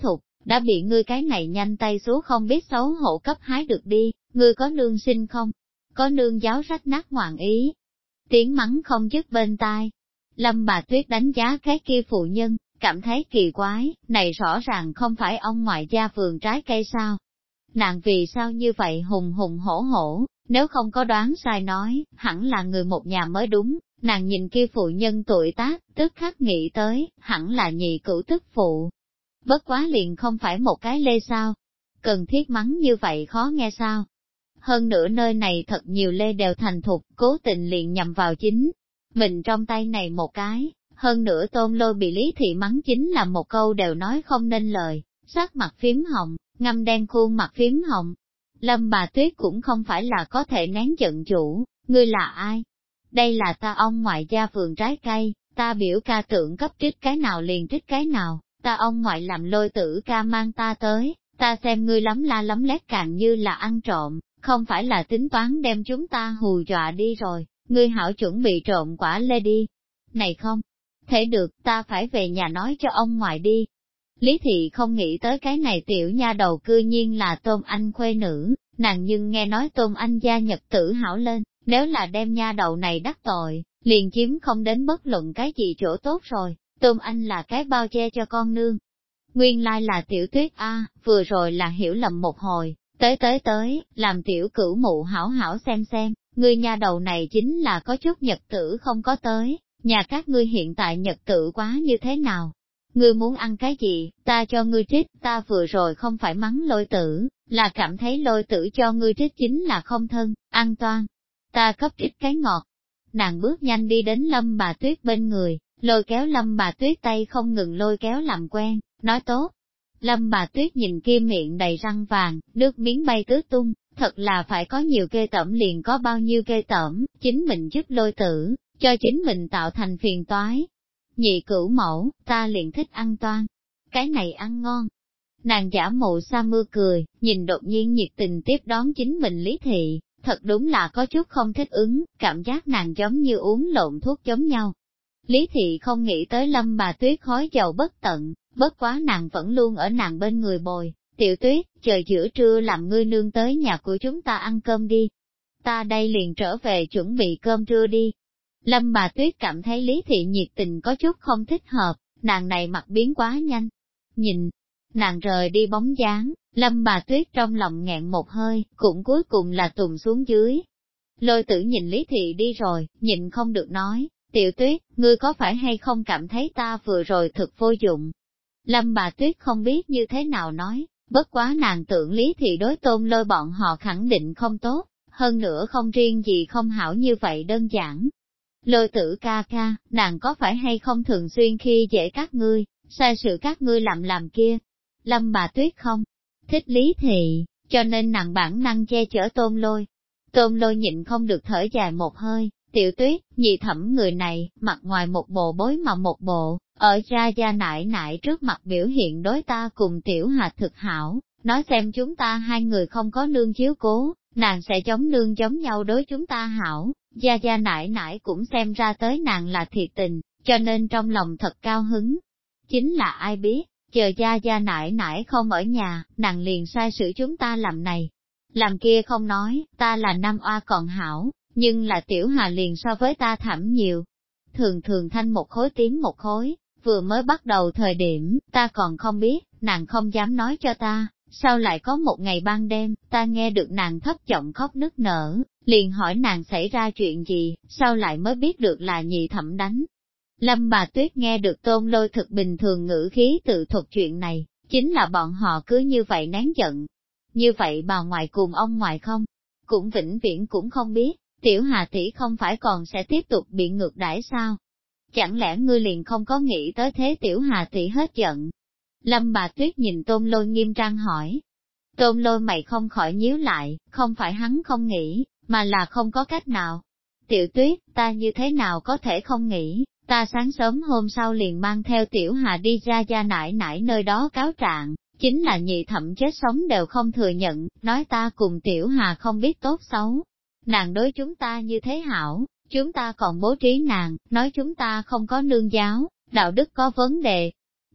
đã bị ngươi cái này nhanh tay số không biết xấu hổ cấp hái được đi, ngươi có nương sinh không? Có nương giáo rách nát ngoạn ý. Tiếng mắng không dứt bên tai. Lâm bà Tuyết đánh giá cái kia phụ nhân, cảm thấy kỳ quái, này rõ ràng không phải ông ngoại gia vườn trái cây sao? Nàng vì sao như vậy hùng hùng hổ hổ, nếu không có đoán sai nói, hẳn là người một nhà mới đúng. Nàng nhìn kia phụ nhân tuổi tác, tức khắc nghĩ tới, hẳn là nhị cửu tức phụ. Bất quá liền không phải một cái lê sao? Cần thiết mắng như vậy khó nghe sao? Hơn nữa nơi này thật nhiều lê đều thành thục, cố tình liền nhằm vào chính. Mình trong tay này một cái, hơn nữa Tôn Lôi bị Lý Thị mắng chính là một câu đều nói không nên lời, sắc mặt phím hồng, ngăm đen khuôn mặt phím hồng. Lâm bà Tuyết cũng không phải là có thể nén giận chủ, ngươi là ai? Đây là ta ông ngoại gia vườn trái cây, ta biểu ca tưởng cấp trích cái nào liền trích cái nào, ta ông ngoại làm Lôi tử ca mang ta tới, ta xem ngươi lắm la lắm lét càng như là ăn trộm, không phải là tính toán đem chúng ta hù dọa đi rồi, ngươi hảo chuẩn bị trộm quả lê đi. Này không thể được, ta phải về nhà nói cho ông ngoại đi. Lý Thị không nghĩ tới cái này tiểu nha đầu cư nhiên là Tôn Anh khuê nữ, nàng nhưng nghe nói Tôn Anh gia nhật tử hảo lên, nếu là đem nha đầu này đắc tội, liền chiếm không đến bất luận cái gì chỗ tốt rồi, Tôn Anh là cái bao che cho con nương. Nguyên lai là Tiểu Tuyết a, vừa rồi là hiểu lầm một hồi, tới, làm tiểu cửu mụ hảo hảo xem, ngươi nha đầu này chính là có chút nhật tử không có tới, nhà các ngươi hiện tại nhật tử quá như thế nào? Ngươi muốn ăn cái gì, ta cho ngươi trích, ta vừa rồi không phải mắng Lôi tử, là cảm thấy Lôi tử cho ngươi trích chính là không thân, an toàn. Ta cấp trích cái ngọt. Nàng bước nhanh đi đến Lâm bà Tuyết bên người, lôi kéo Lâm bà Tuyết tay không ngừng lôi kéo làm quen, nói tốt. Lâm bà Tuyết nhìn kia miệng đầy răng vàng, nước miếng bay tứ tung, thật là phải có nhiều ghê tởm liền có bao nhiêu ghê tởm, chính mình giúp Lôi tử, cho chính mình tạo thành phiền toái. Nhị cửu mẫu, ta liền thích ăn toan. Cái này ăn ngon. Nàng giả mụ sa mưa cười, nhìn đột nhiên nhiệt tình tiếp đón chính mình Lý Thị, thật đúng là có chút không thích ứng, cảm giác nàng giống như uống lộn thuốc giống nhau. Lý Thị không nghĩ tới Lâm bà Tuyết khói dầu bất tận, bất quá nàng vẫn luôn ở nàng bên người bồi. Tiểu Tuyết, trời giữa trưa làm ngươi nương tới nhà của chúng ta ăn cơm đi. Ta đây liền trở về chuẩn bị cơm trưa đi. Lâm bà Tuyết cảm thấy Lý Thị nhiệt tình có chút không thích hợp, nàng này mặt biến quá nhanh. Nhìn, nàng rời đi bóng dáng, Lâm bà Tuyết trong lòng nghẹn một hơi, cũng cuối cùng là tùng xuống dưới. Lôi tử nhìn Lý Thị đi rồi, nhịn không được nói, Tiểu Tuyết, ngươi có phải hay không cảm thấy ta vừa rồi thực vô dụng? Lâm bà Tuyết không biết như thế nào nói, bất quá nàng tưởng Lý Thị đối Tôn Lôi bọn họ khẳng định không tốt, hơn nữa không riêng gì không hảo như vậy đơn giản. Lôi tử ca ca, nàng có phải hay không thường xuyên khi dễ các ngươi, sai sự các ngươi làm kia? Lâm bà Tuyết không thích Lý Thị, cho nên nàng bản năng che chở Tôn Lôi. Tôn Lôi nhịn không được thở dài một hơi, Tiểu Tuyết, nhị thẩm người này, mặt ngoài một bộ bối mà một bộ, ở ra gia nại nại trước mặt biểu hiện đối ta cùng Tiểu Hà thực hảo, nói xem chúng ta hai người không có nương chiếu cố, nàng sẽ giống nương giống nhau đối chúng ta hảo, gia nại nại cũng xem ra tới nàng là thiệt tình, cho nên trong lòng thật cao hứng. Chính là ai biết, chờ gia nại nại không ở nhà, nàng liền sai sử chúng ta làm này. Làm kia không nói, ta là nam oa còn hảo, nhưng là Tiểu Hà liền so với ta thảm nhiều. Thường thanh một khối tím một khối, vừa mới bắt đầu thời điểm, ta còn không biết, nàng không dám nói cho ta, sau lại có một ngày ban đêm, ta nghe được nàng thấp giọng khóc nức nở, liền hỏi nàng xảy ra chuyện gì, sau lại mới biết được là nhị thẩm đánh. Lâm bà Tuyết nghe được Tôn Lôi thực bình thường ngữ khí tự thuật chuyện này, chính là bọn họ cứ như vậy nén giận. Như vậy bà ngoại cùng ông ngoại không, cũng vĩnh viễn cũng không biết, Tiểu Hà tỷ không phải còn sẽ tiếp tục bị ngược đãi sao? Chẳng lẽ ngươi liền không có nghĩ tới thế Tiểu Hà tỷ hết giận? Lâm bà Tuyết nhìn Tôn Lôi nghiêm trang hỏi. Tôn Lôi mày không khỏi nhíu lại, không phải hắn không nghĩ, mà là không có cách nào. Tiểu Tuyết, ta như thế nào có thể không nghĩ, ta sáng sớm hôm sau liền mang theo Tiểu Hà đi ra gia nại nại nơi đó cáo trạng, chính là nhị thẩm chết sống đều không thừa nhận, nói ta cùng Tiểu Hà không biết tốt xấu. Nàng đối chúng ta như thế hảo, chúng ta còn bố trí nàng, nói chúng ta không có nương giáo, đạo đức có vấn đề.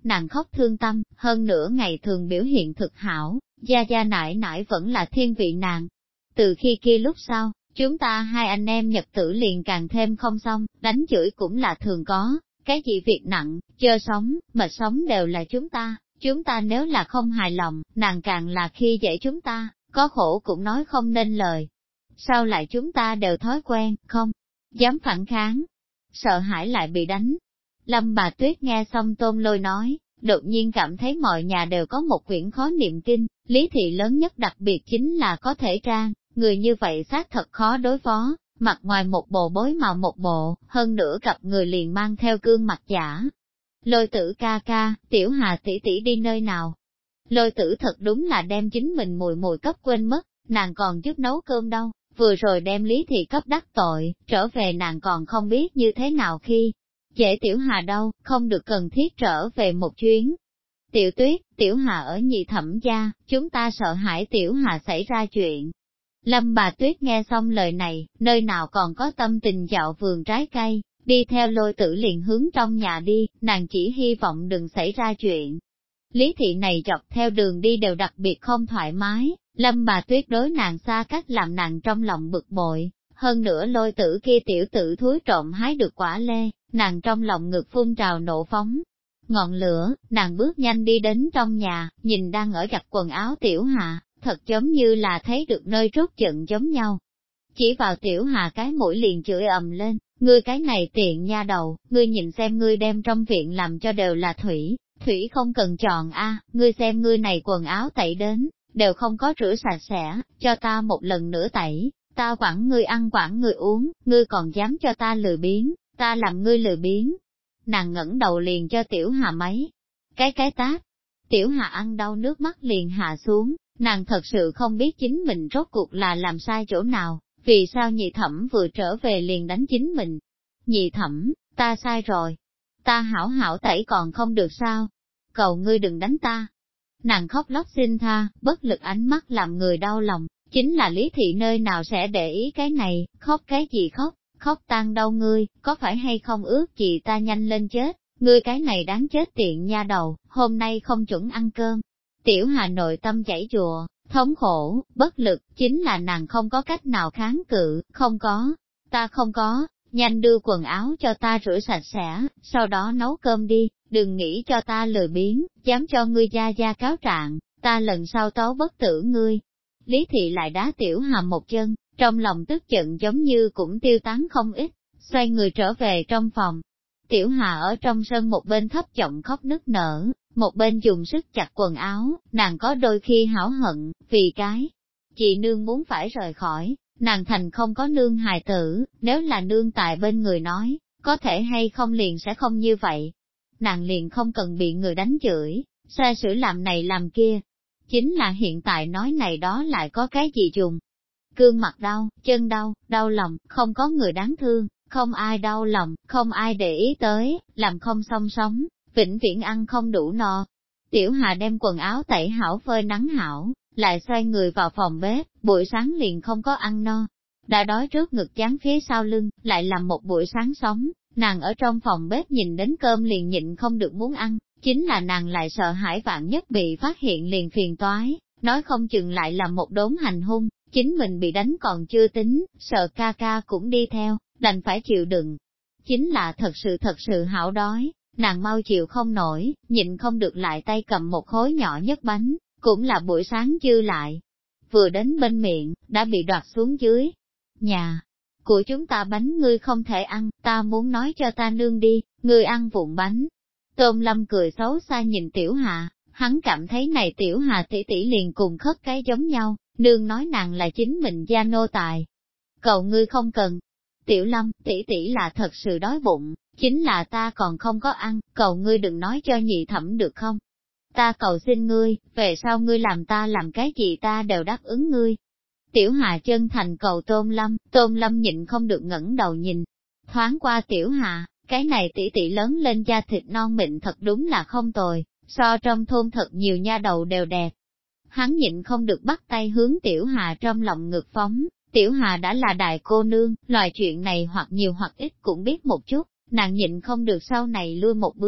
nàng khóc thương tâm, hơn nữa ngày thường biểu hiện thực hảo, gia gia nãi nãi vẫn là thiên vị nàng. Từ khi kia lúc sau, chúng ta hai anh em nhật tử liền càng thêm không xong, đánh chửi cũng là thường có, cái gì việc nặng, chơ sống, mệt sống đều là chúng ta nếu là không hài lòng, nàng càng là khi dễ chúng ta, có khổ cũng nói không nên lời. Sau lại chúng ta đều thói quen, không dám phản kháng, sợ hãi lại bị đánh. Lâm bà Tuyết nghe xong Tôn Lôi nói, đột nhiên cảm thấy mọi nhà đều có một quyển khó niệm kinh, lý thị lớn nhất đặc biệt chính là có thể trang, người như vậy xác thật khó đối phó, mặt ngoài một bộ bối màu một bộ, hơn nữa gặp người liền mang theo gương mặt giả. Lôi Tử ca ca, Tiểu Hà tỷ tỷ đi nơi nào? Lôi Tử thật đúng là đem chính mình mùi mùi cấp quên mất, nàng còn giúp nấu cơm đâu, vừa rồi đem Lý Thị cấp đắc tội, trở về nàng còn không biết như thế nào khi. Dễ Tiểu Hà đâu, không được cần thiết trở về một chuyến. Tiểu Tuyết, Tiểu Hà ở nhị thẩm gia, chúng ta sợ hãi Tiểu Hà xảy ra chuyện. Lâm bà Tuyết nghe xong lời này, nơi nào còn có tâm tình dạo vườn trái cây, đi theo Lôi Tử liền hướng trong nhà đi, nàng chỉ hy vọng đừng xảy ra chuyện. Lý thị này dọc theo đường đi đều đặc biệt không thoải mái, Lâm bà Tuyết đối nàng xa cách làm nàng trong lòng bực bội, hơn nữa Lôi Tử kia tiểu tử thúi trộm hái được quả lê, nàng trong lòng ngực phun trào nộ phóng. Ngọn lửa, nàng bước nhanh đi đến trong nhà, nhìn đang ở giặt quần áo Tiểu Hà, thật giống như là thấy được nơi rút giận giống nhau. Chỉ vào Tiểu Hà cái mũi liền chửi ầm lên, ngươi cái này tiện nha đầu, ngươi nhìn xem ngươi đem trong viện làm cho đều là thủy không cần chọn a, ngươi xem ngươi này quần áo tẩy đến, đều không có rửa sạch sẽ, cho ta một lần nữa tẩy, ta quản ngươi ăn quản ngươi uống, ngươi còn dám cho ta lười biếng, ta làm ngươi lười biếng. Nàng ngẩng đầu liền cho Tiểu Hà mấy cái tát. Tiểu Hà ăn đau nước mắt liền hạ xuống, nàng thật sự không biết chính mình rốt cuộc là làm sai chỗ nào, vì sao nhị thẩm vừa trở về liền đánh chính mình. Nhị thẩm, ta sai rồi. Ta hảo hảo tẩy còn không được sao? Cầu ngươi đừng đánh ta. Nàng khóc lóc xin tha, bất lực ánh mắt làm người đau lòng, chính là Lý thị nơi nào sẽ để ý cái này, khóc cái gì khóc, khóc tan đau ngươi, có phải hay không ước gì ta nhanh lên chết, ngươi cái này đáng chết tiện nha đầu, hôm nay không chuẩn ăn cơm. Tiểu Hà nội tâm chảy chùa, thống khổ, bất lực, chính là nàng không có cách nào kháng cự, không có, ta không có, nhanh đưa quần áo cho ta rửa sạch sẽ, sau đó nấu cơm đi, đừng nghĩ cho ta lười biếng, dám cho ngươi gia gia cáo trạng, ta lần sau tấu bất tử ngươi. Lý thị lại đá Tiểu Hà một chân, trong lòng tức giận giống như cũng tiêu tán không ít, xoay người trở về trong phòng. Tiểu Hà ở trong sân một bên thấp giọng khóc nức nở, một bên dùng sức chặt quần áo, nàng có đôi khi hảo hận, vì cái chị nương muốn phải rời khỏi, nàng thành không có nương hài tử, nếu là nương tại bên người nói, có thể hay không liền sẽ không như vậy. Nàng liền không cần bị người đánh chửi, sai sử làm này làm kia. Chính là hiện tại nói này đó lại có cái gì dùng. Cương mặt đau, chân đau, đau lòng, không có người đáng thương, không ai đau lòng, không ai để ý tới, làm không xong sống, vĩnh viễn ăn không đủ no. Tiểu Hà đem quần áo tẩy hảo phơi nắng hảo, lại xoay người vào phòng bếp, buổi sáng liền không có ăn no. Đã đói trước ngực chán phía sau lưng, lại làm một buổi sáng sống, nàng ở trong phòng bếp nhìn đến cơm liền nhịn không được muốn ăn, chính là nàng lại sợ hãi vạn nhất bị phát hiện liền phiền toái, nói không chừng lại là một đốn hành hung, chính mình bị đánh còn chưa tính, sợ ca ca cũng đi theo, đành phải chịu đựng. Chính là thật sự hảo đói, nàng mau chịu không nổi, nhịn không được lại tay cầm một khối nhỏ nhất bánh, cũng là buổi sáng dư lại. Vừa đến bên miệng, đã bị đoạt xuống dưới. Nhà của chúng ta bánh ngươi không thể ăn, ta muốn nói cho ta nương đi, ngươi ăn vụn bánh. Tôn Lâm cười xấu xa nhìn Tiểu Hà, hắn cảm thấy này Tiểu Hà tỷ tỷ liền cùng khất cái giống nhau, nương nói nàng là chính mình gia nô tài. Cậu ngươi không cần. Tiểu Lâm, tỷ tỷ là thật sự đói bụng, chính là ta còn không có ăn, cậu ngươi đừng nói cho nhị thẩm được không? Ta cầu xin ngươi, về sau ngươi làm ta làm cái gì ta đều đáp ứng ngươi. Tiểu Hà chân thành cầu Tôn Lâm nhịn không được ngẩng đầu nhìn. Thoáng qua Tiểu Hà, cái này tỷ tỷ lớn lên da thịt non mịn thật đúng là không tồi, so trong thôn thật nhiều nha đầu đều đẹp. Hắn nhịn không được bắt tay hướng Tiểu Hà trong lòng ngực phóng, Tiểu Hà đã là đại cô nương, loại chuyện này hoặc nhiều hoặc ít cũng biết một chút, nàng nhịn không được sau này lui một bước,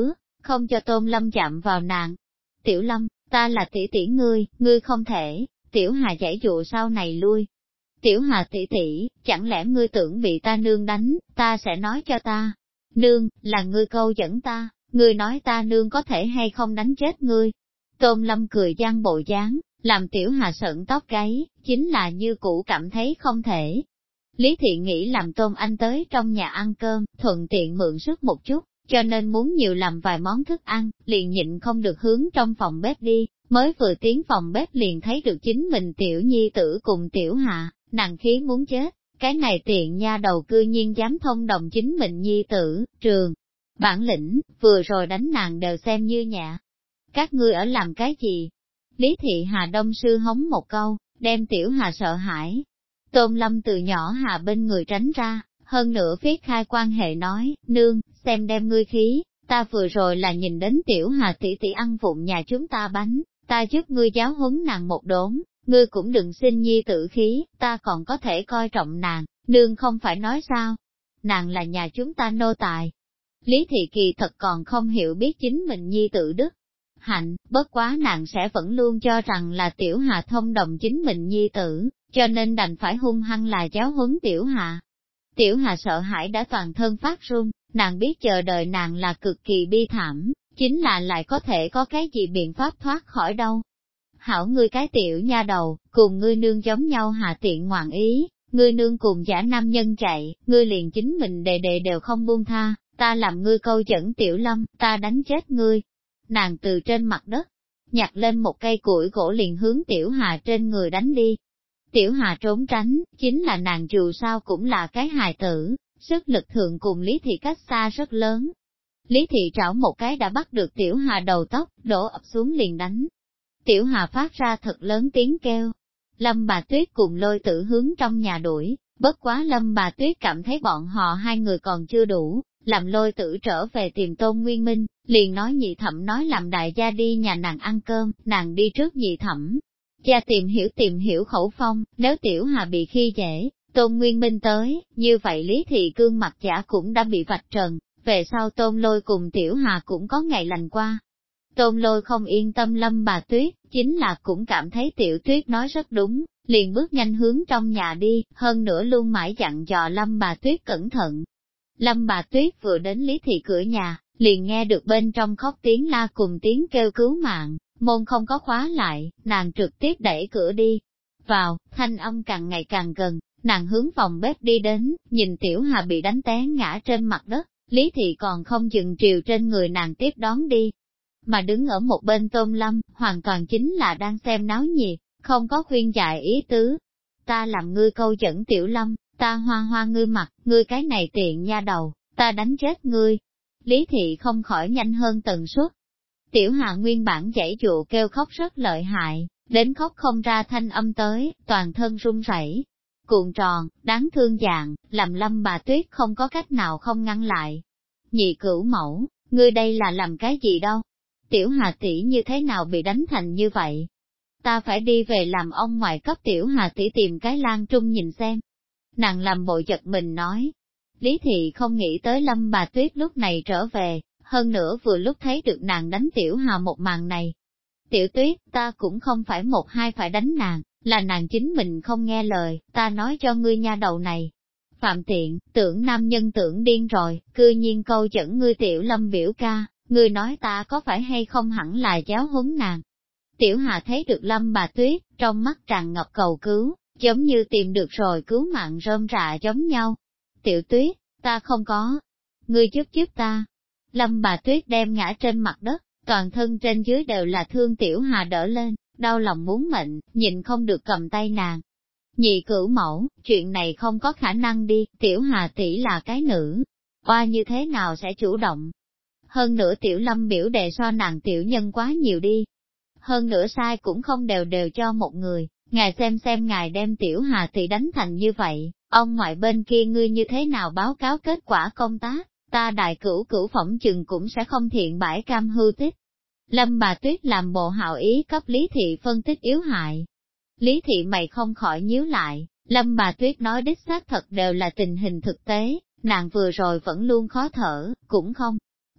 không cho Tôn Lâm chạm vào nàng. Tiểu Lâm, ta là tỷ tỷ ngươi không thể, Tiểu Hà giải dụ sau này lui. Tiểu Hà tỷ tỷ, chẳng lẽ ngươi tưởng bị ta nương đánh, ta sẽ nói cho ta. Nương, là ngươi câu dẫn ta, ngươi nói ta nương có thể hay không đánh chết ngươi. Tôn Lâm cười gian bộ dáng, làm Tiểu Hà sợn tóc gáy, chính là như cũ cảm thấy không thể. Lý Thị nghĩ làm Tôn Anh tới trong nhà ăn cơm, thuận tiện mượn sức một chút, cho nên muốn nhiều làm vài món thức ăn, liền nhịn không được hướng trong phòng bếp đi, mới vừa tiến phòng bếp liền thấy được chính mình Tiểu Nhi tử cùng Tiểu Hà, nàng khí muốn chết, cái này tiện nha đầu cư nhiên dám thông đồng chính mình Nhi tử, Trường. Bản lĩnh, vừa rồi đánh nàng đều xem như nhẹ. Các ngươi ở làm cái gì? Lý Thị Hà Đông sư hống một câu, đem Tiểu Hà sợ hãi. Tôn Lâm từ nhỏ Hà bên người tránh ra, hơn nữa viết khai quan hệ nói, nương, xem đem ngươi khí, ta vừa rồi là nhìn đến Tiểu Hà tỷ tỷ ăn vụng nhà chúng ta bánh, ta giúp ngươi giáo huấn nàng một đốn, ngươi cũng đừng xin Nhi tử khí, ta còn có thể coi trọng nàng, nương không phải nói sao, nàng là nhà chúng ta nô tài. Lý Thị kỳ thật còn không hiểu biết chính mình Nhi tử đức hạnh, bất quá nàng sẽ vẫn luôn cho rằng là Tiểu Hà thông đồng chính mình Nhi tử, cho nên đành phải hung hăng là giáo huấn Tiểu Hà. Tiểu Hà sợ hãi đã toàn thân phát run, nàng biết chờ đợi nàng là cực kỳ bi thảm, chính là lại có thể có cái gì biện pháp thoát khỏi đâu. Hảo ngươi cái tiểu nha đầu, cùng ngươi nương giống nhau hạ tiện ngoạn ý, ngươi nương cùng giả nam nhân chạy, ngươi liền chính mình đề đề đều không buông tha, ta làm ngươi câu dẫn Tiểu Lâm, ta đánh chết ngươi. Nàng từ trên mặt đất, nhặt lên một cây củi gỗ liền hướng Tiểu Hà trên người đánh đi. Tiểu Hà trốn tránh, chính là nàng dù sao cũng là cái hài tử, sức lực thượng cùng Lý Thị cách xa rất lớn. Lý Thị trảo một cái đã bắt được Tiểu Hà đầu tóc, đổ ập xuống liền đánh. Tiểu Hà phát ra thật lớn tiếng kêu. Lâm bà Tuyết cùng Lôi Tử hướng trong nhà đuổi, bất quá Lâm bà Tuyết cảm thấy bọn họ hai người còn chưa đủ, làm Lôi Tử trở về tìm Tôn Nguyên Minh, liền nói nhị thẩm nói làm đại gia đi nhà nàng ăn cơm, nàng đi trước nhị thẩm. Cha tìm hiểu khẩu phong, nếu Tiểu Hà bị khi dễ, Tôn Nguyên Minh tới, như vậy Lý Thị Cương mặt giả cũng đã bị vạch trần, về sau Tôn Lôi cùng Tiểu Hà cũng có ngày lành qua. Tôn Lôi không yên tâm Lâm bà Tuyết, chính là cũng cảm thấy Tiểu Tuyết nói rất đúng, liền bước nhanh hướng trong nhà đi, hơn nữa luôn mãi dặn dò Lâm bà Tuyết cẩn thận. Lâm bà Tuyết vừa đến Lý Thị cửa nhà, liền nghe được bên trong khóc tiếng la cùng tiếng kêu cứu mạng, môn không có khóa lại, nàng trực tiếp đẩy cửa đi. Vào, thanh âm càng ngày càng gần, nàng hướng phòng bếp đi đến, nhìn Tiểu Hà bị đánh té ngã trên mặt đất, Lý Thị còn không dừng triều trên người nàng tiếp đón đi. Mà đứng ở một bên Tôn Lâm, hoàn toàn chính là đang xem náo nhiệt, không có khuyên dạy ý tứ. Ta làm ngươi câu dẫn Tiểu Lâm, ta hoa hoa ngươi mặt, ngươi cái này tiện nha đầu, ta đánh chết ngươi. Lý Thị không khỏi nhanh hơn tần suất. Tiểu Hà nguyên bản giãy dụ kêu khóc rất lợi hại, đến khóc không ra thanh âm tới, toàn thân run rẩy, cuộn tròn, đáng thương dạng, làm Lâm bà Tuyết không có cách nào không ngăn lại. Nhị cửu mẫu, ngươi đây là làm cái gì đâu? Tiểu Hà tỷ như thế nào bị đánh thành như vậy? Ta phải đi về làm ông ngoại cấp Tiểu Hà tỷ tìm cái Lan Trung nhìn xem. Nàng làm bộ giật mình nói. Lý Thị không nghĩ tới Lâm bà Tuyết lúc này trở về, hơn nữa vừa lúc thấy được nàng đánh Tiểu Hà một màn này. Tiểu Tuyết, ta cũng không phải một hai phải đánh nàng, là nàng chính mình không nghe lời, ta nói cho ngươi nha đầu này. Phạm tiện, tưởng nam nhân tưởng điên rồi, cư nhiên câu dẫn ngươi Tiểu Lâm biểu ca, ngươi nói ta có phải hay không hẳn là giáo huấn nàng. Tiểu Hà thấy được Lâm bà Tuyết, trong mắt tràn ngập cầu cứu, giống như tìm được rồi cứu mạng rơm rạ giống nhau. Tiểu Tuyết, ta không có. Ngươi giúp ta. Lâm bà Tuyết đem ngã trên mặt đất, toàn thân trên dưới đều là thương Tiểu Hà đỡ lên, đau lòng muốn mệnh, nhìn không được cầm tay nàng. Nhị cửu mẫu, chuyện này không có khả năng đi, Tiểu Hà tỷ là cái nữ, oa như thế nào sẽ chủ động. Hơn nữa Tiểu Lâm biểu đề so nàng tiểu nhân quá nhiều đi. Hơn nữa sai cũng không đều cho một người, ngài xem ngài đem Tiểu Hà tỷ đánh thành như vậy, ông ngoại bên kia ngươi như thế nào báo cáo kết quả công tác, ta đại cửu phỏng chừng cũng sẽ không thiện bãi cam hưu tích. Lâm bà Tuyết làm bộ hảo ý cấp Lý Thị phân tích yếu hại. Lý Thị mày không khỏi nhíu lại, Lâm bà Tuyết nói đích xác thật đều là tình hình thực tế, nàng vừa rồi vẫn luôn khó thở, cũng không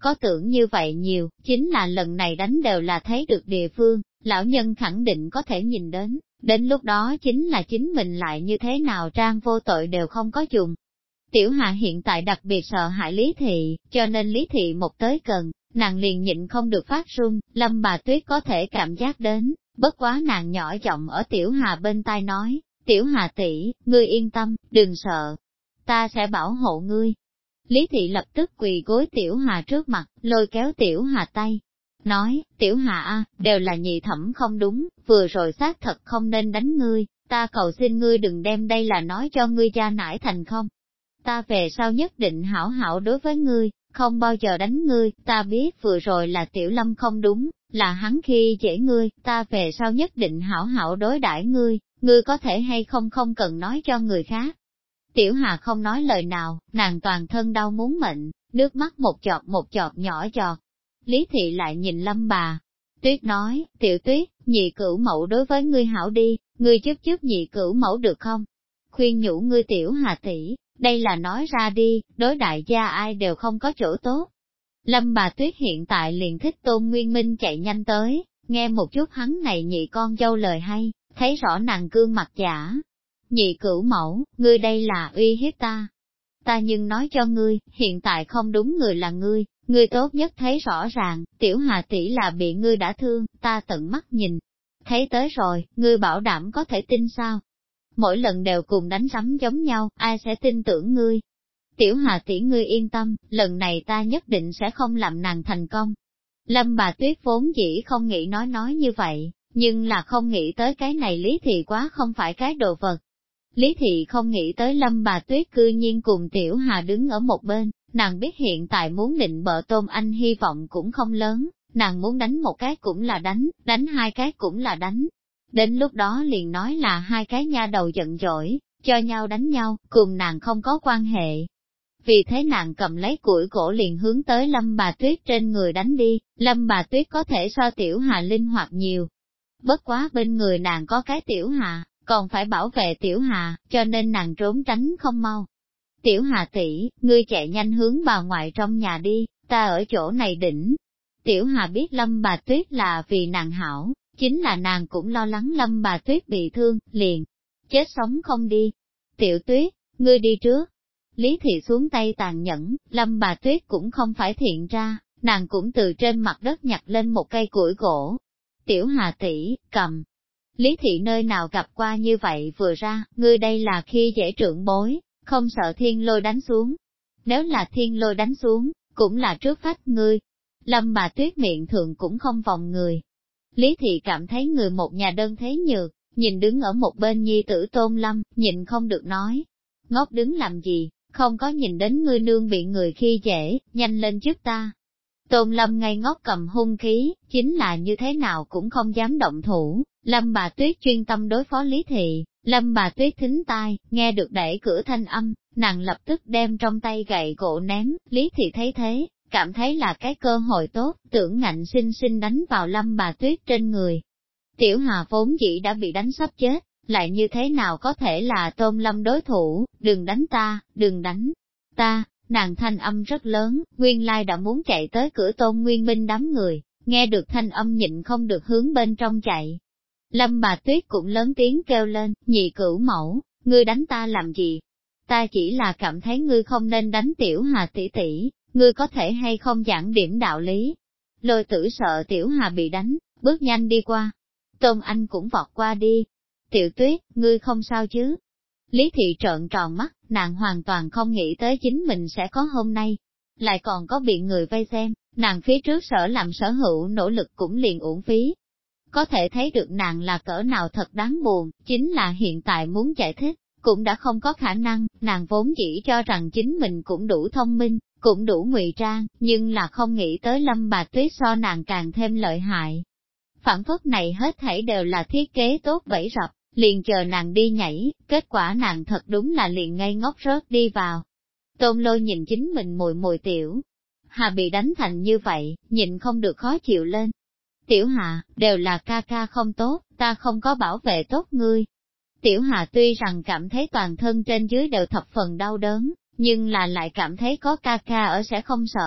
có tưởng như vậy nhiều, chính là lần này đánh đều là thấy được địa phương, lão nhân khẳng định có thể nhìn đến lúc đó chính là chính mình lại như thế nào trang vô tội đều không có dùng. Tiểu Hà hiện tại đặc biệt sợ hãi Lý Thị, cho nên Lý Thị một tới gần, nàng liền nhịn không được phát run, Lâm bà Tuyết có thể cảm giác đến, bất quá nàng nhỏ giọng ở Tiểu Hà bên tai nói, Tiểu Hà tỷ, ngươi yên tâm, đừng sợ, ta sẽ bảo hộ ngươi. Lý Thị lập tức quỳ gối Tiểu Hà trước mặt, lôi kéo Tiểu Hà tay, nói, Tiểu Hà a, đều là nhị thẩm không đúng, vừa rồi xác thật không nên đánh ngươi, ta cầu xin ngươi đừng đem đây là nói cho ngươi cha nải thành không. Ta về sau nhất định hảo hảo đối với ngươi, không bao giờ đánh ngươi, ta biết vừa rồi là Tiểu Lâm không đúng, là hắn khi dễ ngươi, ta về sau nhất định hảo hảo đối đãi ngươi, ngươi có thể hay không cần nói cho người khác. Tiểu Hà không nói lời nào, nàng toàn thân đau muốn mệnh, nước mắt một giọt nhỏ giọt. Lý Thị lại nhìn Lâm bà Tuyết nói, Tiểu Tuyết, nhị cửu mẫu đối với ngươi hảo đi, ngươi giúp nhị cửu mẫu được không? Khuyên nhủ ngươi Tiểu Hà tỷ, đây là nói ra đi, đối đại gia ai đều không có chỗ tốt. Lâm bà Tuyết hiện tại liền thích Tôn Nguyên Minh chạy nhanh tới, nghe một chút hắn này nhị con dâu lời hay, thấy rõ nàng gương mặt giả. Nhị cửu mẫu, ngươi đây là uy hiếp ta. Ta nhưng nói cho ngươi, hiện tại không đúng người là ngươi tốt nhất thấy rõ ràng, Tiểu Hà tỷ là bị ngươi đã thương, ta tận mắt nhìn. Thấy tới rồi, ngươi bảo đảm có thể tin sao? Mỗi lần đều cùng đánh rắm giống nhau, ai sẽ tin tưởng ngươi? Tiểu Hà tỷ ngươi yên tâm, lần này ta nhất định sẽ không làm nàng thành công. Lâm bà Tuyết vốn dĩ không nghĩ nói như vậy, nhưng là không nghĩ tới cái này Lý Thị quá không phải cái đồ vật. Lý Thị không nghĩ tới Lâm bà Tuyết cư nhiên cùng Tiểu Hà đứng ở một bên, nàng biết hiện tại muốn định bợ Tôn Anh hy vọng cũng không lớn, nàng muốn đánh một cái cũng là đánh hai cái cũng là đánh. Đến lúc đó liền nói là hai cái nha đầu giận dỗi, cho nhau đánh nhau, cùng nàng không có quan hệ. Vì thế nàng cầm lấy củi gỗ liền hướng tới Lâm bà Tuyết trên người đánh đi, Lâm bà Tuyết có thể so Tiểu Hà linh hoạt nhiều. Bất quá bên người nàng có cái Tiểu Hà, còn phải bảo vệ Tiểu Hà, cho nên nàng trốn tránh không mau. Tiểu Hà tỷ, ngươi chạy nhanh hướng bà ngoại trong nhà đi, ta ở chỗ này đỉnh. Tiểu Hà biết Lâm bà Tuyết là vì nàng hảo, chính là nàng cũng lo lắng Lâm bà Tuyết bị thương, liền, chết sống không đi. Tiểu Tuyết, ngươi đi trước. Lý Thị xuống tay tàn nhẫn, Lâm bà Tuyết cũng không phải thiện ra, nàng cũng từ trên mặt đất nhặt lên một cây củi gỗ. Tiểu Hà tỷ, cầm. Lý Thị nơi nào gặp qua như vậy vừa ra, ngươi đây là khi dễ trưởng bối, không sợ thiên lôi đánh xuống. Nếu là thiên lôi đánh xuống, cũng là trước phách ngươi. Lâm bà Tuyết miệng thượng cũng không vòng người. Lý Thị cảm thấy người một nhà đơn thế nhược, nhìn đứng ở một bên nhi tử Tôn Lâm, nhìn không được nói. Ngốc đứng làm gì, không có nhìn đến ngươi nương bị người khi dễ, nhanh lên giúp ta. Tôn Lâm ngây ngốc cầm hung khí, chính là như thế nào cũng không dám động thủ. Lâm bà Tuyết chuyên tâm đối phó Lý Thị, Lâm bà Tuyết thính tai, nghe được đẩy cửa thanh âm, nàng lập tức đem trong tay gậy gỗ ném, Lý Thị thấy thế, cảm thấy là cái cơ hội tốt, tưởng ngạnh sinh sinh đánh vào Lâm bà Tuyết trên người. Tiểu Hà vốn dĩ đã bị đánh sắp chết, lại như thế nào có thể là Tôn Lâm đối thủ, đừng đánh ta, đừng đánh ta, nàng thanh âm rất lớn, nguyên lai đã muốn chạy tới cửa Tôn Nguyên Minh đám người, nghe được thanh âm nhịn không được hướng bên trong chạy. Lâm bà Tuyết cũng lớn tiếng kêu lên, nhị cửu mẫu, ngươi đánh ta làm gì? Ta chỉ là cảm thấy ngươi không nên đánh Tiểu Hà tỷ tỷ, ngươi có thể hay không giảng điểm đạo lý. Lôi Tử sợ Tiểu Hà bị đánh, bước nhanh đi qua. Tôn Anh cũng vọt qua đi. Tiểu Tuyết, ngươi không sao chứ? Lý Thị trợn tròn mắt, nàng hoàn toàn không nghĩ tới chính mình sẽ có hôm nay. Lại còn có bị người vây xem, nàng phía trước sở làm sở hữu nỗ lực cũng liền uổng phí. Có thể thấy được nàng là cỡ nào thật đáng buồn, chính là hiện tại muốn giải thích, cũng đã không có khả năng, nàng vốn chỉ cho rằng chính mình cũng đủ thông minh, cũng đủ ngụy trang, nhưng là không nghĩ tới Lâm bà Tuyết so nàng càng thêm lợi hại. Phản phất này hết thảy đều là thiết kế tốt bẫy rập, liền chờ nàng đi nhảy, kết quả nàng thật đúng là liền ngây ngốc rớt đi vào. Tôn Lôi nhìn chính mình mùi mùi Tiểu Hà bị đánh thành như vậy, nhìn không được khó chịu lên. Tiểu Hà, đều là ca ca không tốt, ta không có bảo vệ tốt ngươi. Tiểu Hà tuy rằng cảm thấy toàn thân trên dưới đều thập phần đau đớn, nhưng là lại cảm thấy có ca ca ở sẽ không sợ,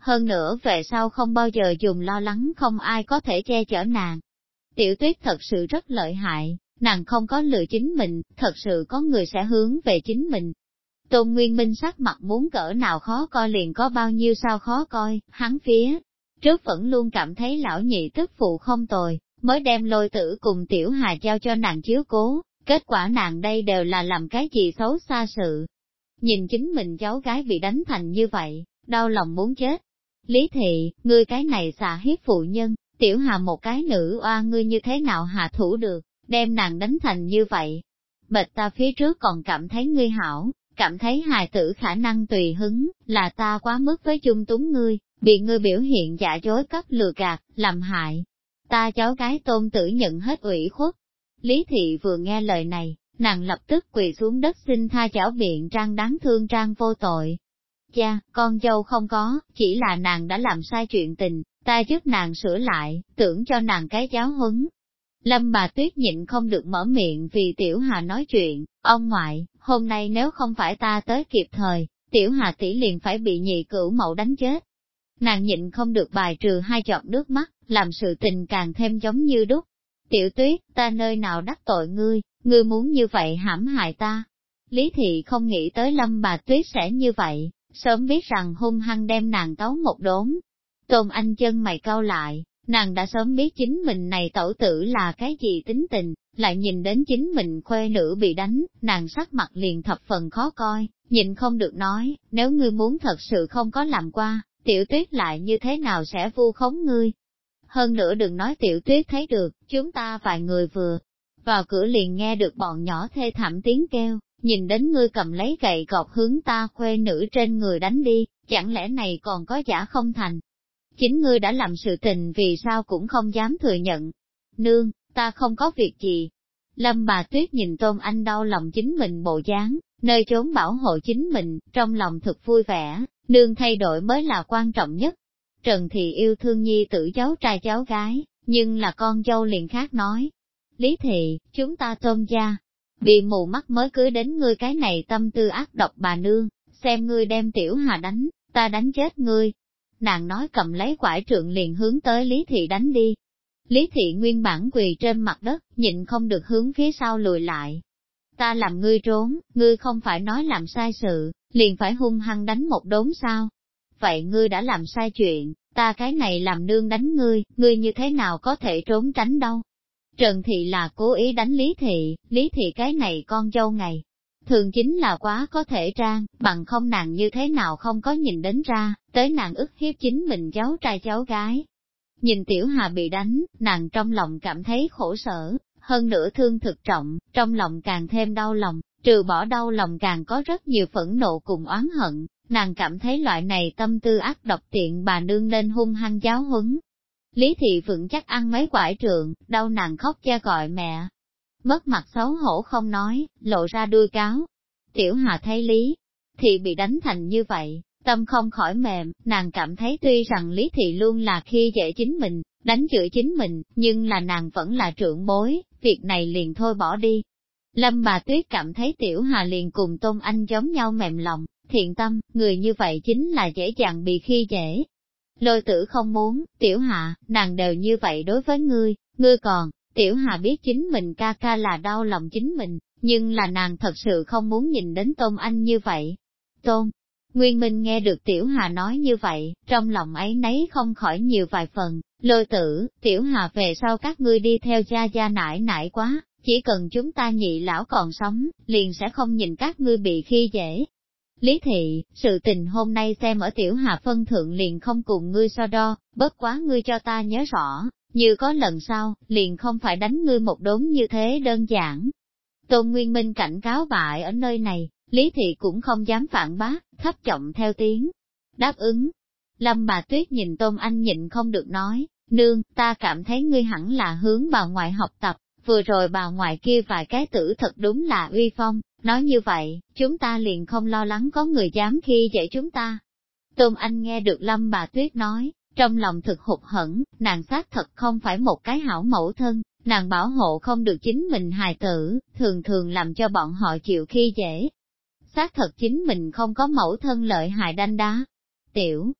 hơn nữa về sau không bao giờ dùng lo lắng không ai có thể che chở nàng. Tiểu Tuyết thật sự rất lợi hại, nàng không có lừa chính mình, thật sự có người sẽ hướng về chính mình. Tôn Nguyên Minh sắc mặt muốn cỡ nào khó coi liền có bao nhiêu sao khó coi, hắn phía trước vẫn luôn cảm thấy lão nhị tức phụ không tồi, mới đem Lôi Tử cùng Tiểu Hà giao cho nàng chiếu cố, kết quả nàng đây đều là làm cái gì xấu xa sự. Nhìn chính mình cháu gái bị đánh thành như vậy, đau lòng muốn chết. Lý Thị, ngươi cái này xà hiếp phụ nhân, Tiểu Hà một cái nữ oa ngươi như thế nào hạ thủ được, đem nàng đánh thành như vậy. Bệch ta phía trước còn cảm thấy ngươi hảo, cảm thấy hài tử khả năng tùy hứng, là ta quá mức với chung túng ngươi, bị ngươi biểu hiện giả dối cấp lừa gạt, làm hại. Ta cháu gái Tôn Tử nhận hết ủy khuất. Lý Thị vừa nghe lời này, nàng lập tức quỳ xuống đất xin tha chảo biện trang đáng thương trang vô tội. Cha, con dâu không có, chỉ là nàng đã làm sai chuyện tình, ta giúp nàng sửa lại, tưởng cho nàng cái giáo huấn. Lâm bà Tuyết nhịn không được mở miệng vì Tiểu Hà nói chuyện, ông ngoại, hôm nay nếu không phải ta tới kịp thời, Tiểu Hà tỷ liền phải bị nhị cửu mẫu đánh chết. Nàng nhịn không được bài trừ hai giọt nước mắt, làm sự tình càng thêm giống như đúc. Tiểu Tuyết, ta nơi nào đắc tội ngươi muốn như vậy hãm hại ta. Lý Thị không nghĩ tới Lâm bà Tuyết sẽ như vậy, sớm biết rằng hung hăng đem nàng tấu một đốn. Tôn Anh chân mày cau lại, nàng đã sớm biết chính mình này tẩu tử là cái gì tính tình, lại nhìn đến chính mình khuê nữ bị đánh, nàng sắc mặt liền thập phần khó coi, nhìn không được nói, nếu ngươi muốn thật sự không có làm qua, Tiểu Tuyết lại như thế nào sẽ vu khống ngươi. Hơn nữa đừng nói Tiểu Tuyết thấy được, chúng ta vài người vừa vào cửa liền nghe được bọn nhỏ thê thảm tiếng kêu, nhìn đến ngươi cầm lấy gậy gọc hướng ta khuê nữ trên người đánh đi, chẳng lẽ này còn có giả không thành. Chính ngươi đã làm sự tình vì sao cũng không dám thừa nhận. Nương, ta không có việc gì. Lâm bà Tuyết nhìn Tôn Anh đau lòng chính mình bộ dáng, nơi trốn bảo hộ chính mình, trong lòng thực vui vẻ, nương thay đổi mới là quan trọng nhất. Trần Thị yêu thương nhi tử cháu trai cháu gái, nhưng là con dâu liền khác nói. Lý Thị, chúng ta Tôn gia, bị mù mắt mới cưới đến ngươi cái này tâm tư ác độc bà nương, xem ngươi đem Tiểu Hà đánh, ta đánh chết ngươi. Nàng nói cầm lấy quải trượng liền hướng tới Lý Thị đánh đi. Lý Thị nguyên bản quỳ trên mặt đất, nhịn không được hướng phía sau lùi lại. Ta làm ngươi trốn, ngươi không phải nói làm sai sự, liền phải hung hăng đánh một đốn sao? Vậy ngươi đã làm sai chuyện, ta cái này làm nương đánh ngươi như thế nào có thể trốn tránh đâu? Trần Thị là cố ý đánh Lý Thị cái này con dâu ngày. Thường chính là quá có thể trang, bằng không nàng như thế nào không có nhìn đến ra, tới nàng ức hiếp chính mình cháu trai cháu gái. Nhìn Tiểu Hà bị đánh, nàng trong lòng cảm thấy khổ sở, hơn nữa thương thực trọng, trong lòng càng thêm đau lòng, trừ bỏ đau lòng càng có rất nhiều phẫn nộ cùng oán hận, nàng cảm thấy loại này tâm tư ác độc tiện bà nương nên hung hăng giáo huấn. Lý Thị vững chắc ăn mấy quải trượng, đau nàng khóc cha gọi mẹ. Mất mặt xấu hổ không nói, lộ ra đuôi cáo. Tiểu Hà thấy Lý Thị bị đánh thành như vậy, tâm không khỏi mềm, nàng cảm thấy tuy rằng Lý Thị luôn là khi dễ chính mình, đánh chửi chính mình, nhưng là nàng vẫn là trưởng bối, việc này liền thôi bỏ đi. Lâm bà Tuyết cảm thấy Tiểu Hà liền cùng Tôn Anh giống nhau mềm lòng, thiện tâm, người như vậy chính là dễ dàng bị khi dễ. Lôi Tử không muốn, Tiểu Hà, nàng đều như vậy đối với ngươi còn. Tiểu Hà biết chính mình ca ca là đau lòng chính mình, nhưng là nàng thật sự không muốn nhìn đến Tôn Anh như vậy. Tôn Nguyên Minh nghe được Tiểu Hà nói như vậy, trong lòng ấy nấy không khỏi nhiều vài phần, Lôi Tử, Tiểu Hà về sau các ngươi đi theo gia gia nải nải quá, chỉ cần chúng ta nhị lão còn sống, liền sẽ không nhìn các ngươi bị khi dễ. Lý Thị, sự tình hôm nay xem ở Tiểu Hà phân thượng liền không cùng ngươi so đo, bất quá ngươi cho ta nhớ rõ, như có lần sau, liền không phải đánh ngươi một đốn như thế đơn giản. Tôn Nguyên Minh cảnh cáo bại ở nơi này, Lý Thị cũng không dám phản bác, thấp giọng theo tiếng. Đáp ứng. Lâm bà Tuyết nhìn Tôn Anh nhịn không được nói, nương, ta cảm thấy ngươi hẳn là hướng bà ngoại học tập, vừa rồi bà ngoại kia vài cái tử thật đúng là uy phong, nói như vậy, chúng ta liền không lo lắng có người dám khi dễ chúng ta. Tôn Anh nghe được Lâm bà Tuyết nói, trong lòng thực hụt hẫng, nàng xác thật không phải một cái hảo mẫu thân, nàng bảo hộ không được chính mình hài tử, thường thường làm cho bọn họ chịu khi dễ. Xác thật chính mình không có mẫu thân lợi hại đanh đá. Tiểu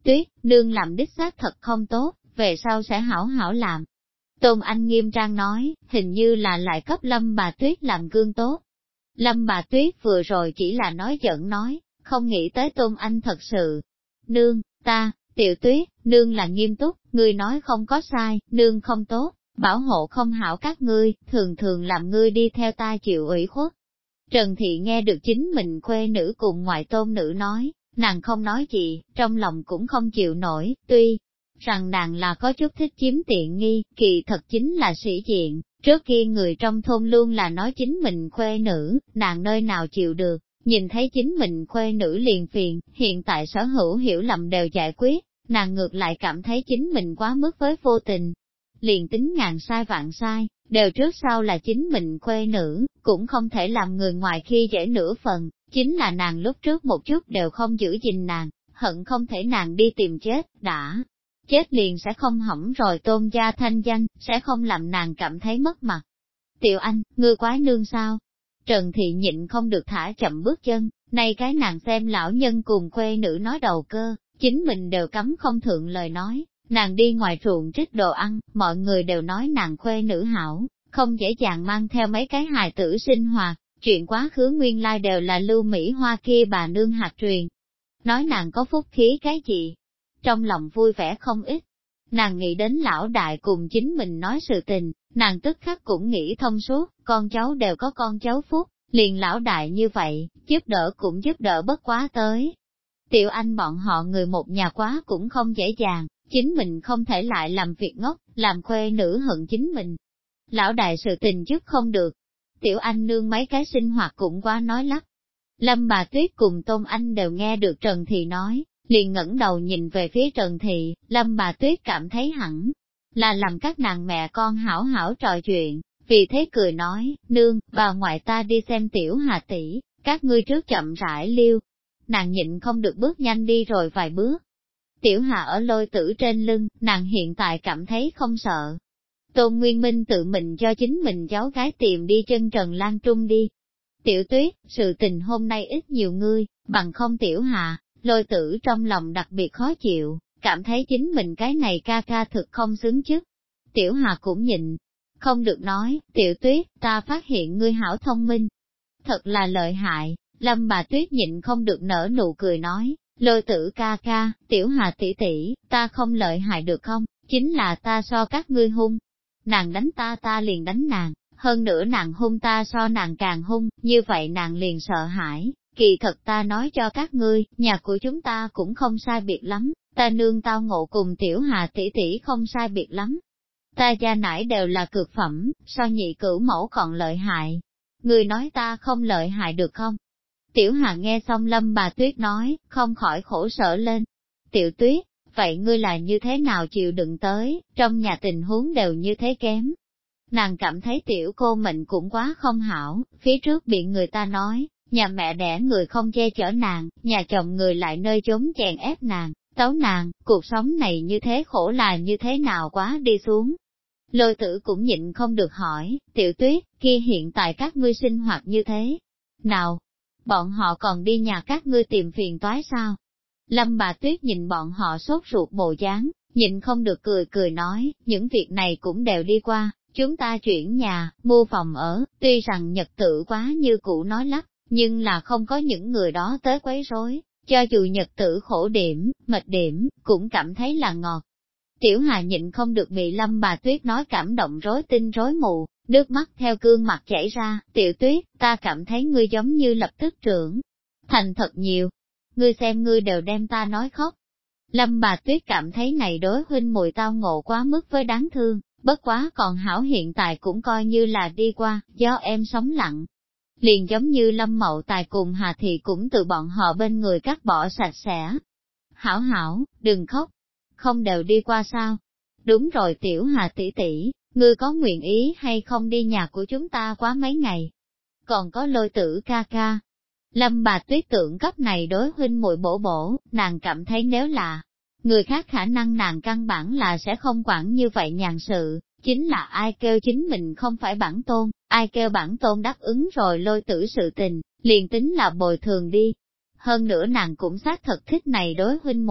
Tuyết, nương làm đích xác thật không tốt, về sau sẽ hảo hảo làm. Tôn Anh nghiêm trang nói, hình như là lại cấp Lâm bà Tuyết làm gương tốt. Lâm bà Tuyết vừa rồi chỉ là nói giỡn nói, không nghĩ tới Tôn Anh thật sự. Nương, Tiểu Tuyết, nương là nghiêm túc, ngươi nói không có sai, nương không tốt, bảo hộ không hảo các ngươi, thường thường làm ngươi đi theo ta chịu ủy khuất. Trần Thị nghe được chính mình khuê nữ cùng ngoại tôn nữ nói, nàng không nói gì, trong lòng cũng không chịu nổi, tuy rằng nàng là có chút thích chiếm tiện nghi, kỳ thật chính là sĩ diện, trước kia người trong thôn luôn là nói chính mình khuê nữ, nàng nơi nào chịu được, nhìn thấy chính mình khuê nữ liền phiền, hiện tại sở hữu hiểu lầm đều giải quyết, nàng ngược lại cảm thấy chính mình quá mức với vô tình. Liền tính ngàn sai vạn sai, đều trước sau là chính mình khuê nữ, cũng không thể làm người ngoài khi dễ nửa phần, chính là nàng lúc trước một chút đều không giữ gìn nàng, hận không thể nàng đi tìm chết, đã chết liền sẽ không hỏng rồi Tôn gia thanh danh, sẽ không làm nàng cảm thấy mất mặt. Tiểu Anh, ngươi quái nương sao? Trần Thị nhịn không được thả chậm bước chân, nay cái nàng xem lão nhân cùng khuê nữ nói đầu cơ, chính mình đều cấm không thượng lời nói, nàng đi ngoài ruộng trích đồ ăn, mọi người đều nói nàng khuê nữ hảo, không dễ dàng mang theo mấy cái hài tử sinh hoạt, chuyện quá khứ nguyên lai đều là Lưu Mỹ Hoa kia bà nương hạt truyền. Nói nàng có phúc khí cái gì? Trong lòng vui vẻ không ít. Nàng nghĩ đến lão đại cùng chính mình nói sự tình, nàng tức khắc cũng nghĩ thông suốt, con cháu đều có con cháu phúc, liền lão đại như vậy, giúp đỡ cũng giúp đỡ bất quá tới. Tiểu Anh bọn họ người một nhà quá cũng không dễ dàng, chính mình không thể lại làm việc ngốc, làm khuê nữ hận chính mình. Lão đại sự tình giúp không được. Tiểu Anh nương mấy cái sinh hoạt cũng quá nói lắp. Lâm bà Tuyết cùng Tôn Anh đều nghe được Trần Thị nói, liền ngẩng đầu nhìn về phía Trần Thị, Lâm bà Tuyết cảm thấy hẳn là làm các nàng mẹ con hảo hảo trò chuyện, vì thế cười nói, nương, bà ngoại ta đi xem Tiểu Hà tỷ, các ngươi trước chậm rãi liêu. Nàng nhịn không được bước nhanh đi rồi vài bước. Tiểu Hà ở Lôi Tử trên lưng, nàng hiện tại cảm thấy không sợ. Tôn Nguyên Minh tự mình cho chính mình cháu gái tìm đi chân Trần Lan Trung đi. Tiểu Tuyết, sự tình hôm nay ít nhiều ngươi, bằng không Tiểu Hà, Lôi Tử trong lòng đặc biệt khó chịu, cảm thấy chính mình cái này ca ca thực không xứng chức. Tiểu Hà cũng nhịn, không được nói, Tiểu Tuyết, ta phát hiện ngươi hảo thông minh. Thật là lợi hại, Lâm bà Tuyết nhịn không được nở nụ cười nói, Lôi Tử ca ca, Tiểu Hà tỷ tỷ, ta không lợi hại được không, chính là ta so các ngươi hung. Nàng đánh ta liền đánh nàng, hơn nữa nàng hung ta so nàng càng hung, như vậy nàng liền sợ hãi. Kỳ thật ta nói cho các ngươi, nhà của chúng ta cũng không sai biệt lắm, ta nương tao ngộ cùng Tiểu Hà tỷ tỷ không sai biệt lắm. Ta gia nải đều là cực phẩm, so nhị cửu mẫu còn lợi hại. Ngươi nói ta không lợi hại được không? Tiểu Hà nghe xong Lâm bà Tuyết nói, không khỏi khổ sở lên. Tiểu Tuyết, vậy ngươi là như thế nào chịu đựng tới, trong nhà tình huống đều như thế kém. Nàng cảm thấy tiểu cô mệnh cũng quá không hảo, phía trước bị người ta nói, nhà mẹ đẻ người không che chở nàng, nhà chồng người lại nơi chốn chèn ép nàng, tấu nàng, cuộc sống này như thế khổ là như thế nào quá đi xuống. Lôi Tử cũng nhịn không được hỏi, Tiểu Tuyết, kia hiện tại các ngươi sinh hoạt như thế nào? Bọn họ còn đi nhà các ngươi tìm phiền toái sao? Lâm bà Tuyết nhìn bọn họ sốt ruột bộ dáng, nhịn không được cười nói, những việc này cũng đều đi qua, chúng ta chuyển nhà, mua phòng ở, tuy rằng nhật tự quá như cũ nói lắp, nhưng là không có những người đó tới quấy rối, cho dù nhật tử khổ điểm, mệt điểm, cũng cảm thấy là ngọt. Tiểu Hà nhịn không được bị Lâm bà Tuyết nói cảm động rối tinh rối mù, nước mắt theo gương mặt chảy ra, Tiểu Tuyết, ta cảm thấy ngươi giống như lập tức trưởng thành thật nhiều. Ngươi xem ngươi đều đem ta nói khóc. Lâm bà Tuyết cảm thấy này đối huynh muội tao ngộ quá mức với đáng thương, bất quá còn hảo hiện tại cũng coi như là đi qua, do em sống lặng. Liền giống như Lâm Mậu Tài cùng Hà Thị cũng từ bọn họ bên người cắt bỏ sạch sẽ. Hảo hảo, đừng khóc, không đều đi qua sao? Đúng rồi Tiểu Hà tỷ tỷ, ngươi có nguyện ý hay không đi nhà của chúng ta quá mấy ngày? Còn có Lôi Tử ca ca. Lâm bà Tuyết tưởng cấp này đối huynh muội bổ, nàng cảm thấy nếu là người khác khả năng nàng căn bản là sẽ không quản như vậy nhàn sự, chính là ai kêu chính mình không phải bản tôn, ai kêu bản tôn đáp ứng rồi Lôi Tử sự tình, liền tính là bồi thường đi. Hơn nữa nàng cũng xác thật thích này đối huynh muội,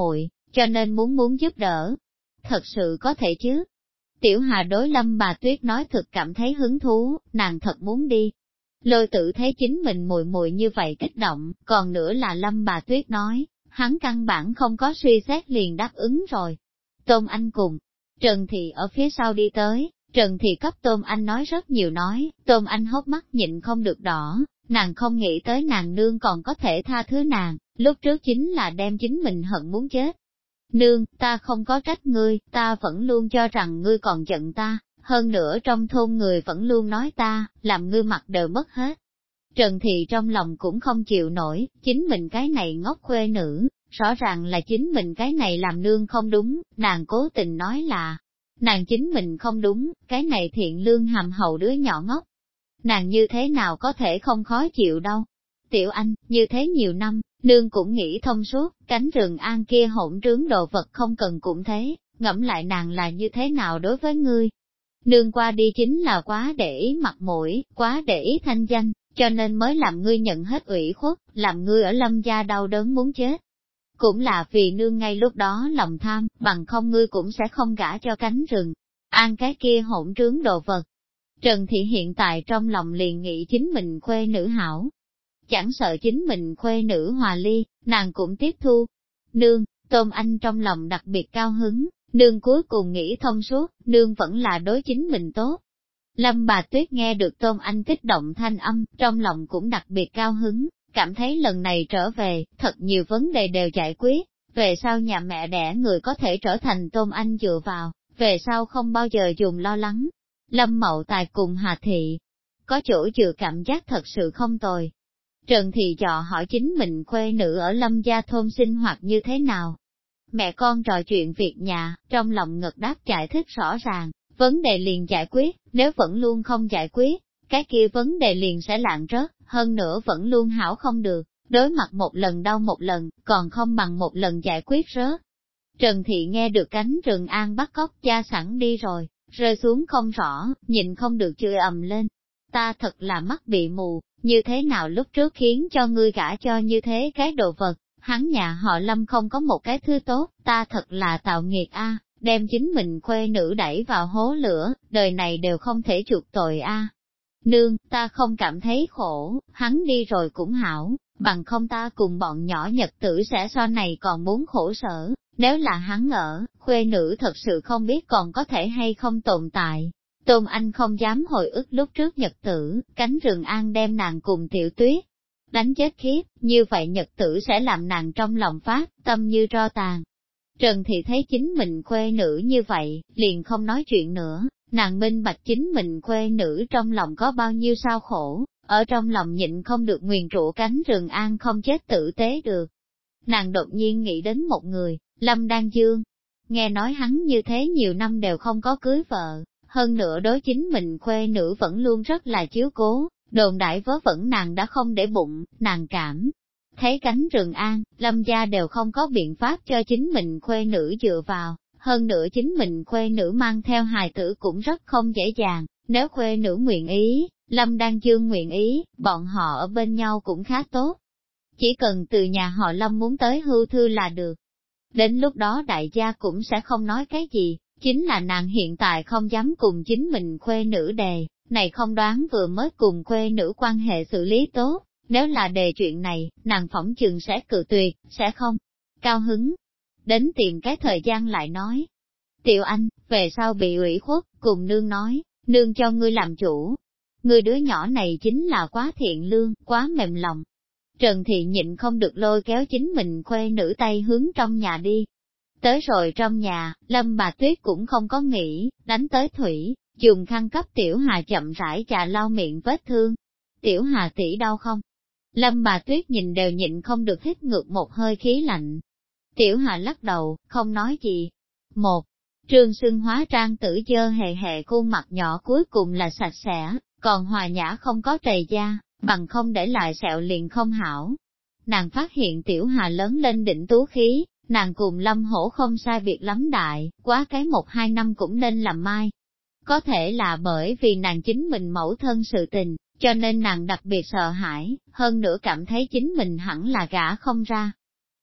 cho nên muốn giúp đỡ. Thật sự có thể chứ? Tiểu Hà đối Lâm bà Tuyết nói thực cảm thấy hứng thú, nàng thật muốn đi. Lôi Tử thấy chính mình muội muội như vậy kích động, còn nữa là Lâm bà Tuyết nói, hắn căn bản không có suy xét liền đáp ứng rồi. Tôn Anh cùng Trần Thị ở phía sau đi tới, Trần Thị cấp Tôn Anh nói rất nhiều nói, Tôn Anh hốc mắt nhịn không được đỏ, nàng không nghĩ tới nàng nương còn có thể tha thứ nàng, lúc trước chính là đem chính mình hận muốn chết. Nương, ta không có trách ngươi, ta vẫn luôn cho rằng ngươi còn giận ta, hơn nữa trong thôn người vẫn luôn nói ta, làm ngươi mặt đều mất hết. Trần Thị trong lòng cũng không chịu nổi, chính mình cái này ngốc khuê nữ, rõ ràng là chính mình cái này làm nương không đúng, nàng cố tình nói là, nàng chính mình không đúng, cái này thiện lương hàm hậu đứa nhỏ ngốc. Nàng như thế nào có thể không khó chịu đâu. Tiểu Anh, như thế nhiều năm, nương cũng nghĩ thông suốt, cánh rừng an kia hỗn trướng đồ vật không cần cũng thế, ngẫm lại nàng là như thế nào đối với ngươi. Nương qua đi chính là quá để ý mặt mũi, quá để ý thanh danh, cho nên mới làm ngươi nhận hết ủy khuất, làm ngươi ở Lâm gia đau đớn muốn chết. Cũng là vì nương ngay lúc đó lòng tham, bằng không ngươi cũng sẽ không gả cho cánh rừng, an cái kia hỗn trướng đồ vật. Trần Thị hiện tại trong lòng liền nghĩ chính mình khuê nữ hảo. Chẳng sợ chính mình khuê nữ hòa ly, nàng cũng tiếp thu. Nương, Tôn Anh trong lòng đặc biệt cao hứng, nương cuối cùng nghĩ thông suốt, nương vẫn là đối chính mình tốt. Lâm bà Tuyết nghe được Tôn Anh kích động thanh âm, trong lòng cũng đặc biệt cao hứng, cảm thấy lần này trở về, thật nhiều vấn đề đều giải quyết, về sau nhà mẹ đẻ người có thể trở thành Tôn Anh dựa vào, về sau không bao giờ dùng lo lắng. Lâm Mậu Tài cùng Hà Thị, có chỗ dựa cảm giác thật sự không tồi. Trần Thị dò hỏi chính mình khuê nữ ở Lâm gia thôn sinh hoạt như thế nào. Mẹ con trò chuyện việc nhà, trong lòng ngật đáp giải thích rõ ràng, vấn đề liền giải quyết, nếu vẫn luôn không giải quyết, cái kia vấn đề liền sẽ lạng rớt, hơn nữa vẫn luôn hảo không được, đối mặt một lần đau một lần, còn không bằng một lần giải quyết rớt. Trần Thị nghe được cánh rừng an bắt cóc cha sẵn đi rồi, rơi xuống không rõ, nhìn không được chửi ầm lên. Ta thật là mắt bị mù, như thế nào lúc trước khiến cho ngươi gả cho như thế cái đồ vật, hắn nhà họ Lâm không có một cái thứ tốt, ta thật là tạo nghiệt a, đem chính mình khuê nữ đẩy vào hố lửa, đời này đều không thể chuộc tội a. Nương, ta không cảm thấy khổ, hắn đi rồi cũng hảo, bằng không ta cùng bọn nhỏ nhật tử sẽ so này còn muốn khổ sở, nếu là hắn ở, khuê nữ thật sự không biết còn có thể hay không tồn tại. Tôn Anh không dám hồi ức lúc trước nhật tử, cánh rừng an đem nàng cùng Tiểu Tuyết đánh chết khiếp, như vậy nhật tử sẽ làm nàng trong lòng phát, tâm như tro tàn. Trần Thị thấy chính mình khuê nữ như vậy, liền không nói chuyện nữa, nàng minh bạch chính mình khuê nữ trong lòng có bao nhiêu sao khổ, ở trong lòng nhịn không được nguyền rủa cánh rừng an không chết tử tế được. Nàng đột nhiên nghĩ đến một người, Lâm Đan Dương, nghe nói hắn như thế nhiều năm đều không có cưới vợ, hơn nữa đối chính mình khuê nữ vẫn luôn rất là chiếu cố, đồn đại vớ vẩn nàng đã không để bụng, nàng cảm thấy cánh rừng an, Lâm gia đều không có biện pháp cho chính mình khuê nữ dựa vào, hơn nữa chính mình khuê nữ mang theo hài tử cũng rất không dễ dàng, nếu khuê nữ nguyện ý, Lâm Đan Dương nguyện ý, bọn họ ở bên nhau cũng khá tốt. Chỉ cần từ nhà họ Lâm muốn tới hưu thư là được. Đến lúc đó đại gia cũng sẽ không nói cái gì, chính là nàng hiện tại không dám cùng chính mình khuê nữ đề, này không đoán vừa mới cùng khuê nữ quan hệ xử lý tốt, nếu là đề chuyện này, nàng phỏng chừng sẽ cự tuyệt, sẽ không cao hứng. Đến tìm cái thời gian lại nói, Tiểu Anh, về sau bị ủy khuất, cùng nương nói, nương cho ngươi làm chủ. Ngươi đứa nhỏ này chính là quá thiện lương, quá mềm lòng. Trần Thị nhịn không được lôi kéo chính mình khuê nữ tay hướng trong nhà đi. Tới rồi trong nhà, Lâm bà Tuyết cũng không có nghĩ, đánh tới thủy, dùng khăn cấp Tiểu Hà chậm rãi chà lau miệng vết thương. Tiểu Hà tỷ đau không? Lâm bà Tuyết nhìn đều nhịn không được hít ngược một hơi khí lạnh. Tiểu Hà lắc đầu, không nói gì. Một, Trương Sưng hóa trang tử dơ hề hề khuôn mặt nhỏ cuối cùng là sạch sẽ, còn hòa nhã không có trầy da, bằng không để lại sẹo liền không hảo. Nàng phát hiện Tiểu Hà lớn lên đỉnh tú khí, nàng cùng Lâm Hổ không sai biệt lắm đại, quá cái 1-2 năm cũng nên làm mai. Có thể là bởi vì nàng chính mình mẫu thân sự tình, cho nên nàng đặc biệt sợ hãi, hơn nữa cảm thấy chính mình hẳn là gả không ra.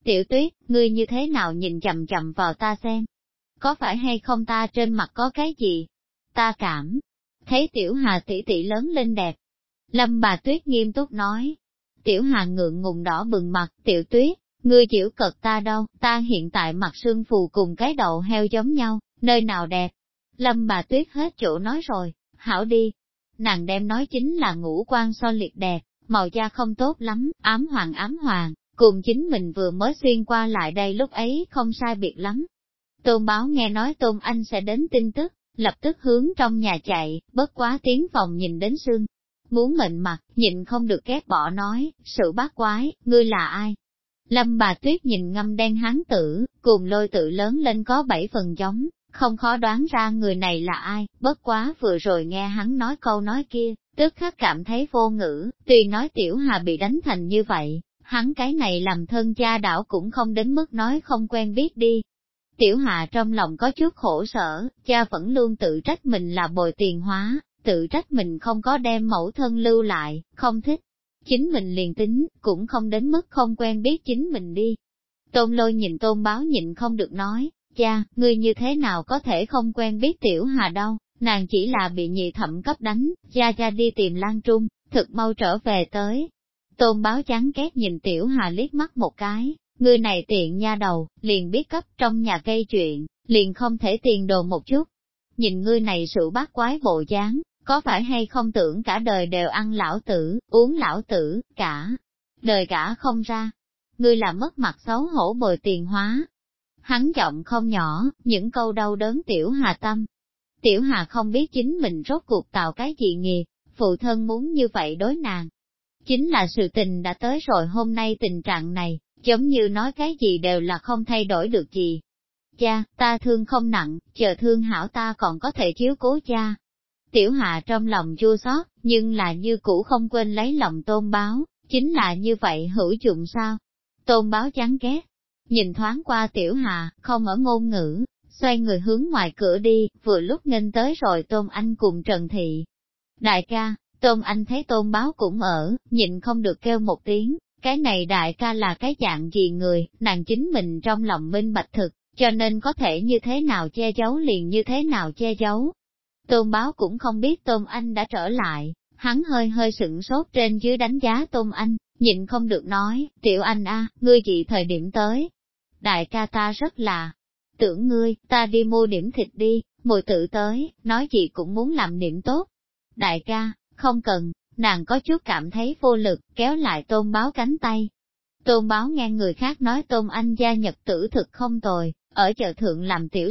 Tiểu Tuyết, ngươi như thế nào nhìn chằm chằm vào ta xem? Có phải hay không ta trên mặt có cái gì? Ta cảm thấy Tiểu Hà tỷ tỷ lớn lên đẹp. Lâm bà Tuyết nghiêm túc nói. Tiểu Hà ngượng ngùng đỏ bừng mặt, Tiểu Tuyết, ngươi giễu cợt ta đâu, ta hiện tại mặt sưng phù cùng cái đầu heo giống nhau, nơi nào đẹp. Lâm bà Tuyết hết chỗ nói rồi, hảo đi. Nàng đem nói chính là ngũ quan so liệt đẹp, màu da không tốt lắm, ám hoàng, cùng chính mình vừa mới xuyên qua lại đây lúc ấy không sai biệt lắm. Tôn Báo nghe nói Tôn Anh sẽ đến tin tức, lập tức hướng trong nhà chạy, bất quá tiến phòng nhìn đến sưng. Muốn mệnh mặt, nhịn không được ghét bỏ nói, sự bát quái, ngươi là ai? Lâm bà Tuyết nhìn ngâm đen hán tử, cùng Lôi Tự lớn lên có 7 phần giống, không khó đoán ra người này là ai, bất quá vừa rồi nghe hắn nói câu nói kia, tức khắc cảm thấy vô ngữ, tuy nói Tiểu Hà bị đánh thành như vậy, hắn cái này làm thân cha đảo cũng không đến mức nói không quen biết đi. Tiểu Hà trong lòng có chút khổ sở, cha vẫn luôn tự trách mình là bồi tiền hóa, tự trách mình không có đem mẫu thân lưu lại, không thích. Chính mình liền tính, cũng không đến mức không quen biết chính mình đi. Tôn Lôi nhìn Tôn Báo nhịn không được nói, cha, ngươi như thế nào có thể không quen biết Tiểu Hà đâu, nàng chỉ là bị nhị thẩm cấp đánh, cha đi tìm Lan Trung, thực mau trở về tới. Tôn Báo chán ghét nhìn Tiểu Hà liếc mắt một cái, ngươi này tiện nha đầu, liền biết cấp trong nhà gây chuyện, liền không thể tiền đồ một chút. Nhìn ngươi này sự bát quái bộ dáng, có phải hay không tưởng cả đời đều ăn lão tử, uống lão tử, cả đời cả không ra. Ngươi là mất mặt xấu hổ bồi tiền hóa. Hắn giọng không nhỏ, những câu đau đớn Tiểu Hà tâm. Tiểu Hà không biết chính mình rốt cuộc tạo cái gì nghiệp, phụ thân muốn như vậy đối nàng. Chính là sự tình đã tới rồi hôm nay tình trạng này, giống như nói cái gì đều là không thay đổi được gì. Cha, ta thương không nặng, chờ thương hảo ta còn có thể chiếu cố cha. Tiểu Hà trong lòng chua xót, nhưng là như cũ không quên lấy lòng Tôn Báo, chính là như vậy hữu dụng sao? Tôn Báo chán ghét, nhìn thoáng qua Tiểu Hà, không ở ngôn ngữ, xoay người hướng ngoài cửa đi, vừa lúc nghênh tới rồi Tôn Anh cùng Trần Thị. Đại ca, Tôn Anh thấy Tôn Báo cũng ở, nhịn không được kêu một tiếng, cái này đại ca là cái dạng gì người, nàng chính mình trong lòng minh bạch thực, cho nên có thể như thế nào che giấu liền như thế nào che giấu. Tôn Báo cũng không biết Tôn Anh đã trở lại, hắn hơi sửng sốt trên dưới đánh giá Tôn Anh, nhịn không được nói, Tiểu Anh a, ngươi gì thời điểm tới? Đại ca ta rất là tưởng ngươi, ta đi mua điểm thịt đi, mùi tự tới, nói gì cũng muốn làm điểm tốt. Đại ca, không cần, nàng có chút cảm thấy vô lực, kéo lại Tôn Báo cánh tay. Tôn Báo nghe người khác nói Tôn Anh gia nhật tử thực không tồi, ở chợ thượng làm tiểu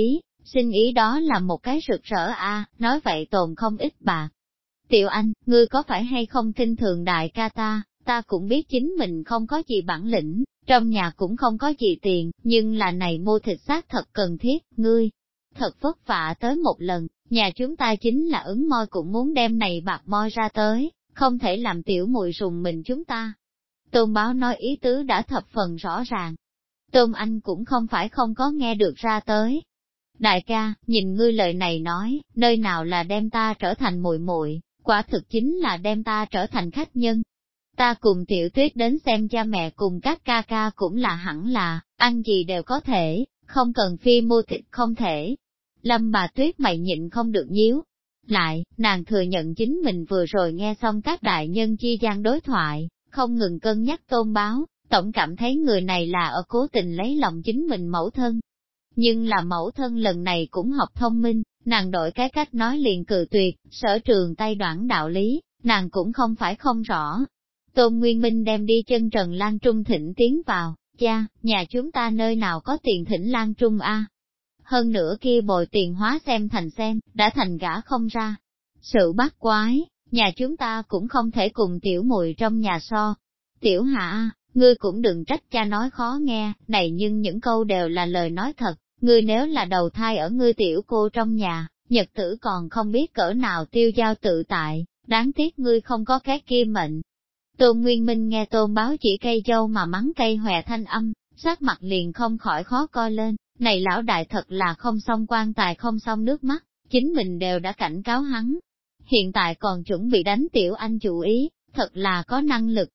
sinh ý đó là một cái rực rỡ a, nói vậy tồn không ít bạc. Tiểu Anh, ngươi có phải hay không khinh thường đại ca ta cũng biết chính mình không có gì bản lĩnh, trong nhà cũng không có gì tiền, nhưng là này mua thịt xác thật cần thiết, ngươi. Thật vất vả tới một lần, nhà chúng ta chính là ứng moi cũng muốn đem này bạc moi ra tới, không thể làm tiểu mùi rùng mình chúng ta. Tôn Báo nói ý tứ đã thập phần rõ ràng. Tôn Anh cũng không phải không có nghe được ra tới. Đại ca, nhìn ngươi lời này nói, nơi nào là đem ta trở thành muội muội, quả thực chính là đem ta trở thành khách nhân. Ta cùng Tiểu Tuyết đến xem cha mẹ cùng các ca ca cũng là hẳn là, ăn gì đều có thể, không cần phi mua thịt không thể. Lâm bà Tuyết mày nhịn không được nhíu. Lại, nàng thừa nhận chính mình vừa rồi nghe xong các đại nhân chi gian đối thoại, không ngừng cân nhắc Tôn Báo, tổng cảm thấy người này là ở cố tình lấy lòng chính mình mẫu thân. Nhưng là mẫu thân lần này cũng học thông minh, nàng đổi cái cách nói liền cự tuyệt, sở trường tay đoạn đạo lý, nàng cũng không phải không rõ. Tôn Nguyên Minh đem đi chân Trần Lan Trung thỉnh tiến vào, cha, nhà chúng ta nơi nào có tiền thỉnh Lan Trung a? Hơn nữa kia bồi tiền hóa xem, đã thành gã không ra. Sự bát quái, nhà chúng ta cũng không thể cùng tiểu muội trong nhà so. Tiểu Hạ, ngươi cũng đừng trách cha nói khó nghe, này nhưng những câu đều là lời nói thật, ngươi nếu là đầu thai ở ngươi tiểu cô trong nhà, nhật tử còn không biết cỡ nào tiêu giao tự tại, đáng tiếc ngươi không có cái kia mệnh. Tôn Nguyên Minh nghe Tôn Báo chỉ cây dâu mà mắng cây hòe thanh âm, sắc mặt liền không khỏi khó coi lên, này lão đại thật là không xong quan tài không xong nước mắt, chính mình đều đã cảnh cáo hắn. Hiện tại còn chuẩn bị đánh Tiểu Anh chủ ý, thật là có năng lực.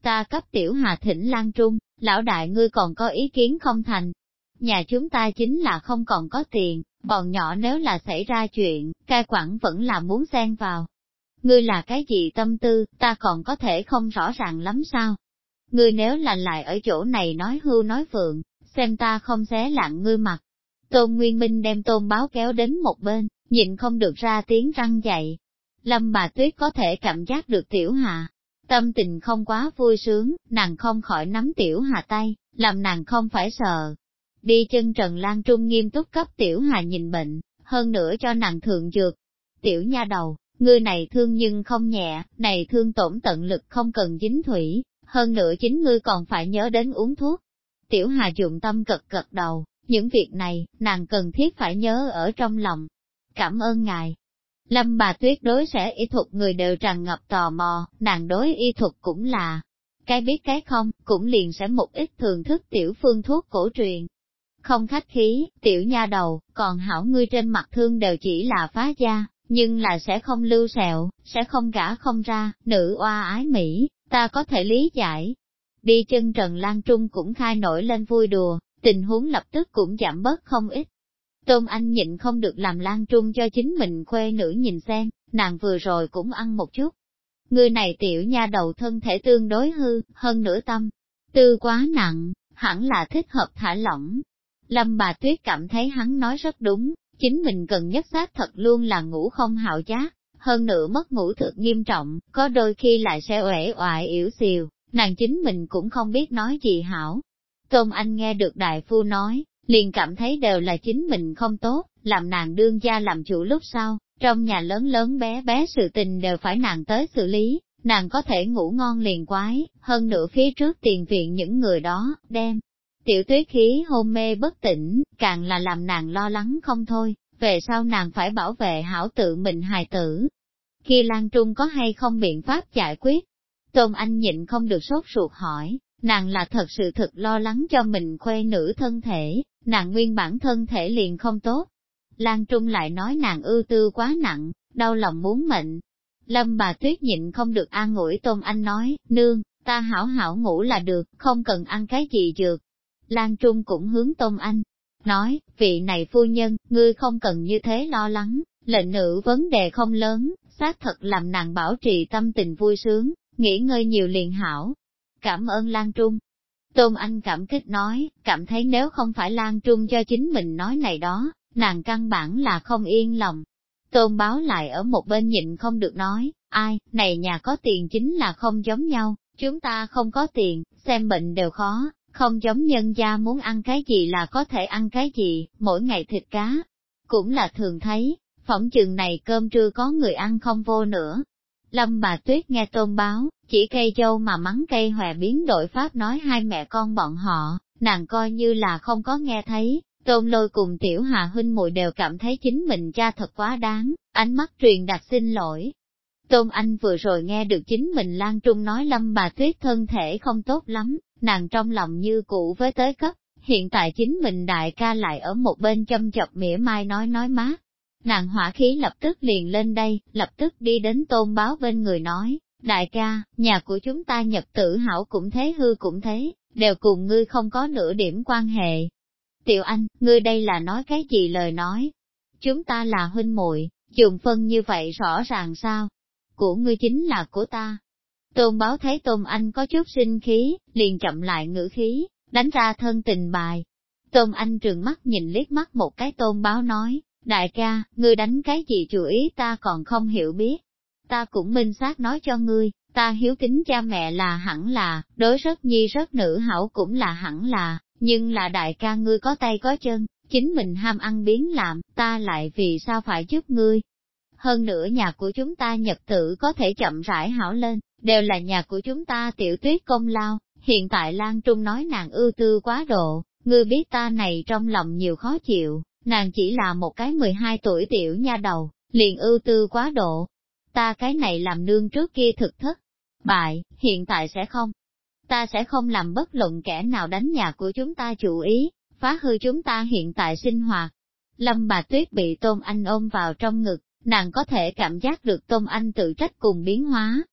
ta cấp tiểu hà thỉnh Lan Trung, lão đại ngươi còn có ý kiến không thành. Nhà chúng ta chính là không còn có tiền, bọn nhỏ nếu là xảy ra chuyện, cai quản vẫn là muốn xen vào. Ngươi là cái gì tâm tư, ta còn có thể không rõ ràng lắm sao? Ngươi nếu là lại ở chỗ này nói hưu nói vượng, xem ta không xé lặng ngươi mặt. Tôn Nguyên Minh đem Tôn Báo kéo đến một bên, nhịn không được ra tiếng răng dậy. Lâm bà Tuyết có thể cảm giác được Tiểu Hà. Tâm tình không quá vui sướng, nàng không khỏi nắm Tiểu Hà tay, làm nàng không phải sợ. Đi chân Trần Lan Trung nghiêm túc cấp Tiểu Hà nhìn bệnh, hơn nữa cho nàng thượng dược. Tiểu nha đầu, ngươi này thương nhưng không nhẹ, này thương tổn tận lực không cần dính thủy, hơn nữa chính ngươi còn phải nhớ đến uống thuốc. Tiểu Hà dụng tâm gật đầu, những việc này, nàng cần thiết phải nhớ ở trong lòng. Cảm ơn ngài. Lâm bà Tuyết đối sẽ y thuật người đều tràn ngập tò mò, nàng đối y thuật cũng là cái biết cái không, cũng liền sẽ một ít thường thức tiểu phương thuốc cổ truyền. Không khách khí, tiểu nha đầu, còn hảo ngươi trên mặt thương đều chỉ là phá da, nhưng là sẽ không lưu sẹo, sẽ không gã không ra, nữ oa ái mỹ, ta có thể lý giải. Đi chân Trần Lan Trung cũng khai nổi lên vui đùa, tình huống lập tức cũng giảm bớt không ít. Tôn Anh nhịn không được làm Lan Trung cho chính mình khuê nữ nhìn xem, nàng vừa rồi cũng ăn một chút. Người này tiểu nha đầu thân thể tương đối hư, hơn nửa tâm, tư quá nặng, hẳn là thích hợp thả lỏng. Lâm bà Tuyết cảm thấy hắn nói rất đúng, chính mình gần nhất xác thật luôn là ngủ không hào giác, hơn nữa mất ngủ thực nghiêm trọng, có đôi khi lại sẽ uể oải yếu xìu, nàng chính mình cũng không biết nói gì hảo. Tôn Anh nghe được đại phu nói, liền cảm thấy đều là chính mình không tốt, làm nàng đương gia làm chủ lúc sau, trong nhà lớn lớn bé bé sự tình đều phải nàng tới xử lý, nàng có thể ngủ ngon liền quái, hơn nữa phía trước tiền viện những người đó, đem. Tiểu Tuyết khí hôn mê bất tỉnh, càng là làm nàng lo lắng không thôi, về sau nàng phải bảo vệ hảo tự mình hài tử. Khi Lan Trung có hay không biện pháp giải quyết? Tôn Anh nhịn không được sốt ruột hỏi, nàng là thật sự thực lo lắng cho mình khuê nữ thân thể, nàng nguyên bản thân thể liền không tốt. Lan Trung lại nói nàng ưu tư quá nặng, đau lòng muốn mệnh. Lâm bà Tuyết nhịn không được an ủi Tôn Anh nói, nương, ta hảo hảo ngủ là được, không cần ăn cái gì dược. Lan Trung cũng hướng Tôn Anh, nói, vị này phu nhân, ngươi không cần như thế lo lắng, lệnh nữ vấn đề không lớn, xác thật làm nàng bảo trì tâm tình vui sướng, nghỉ ngơi nhiều liền hảo. Cảm ơn Lan Trung. Tôn Anh cảm kích nói, cảm thấy nếu không phải Lan Trung cho chính mình nói này đó, nàng căn bản là không yên lòng. Tôn Báo lại ở một bên nhịn không được nói, ai, này nhà có tiền chính là không giống nhau, chúng ta không có tiền, xem bệnh đều khó, không giống nhân gia muốn ăn cái gì là có thể ăn cái gì, mỗi ngày thịt cá, cũng là thường thấy, phỏng chừng này cơm trưa có người ăn không vô nữa. Lâm bà Tuyết nghe Tôn Báo, chỉ cây dâu mà mắng cây hòe biến đổi pháp nói hai mẹ con bọn họ, nàng coi như là không có nghe thấy. Tôn Lôi cùng Tiểu Hà huynh muội đều cảm thấy chính mình cha thật quá đáng, ánh mắt truyền đạt xin lỗi. Tôn Anh vừa rồi nghe được chính mình Lan Trung nói Lâm bà Tuyết thân thể không tốt lắm, nàng trong lòng như cũ với tới cấp, hiện tại chính mình đại ca lại ở một bên châm chọc mỉa mai nói mát. Nàng hỏa khí lập tức liền lên đây, lập tức đi đến Tôn Báo bên người nói, đại ca, nhà của chúng ta nhật tử hảo cũng thế hư cũng thế, đều cùng ngươi không có nửa điểm quan hệ. Tiểu Anh, ngươi đây là nói cái gì lời nói? Chúng ta là huynh muội, dùng phân như vậy rõ ràng sao? Của ngươi chính là của ta. Tôn Báo thấy Tôn Anh có chút sinh khí, liền chậm lại ngữ khí, đánh ra thân tình bài. Tôn Anh trừng mắt nhìn liếc mắt một cái Tôn Báo nói, đại ca, ngươi đánh cái gì chủ ý ta còn không hiểu biết. Ta cũng minh xác nói cho ngươi, ta hiếu kính cha mẹ là hẳn là, đối rất nhi rất nữ hảo cũng là hẳn là, nhưng là đại ca ngươi có tay có chân, chính mình ham ăn biến làm, ta lại vì sao phải giúp ngươi. Hơn nữa nhà của chúng ta nhật tử có thể chậm rãi hảo lên, đều là nhà của chúng ta Tiểu Tuyết công lao, hiện tại Lan Trung nói nàng ưu tư quá độ, ngươi biết ta này trong lòng nhiều khó chịu, nàng chỉ là một cái 12 tuổi tiểu nha đầu, liền ưu tư quá độ. Ta cái này làm nương trước kia thực thất bại, hiện tại sẽ không. Ta sẽ không làm bất luận kẻ nào đánh nhà của chúng ta chủ ý, phá hư chúng ta hiện tại sinh hoạt. Lâm bà Tuyết bị Tôn Anh ôm vào trong ngực, nàng có thể cảm giác được Tôn Anh tự trách cùng biến hóa.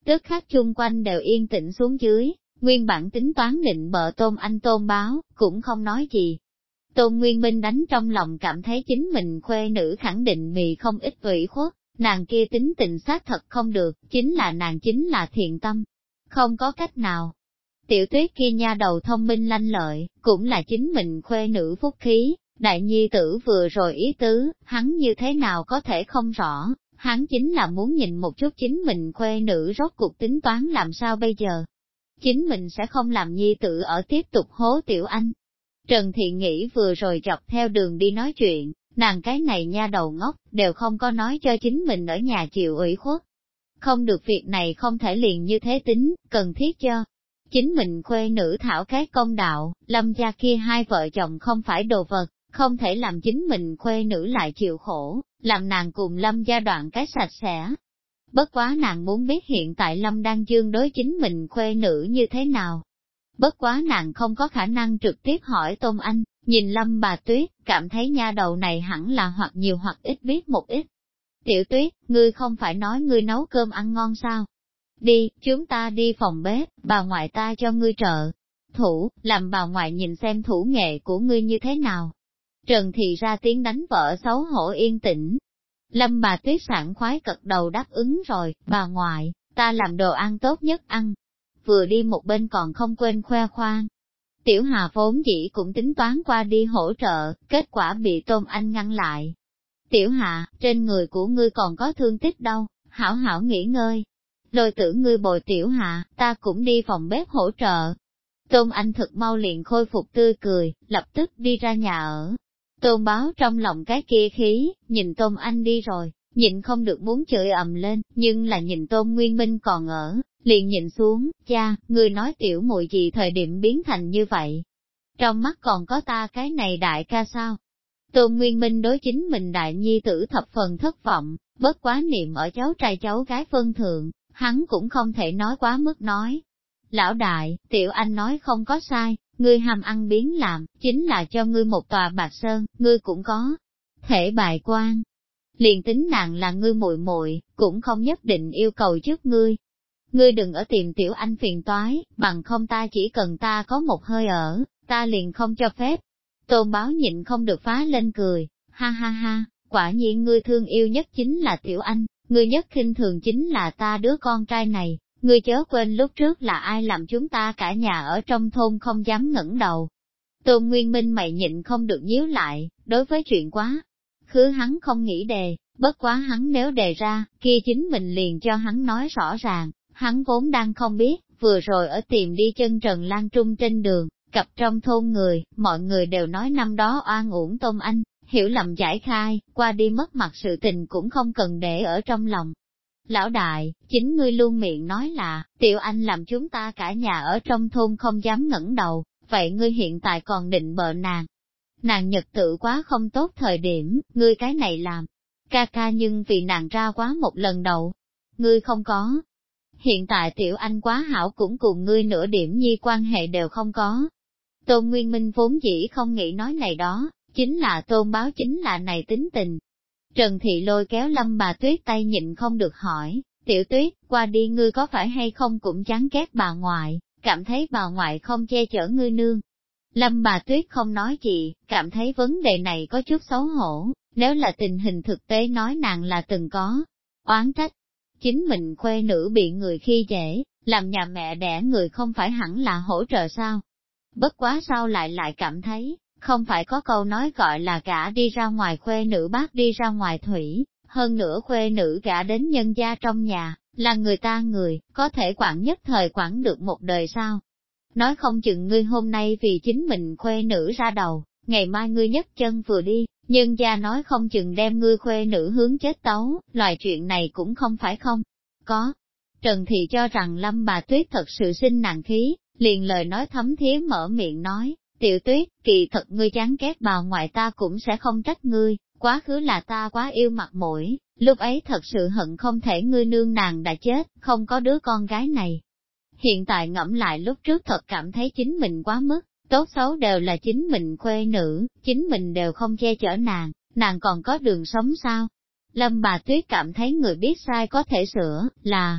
Tức khắc chung quanh đều yên tĩnh xuống dưới, nguyên bản tính toán định bợ Tôn Anh Tôn Báo, cũng không nói gì. Tôn Nguyên Minh đánh trong lòng cảm thấy chính mình khuê nữ khẳng định vì không ít ủy khuất, nàng kia tính tình xác thật không được, chính là nàng chính là thiện tâm, không có cách nào. Tiểu Tuyết kia nha đầu thông minh lanh lợi, cũng là chính mình khuê nữ phúc khí, đại nhi tử vừa rồi ý tứ, hắn như thế nào có thể không rõ, hắn chính là muốn nhìn một chút chính mình khuê nữ rốt cuộc tính toán làm sao bây giờ. Chính mình sẽ không làm nhi tử ở tiếp tục hố Tiểu Anh. Trần Thị nghĩ vừa rồi dọc theo đường đi nói chuyện, nàng cái này nha đầu ngốc, đều không có nói cho chính mình ở nhà chịu ủy khuất. Không được, việc này không thể liền như thế tính, cần thiết cho chính mình khuê nữ thảo cái công đạo, Lâm gia kia hai vợ chồng không phải đồ vật, không thể làm chính mình khuê nữ lại chịu khổ, làm nàng cùng Lâm gia đoạn cái sạch sẽ. Bất quá nàng muốn biết hiện tại Lâm đang dương đối chính mình khuê nữ như thế nào. Bất quá nàng không có khả năng trực tiếp hỏi Tôn Anh, nhìn Lâm bà Tuyết, cảm thấy nha đầu này hẳn là hoặc nhiều hoặc ít biết một ít. Tiểu Tuyết, ngươi không phải nói ngươi nấu cơm ăn ngon sao? Đi, chúng ta đi phòng bếp, bà ngoại ta cho ngươi trợ thủ, làm bà ngoại nhìn xem thủ nghệ của ngươi như thế nào. Trần Thị ra tiếng đánh vợ xấu hổ yên tĩnh. Lâm bà Tuyết sảng khoái cật đầu đáp ứng rồi, bà ngoại, ta làm đồ ăn tốt nhất ăn. Vừa đi một bên còn không quên khoe khoang. Tiểu Hà vốn dĩ cũng tính toán qua đi hỗ trợ, kết quả bị Tôn Anh ngăn lại. Tiểu Hà, trên người của ngươi còn có thương tích đâu, hảo hảo nghỉ ngơi. Lôi tử ngươi bồi Tiểu Hà, ta cũng đi phòng bếp hỗ trợ. Tôn Anh thực mau liền khôi phục tươi cười, lập tức đi ra nhà ở. Tôn Báo trong lòng cái kia khí, nhìn Tôn Anh đi rồi, nhịn không được muốn chửi ầm lên, nhưng là nhìn Tôn Nguyên Minh còn ở, liền nhìn xuống, cha, ngươi nói tiểu muội gì thời điểm biến thành như vậy. Trong mắt còn có ta cái này đại ca sao? Tôn Nguyên Minh đối chính mình đại nhi tử thập phần thất vọng, bất quá niệm ở cháu trai cháu gái phân thượng, hắn cũng không thể nói quá mức nói. Lão đại, Tiểu Anh nói không có sai, ngươi ham ăn biến làm, chính là cho ngươi một tòa bạc sơn, ngươi cũng có thể bài quan. Liền tính nàng là ngươi muội muội, cũng không nhất định yêu cầu trước ngươi. Ngươi đừng ở tìm Tiểu Anh phiền toái, bằng không ta chỉ cần ta có một hơi ở, ta liền không cho phép. Tôn Báo nhịn không được phá lên cười, ha ha ha, quả nhiên ngươi thương yêu nhất chính là Tiểu Anh, ngươi nhất khinh thường chính là ta đứa con trai này, ngươi chớ quên lúc trước là ai làm chúng ta cả nhà ở trong thôn không dám ngẩng đầu. Tôn Nguyên Minh mày nhịn không được nhíu lại, đối với chuyện quá khứ hắn không nghĩ đề, bất quá hắn nếu đề ra, kia chính mình liền cho hắn nói rõ ràng, hắn vốn đang không biết, vừa rồi ở tìm đi chân Trần Lan Trung trên đường, gặp trong thôn người, mọi người đều nói năm đó oan uổng Tôn Anh, hiểu lầm giải khai, qua đi mất mặt sự tình cũng không cần để ở trong lòng. Lão đại, chính ngươi luôn miệng nói là, Tiểu Anh làm chúng ta cả nhà ở trong thôn không dám ngẩng đầu, vậy ngươi hiện tại còn định bợ nàng. Nàng nhật tự quá không tốt thời điểm, ngươi cái này làm, ca ca nhưng vì nàng ra quá một lần đầu. Ngươi không có. Hiện tại Tiểu Anh quá hảo cũng cùng ngươi nửa điểm nhi quan hệ đều không có. Tôn Nguyên Minh vốn dĩ không nghĩ nói này đó, chính là Tôn Báo chính là này tính tình. Trần Thị lôi kéo Lâm bà Tuyết tay nhịn không được hỏi, Tiểu Tuyết, qua đi ngươi có phải hay không cũng chán ghét bà ngoại, cảm thấy bà ngoại không che chở ngươi nương. Lâm bà Tuyết không nói gì, cảm thấy vấn đề này có chút xấu hổ, nếu là tình hình thực tế nói nàng là từng có oán trách. Chính mình khuê nữ bị người khi dễ, làm nhà mẹ đẻ người không phải hẳn là hỗ trợ sao? Bất quá sao lại cảm thấy, không phải có câu nói gọi là gả đi ra ngoài khuê nữ bác đi ra ngoài thủy, hơn nữa khuê nữ gả đến nhân gia trong nhà, là người ta người, có thể quản nhất thời quản được một đời sao? Nói không chừng ngươi hôm nay vì chính mình khuê nữ ra đầu, ngày mai ngươi nhấc chân vừa đi, nhân gia nói không chừng đem ngươi khuê nữ hướng chết tấu, loại chuyện này cũng không phải không có. Trần Thị cho rằng Lâm bà Tuyết thật sự sinh nàng khí, liền lời nói thấm thía mở miệng nói, Tiểu Tuyết, kỳ thật ngươi chán ghét bà ngoại ta cũng sẽ không trách ngươi, quá khứ là ta quá yêu mặt mũi, lúc ấy thật sự hận không thể ngươi nương nàng đã chết, không có đứa con gái này. Hiện tại ngẫm lại lúc trước thật cảm thấy chính mình quá mức, tốt xấu đều là chính mình khuê nữ, chính mình đều không che chở nàng còn có đường sống sao? Lâm bà Tuyết cảm thấy người biết sai có thể sửa, là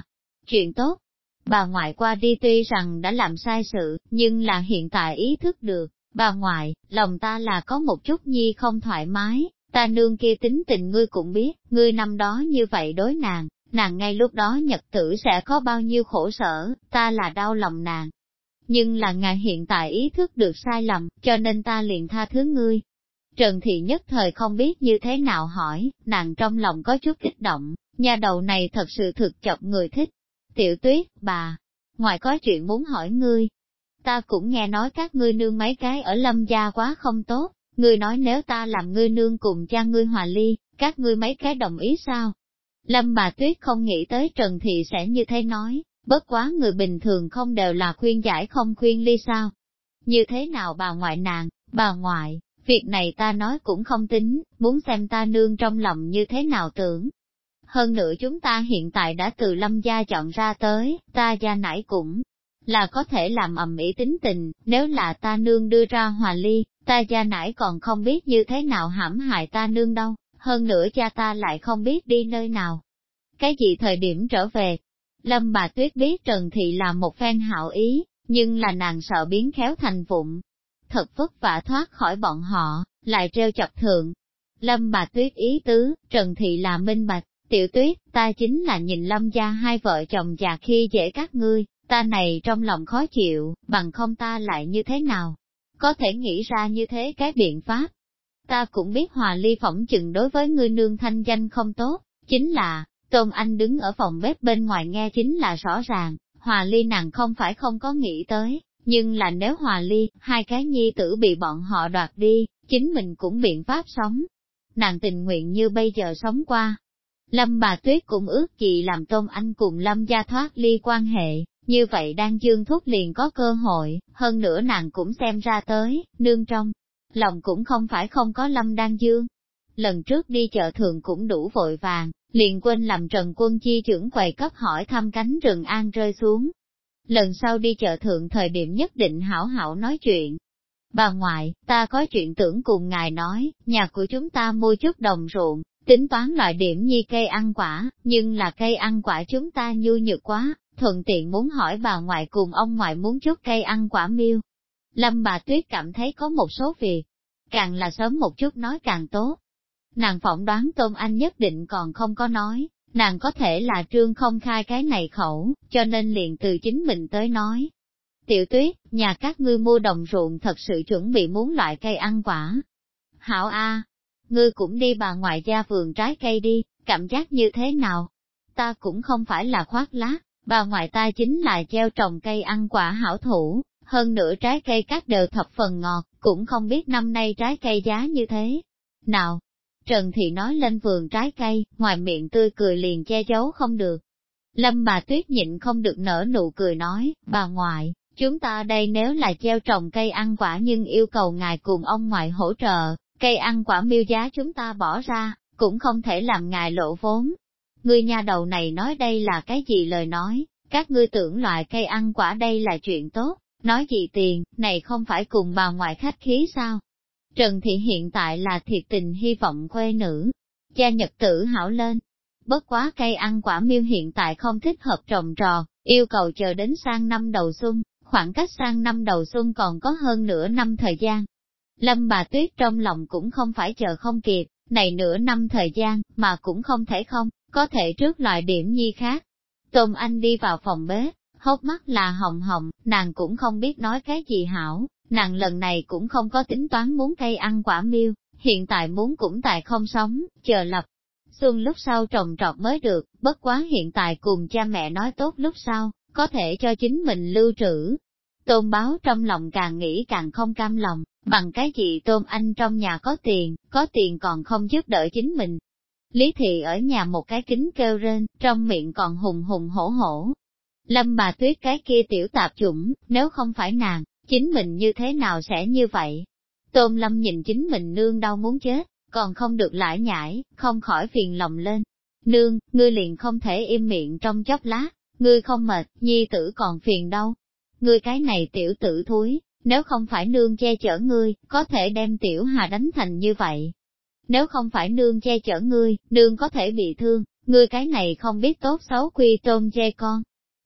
chuyện tốt. Bà ngoại qua đi tuy rằng đã làm sai sự, nhưng là hiện tại ý thức được, bà ngoại, lòng ta là có một chút nhi không thoải mái, ta nương kia tính tình ngươi cũng biết, ngươi năm đó như vậy đối nàng ngay lúc đó nhật tử sẽ có bao nhiêu khổ sở, ta là đau lòng nàng. Nhưng là ngài hiện tại ý thức được sai lầm, cho nên ta liền tha thứ ngươi. Trần Thị nhất thời không biết như thế nào hỏi, nàng trong lòng có chút kích động, nhà đầu này thật sự thực chọc người thích. Tiểu Tuyết, bà, ngoài có chuyện muốn hỏi ngươi. Ta cũng nghe nói các ngươi nương mấy cái ở Lâm gia quá không tốt, ngươi nói nếu ta làm ngươi nương cùng cha ngươi hòa ly, các ngươi mấy cái đồng ý sao? Lâm bà Tuyết không nghĩ tới Trần Thị sẽ như thế nói, bất quá người bình thường không đều là khuyên giải không khuyên ly sao? Như thế nào bà ngoại nàng, bà ngoại, việc này ta nói cũng không tính, muốn xem ta nương trong lòng như thế nào tưởng. Hơn nữa chúng ta hiện tại đã từ Lâm gia chọn ra tới, ta gia nải cũng là có thể làm ầm ĩ tính tình, nếu là ta nương đưa ra hòa ly, ta gia nải còn không biết như thế nào hãm hại ta nương đâu, hơn nữa cha ta lại không biết đi nơi nào. Cái gì thời điểm trở về? Lâm bà Tuyết biết Trần Thị là một phen hảo ý, nhưng là nàng sợ biến khéo thành vụng. Thật vất vả thoát khỏi bọn họ, lại treo chọc thượng. Lâm bà Tuyết ý tứ, Trần Thị là minh bạch, Tiểu Tuyết, ta chính là nhìn Lâm gia hai vợ chồng già khi dễ các ngươi, ta này trong lòng khó chịu, bằng không ta lại như thế nào? Có thể nghĩ ra như thế cái biện pháp. Ta cũng biết hòa ly phỏng chừng đối với ngươi nương thanh danh không tốt, chính là, Tôn Anh đứng ở phòng bếp bên ngoài nghe chính là rõ ràng, hòa ly nàng không phải không có nghĩ tới, nhưng là nếu hòa ly, hai cái nhi tử bị bọn họ đoạt đi, chính mình cũng biện pháp sống. Nàng tình nguyện như bây giờ sống qua. Lâm bà Tuyết cũng ước gì làm Tôn Anh cùng Lâm gia thoát ly quan hệ, như vậy đang dương thúc liền có cơ hội, hơn nữa nàng cũng xem ra tới, nương trong lòng cũng không phải không có Lâm Đan Dương. Lần trước đi chợ thường cũng đủ vội vàng, liền quên làm Trần Quân Chi trưởng quầy cấp hỏi thăm cánh rừng an rơi xuống. Lần sau đi chợ thượng thời điểm nhất định hảo hảo nói chuyện. Bà ngoại, ta có chuyện tưởng cùng ngài nói, nhà của chúng ta mua chút đồng ruộng, tính toán loại điểm nhi cây ăn quả, nhưng là cây ăn quả chúng ta nhu nhược quá, thuận tiện muốn hỏi bà ngoại cùng ông ngoại muốn chút cây ăn quả miêu. Lâm bà Tuyết cảm thấy có một số việc, càng là sớm một chút nói càng tốt. Nàng phỏng đoán Tôn Anh nhất định còn không có nói, nàng có thể là trương không khai cái này khẩu, cho nên liền từ chính mình tới nói. Tiểu Tuyết, nhà các ngươi mua đồng ruộng thật sự chuẩn bị muốn loại cây ăn quả. Hảo A, ngươi cũng đi bà ngoại gia vườn trái cây đi, cảm giác như thế nào? Ta cũng không phải là khoác lác, bà ngoại ta chính là gieo trồng cây ăn quả hảo thủ, hơn nữa trái cây các đều thập phần ngọt, cũng không biết năm nay trái cây giá như thế. Nào, Trần Thị nói lên vườn trái cây, ngoài miệng tươi cười liền che giấu không được. Lâm bà Tuyết nhịn không được nở nụ cười nói, bà ngoại, chúng ta đây nếu là gieo trồng cây ăn quả nhưng yêu cầu ngài cùng ông ngoại hỗ trợ, cây ăn quả miêu giá chúng ta bỏ ra, cũng không thể làm ngài lộ vốn. Ngươi nha đầu này nói đây là cái gì lời nói, các ngươi tưởng loại cây ăn quả đây là chuyện tốt, nói gì tiền, này không phải cùng bà ngoại khách khí sao? Trần Thị hiện tại là thiệt tình hy vọng khuê nữ, gia nhật tử hảo lên. Bất quá cây ăn quả miêu hiện tại không thích hợp trồng trọt, yêu cầu chờ đến sang năm đầu xuân, khoảng cách sang năm đầu xuân còn có hơn nửa năm thời gian. Lâm bà Tuyết trong lòng cũng không phải chờ không kịp, này nửa năm thời gian, mà cũng không thể không, có thể trước loại điểm nhi khác. Tôn Anh đi vào phòng bếp, hốc mắt là hồng hồng, nàng cũng không biết nói cái gì hảo, nàng lần này cũng không có tính toán muốn cây ăn quả miêu, hiện tại muốn cũng tại không sống, chờ lập. Xuân lúc sau trồng trọt mới được, bất quá hiện tại cùng cha mẹ nói tốt lúc sau, có thể cho chính mình lưu trữ. Tôn Báo trong lòng càng nghĩ càng không cam lòng, bằng cái gì Tôn Anh trong nhà có tiền còn không giúp đỡ chính mình. Lý Thị ở nhà một cái kính kêu rên, trong miệng còn hùng hùng hổ hổ. Lâm bà Tuyết cái kia tiểu tạp chủng, nếu không phải nàng, chính mình như thế nào sẽ như vậy? Tôn Lâm nhìn chính mình nương đau muốn chết, còn không được lải nhải, không khỏi phiền lòng lên. Nương, ngươi liền không thể im miệng trong chốc lát, ngươi không mệt, nhi tử còn phiền đâu. Ngươi cái này tiểu tử thúi, nếu không phải nương che chở ngươi, có thể đem tiểu Hà đánh thành như vậy. Nếu không phải nương che chở ngươi, nương có thể bị thương, ngươi cái này không biết tốt xấu quy tôn che con,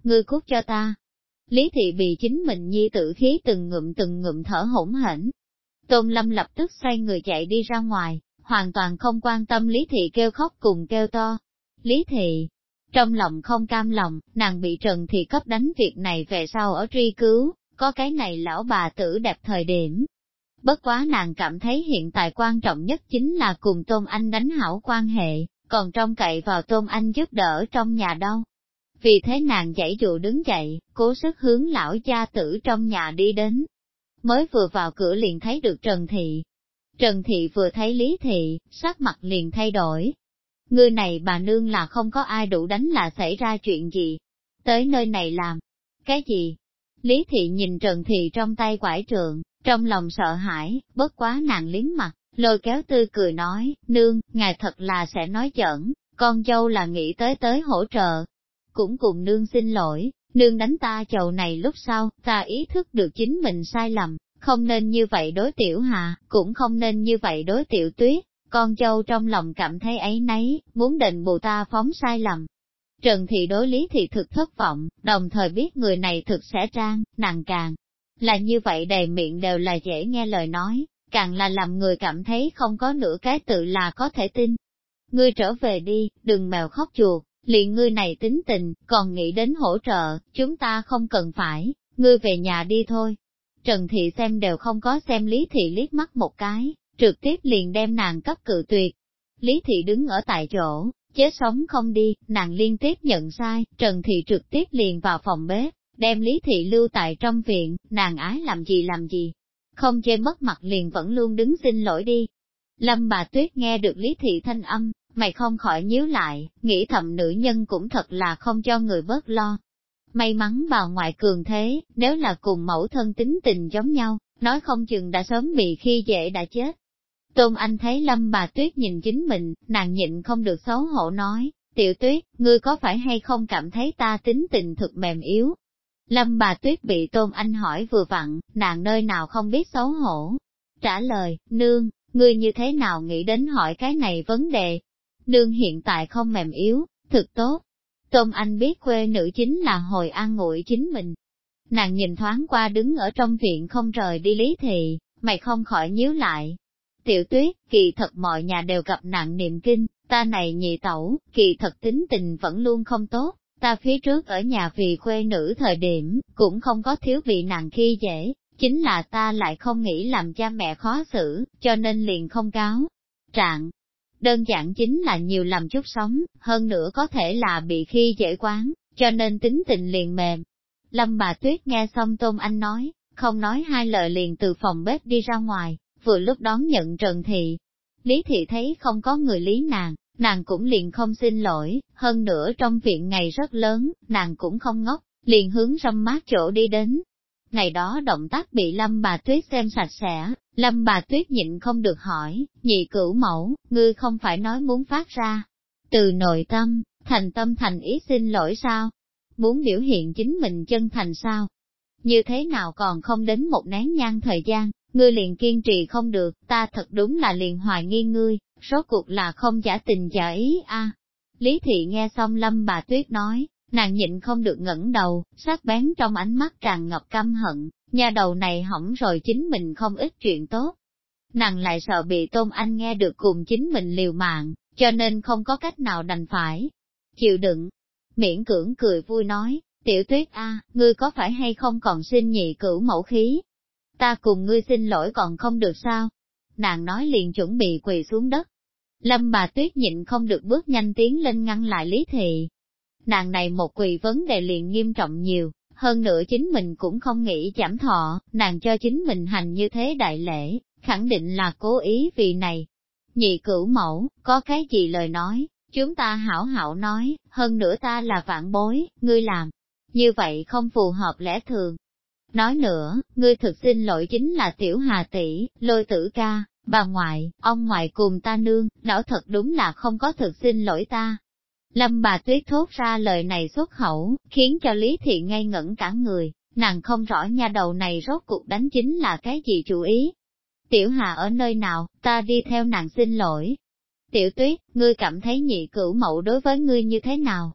ngươi cút cho ta. Lý thị bị chính mình nhi tử khí từng ngụm thở hổn hển. Tôn Lâm lập tức xoay người chạy đi ra ngoài, hoàn toàn không quan tâm Lý thị kêu khóc cùng kêu to. Lý thị, trong lòng không cam lòng, nàng bị Trần Thị cấp đánh việc này về sau ở truy cứu, có cái này lão bà tử đẹp thời điểm. Bất quá nàng cảm thấy hiện tại quan trọng nhất chính là cùng Tôn Anh đánh hảo quan hệ, còn trông cậy vào Tôn Anh giúp đỡ trong nhà đâu. Vì thế nàng giãy dụ đứng dậy, cố sức hướng lão gia tử trong nhà đi đến. Mới vừa vào cửa liền thấy được Trần Thị. Trần Thị vừa thấy Lý Thị, sắc mặt liền thay đổi. Ngươi này bà nương là không có ai đủ đánh là xảy ra chuyện gì? Tới nơi này làm cái gì? Lý Thị nhìn Trần Thị trong tay quải trượng, trong lòng sợ hãi, bất quá nàng liếm mặt, lôi kéo tươi cười nói, nương, ngài thật là sẽ nói giỡn, con dâu là nghĩ tới hỗ trợ. Cũng cùng nương xin lỗi, nương đánh ta chầu này lúc sau, ta ý thức được chính mình sai lầm, không nên như vậy đối Tiểu Hà, cũng không nên như vậy đối Tiểu Tuyết, con dâu trong lòng cảm thấy áy náy, muốn đền bù ta phóng sai lầm. Trần Thị đối Lý Thị thực thất vọng, đồng thời biết người này thực sẽ trang, nàng càng là như vậy đầy miệng đều là dễ nghe lời nói, càng là làm người cảm thấy không có nửa cái tự là có thể tin. Ngươi trở về đi, đừng mèo khóc chuột, liền ngươi này tính tình, còn nghĩ đến hỗ trợ, chúng ta không cần phải, ngươi về nhà đi thôi. Trần Thị xem đều không có xem Lý Thị liếc mắt một cái, trực tiếp liền đem nàng cấp cự tuyệt. Lý Thị đứng ở tại chỗ, chết sống không đi, nàng liên tiếp nhận sai, Trần Thị trực tiếp liền vào phòng bếp, đem Lý Thị lưu tại trong viện, nàng ái làm gì, không chê mất mặt liền vẫn luôn đứng xin lỗi đi. Lâm bà Tuyết nghe được Lý Thị thanh âm, mày không khỏi nhíu lại, nghĩ thầm nữ nhân cũng thật là không cho người bớt lo. May mắn bà ngoại cường thế, nếu là cùng mẫu thân tính tình giống nhau, nói không chừng đã sớm bị khi dễ đã chết. Tôn Anh thấy Lâm bà Tuyết nhìn chính mình, nàng nhịn không được xấu hổ nói, Tiểu Tuyết, ngươi có phải hay không cảm thấy ta tính tình thực mềm yếu? Lâm bà Tuyết bị Tôn Anh hỏi vừa vặn, nàng nơi nào không biết xấu hổ. Trả lời, nương, ngươi như thế nào nghĩ đến hỏi cái này vấn đề? Nương hiện tại không mềm yếu, thực tốt. Tôn Anh biết quê nữ chính là hồi an ủi chính mình. Nàng nhìn thoáng qua đứng ở trong viện không rời đi Lý Thị, mày không khỏi nhíu lại. Tiểu Tuyết, kỳ thật mọi nhà đều gặp nạn niệm kinh, ta này nhị tẩu, kỳ thật tính tình vẫn luôn không tốt, ta phía trước ở nhà vì quê nữ thời điểm, cũng không có thiếu bị nàng khi dễ, chính là ta lại không nghĩ làm cha mẹ khó xử, cho nên liền không cáo trạng. Đơn giản chính là nhiều làm chút sống, hơn nữa có thể là bị khi dễ quán, cho nên tính tình liền mềm. Lâm bà Tuyết nghe xong Tôn Anh nói, không nói hai lời liền từ phòng bếp đi ra ngoài, vừa lúc đón nhận Trần Thị. Lý Thị thấy không có người lý nàng cũng liền không xin lỗi, hơn nữa trong viện ngày rất lớn, nàng cũng không ngốc, liền hướng râm mát chỗ đi đến. Ngày đó động tác bị Lâm bà Tuyết xem sạch sẽ, Lâm bà Tuyết nhịn không được hỏi, nhị cửu mẫu, ngươi không phải nói muốn phát ra từ nội tâm thành ý xin lỗi sao? Muốn biểu hiện chính mình chân thành sao? Như thế nào còn không đến một nén nhang thời gian, ngươi liền kiên trì không được, ta thật đúng là liền hoài nghi ngươi, rốt cuộc là không giả tình giả ý a. Lý Thị nghe xong Lâm bà Tuyết nói, nàng nhịn không được ngẩng đầu, sắc bén trong ánh mắt tràn ngập căm hận, nhà đầu này hỏng rồi chính mình không ít chuyện tốt. Nàng lại sợ bị Tôn Anh nghe được cùng chính mình liều mạng, cho nên không có cách nào đành phải chịu đựng. Miễn cưỡng cười vui nói, Tiểu Tuyết a, ngươi có phải hay không còn xin nhị cửu mẫu khí? Ta cùng ngươi xin lỗi còn không được sao? Nàng nói liền chuẩn bị quỳ xuống đất. Lâm bà Tuyết nhịn không được bước nhanh tiến lên ngăn lại Lý Thị. Nàng này một quỳ vấn đề liền nghiêm trọng nhiều, hơn nữa chính mình cũng không nghĩ giảm thọ, nàng cho chính mình hành như thế đại lễ, khẳng định là cố ý vì này. Nhị cửu mẫu, có cái gì lời nói, chúng ta hảo hảo nói, hơn nữa ta là vạn bối, ngươi làm như vậy không phù hợp lẽ thường. Nói nữa, ngươi thực xin lỗi chính là Tiểu Hà tỷ, Lôi Tử ca, bà ngoại, ông ngoại cùng ta nương, lão thật đúng là không có thực xin lỗi ta. Lâm bà Tuyết thốt ra lời này xuất khẩu, khiến cho Lý Thị ngây ngẩn cả người, nàng không rõ nha đầu này rốt cuộc đánh chính là cái gì chủ ý. Tiểu Hà ở nơi nào, ta đi theo nàng xin lỗi. Tiểu Tuyết, ngươi cảm thấy nhị cửu mẫu đối với ngươi như thế nào?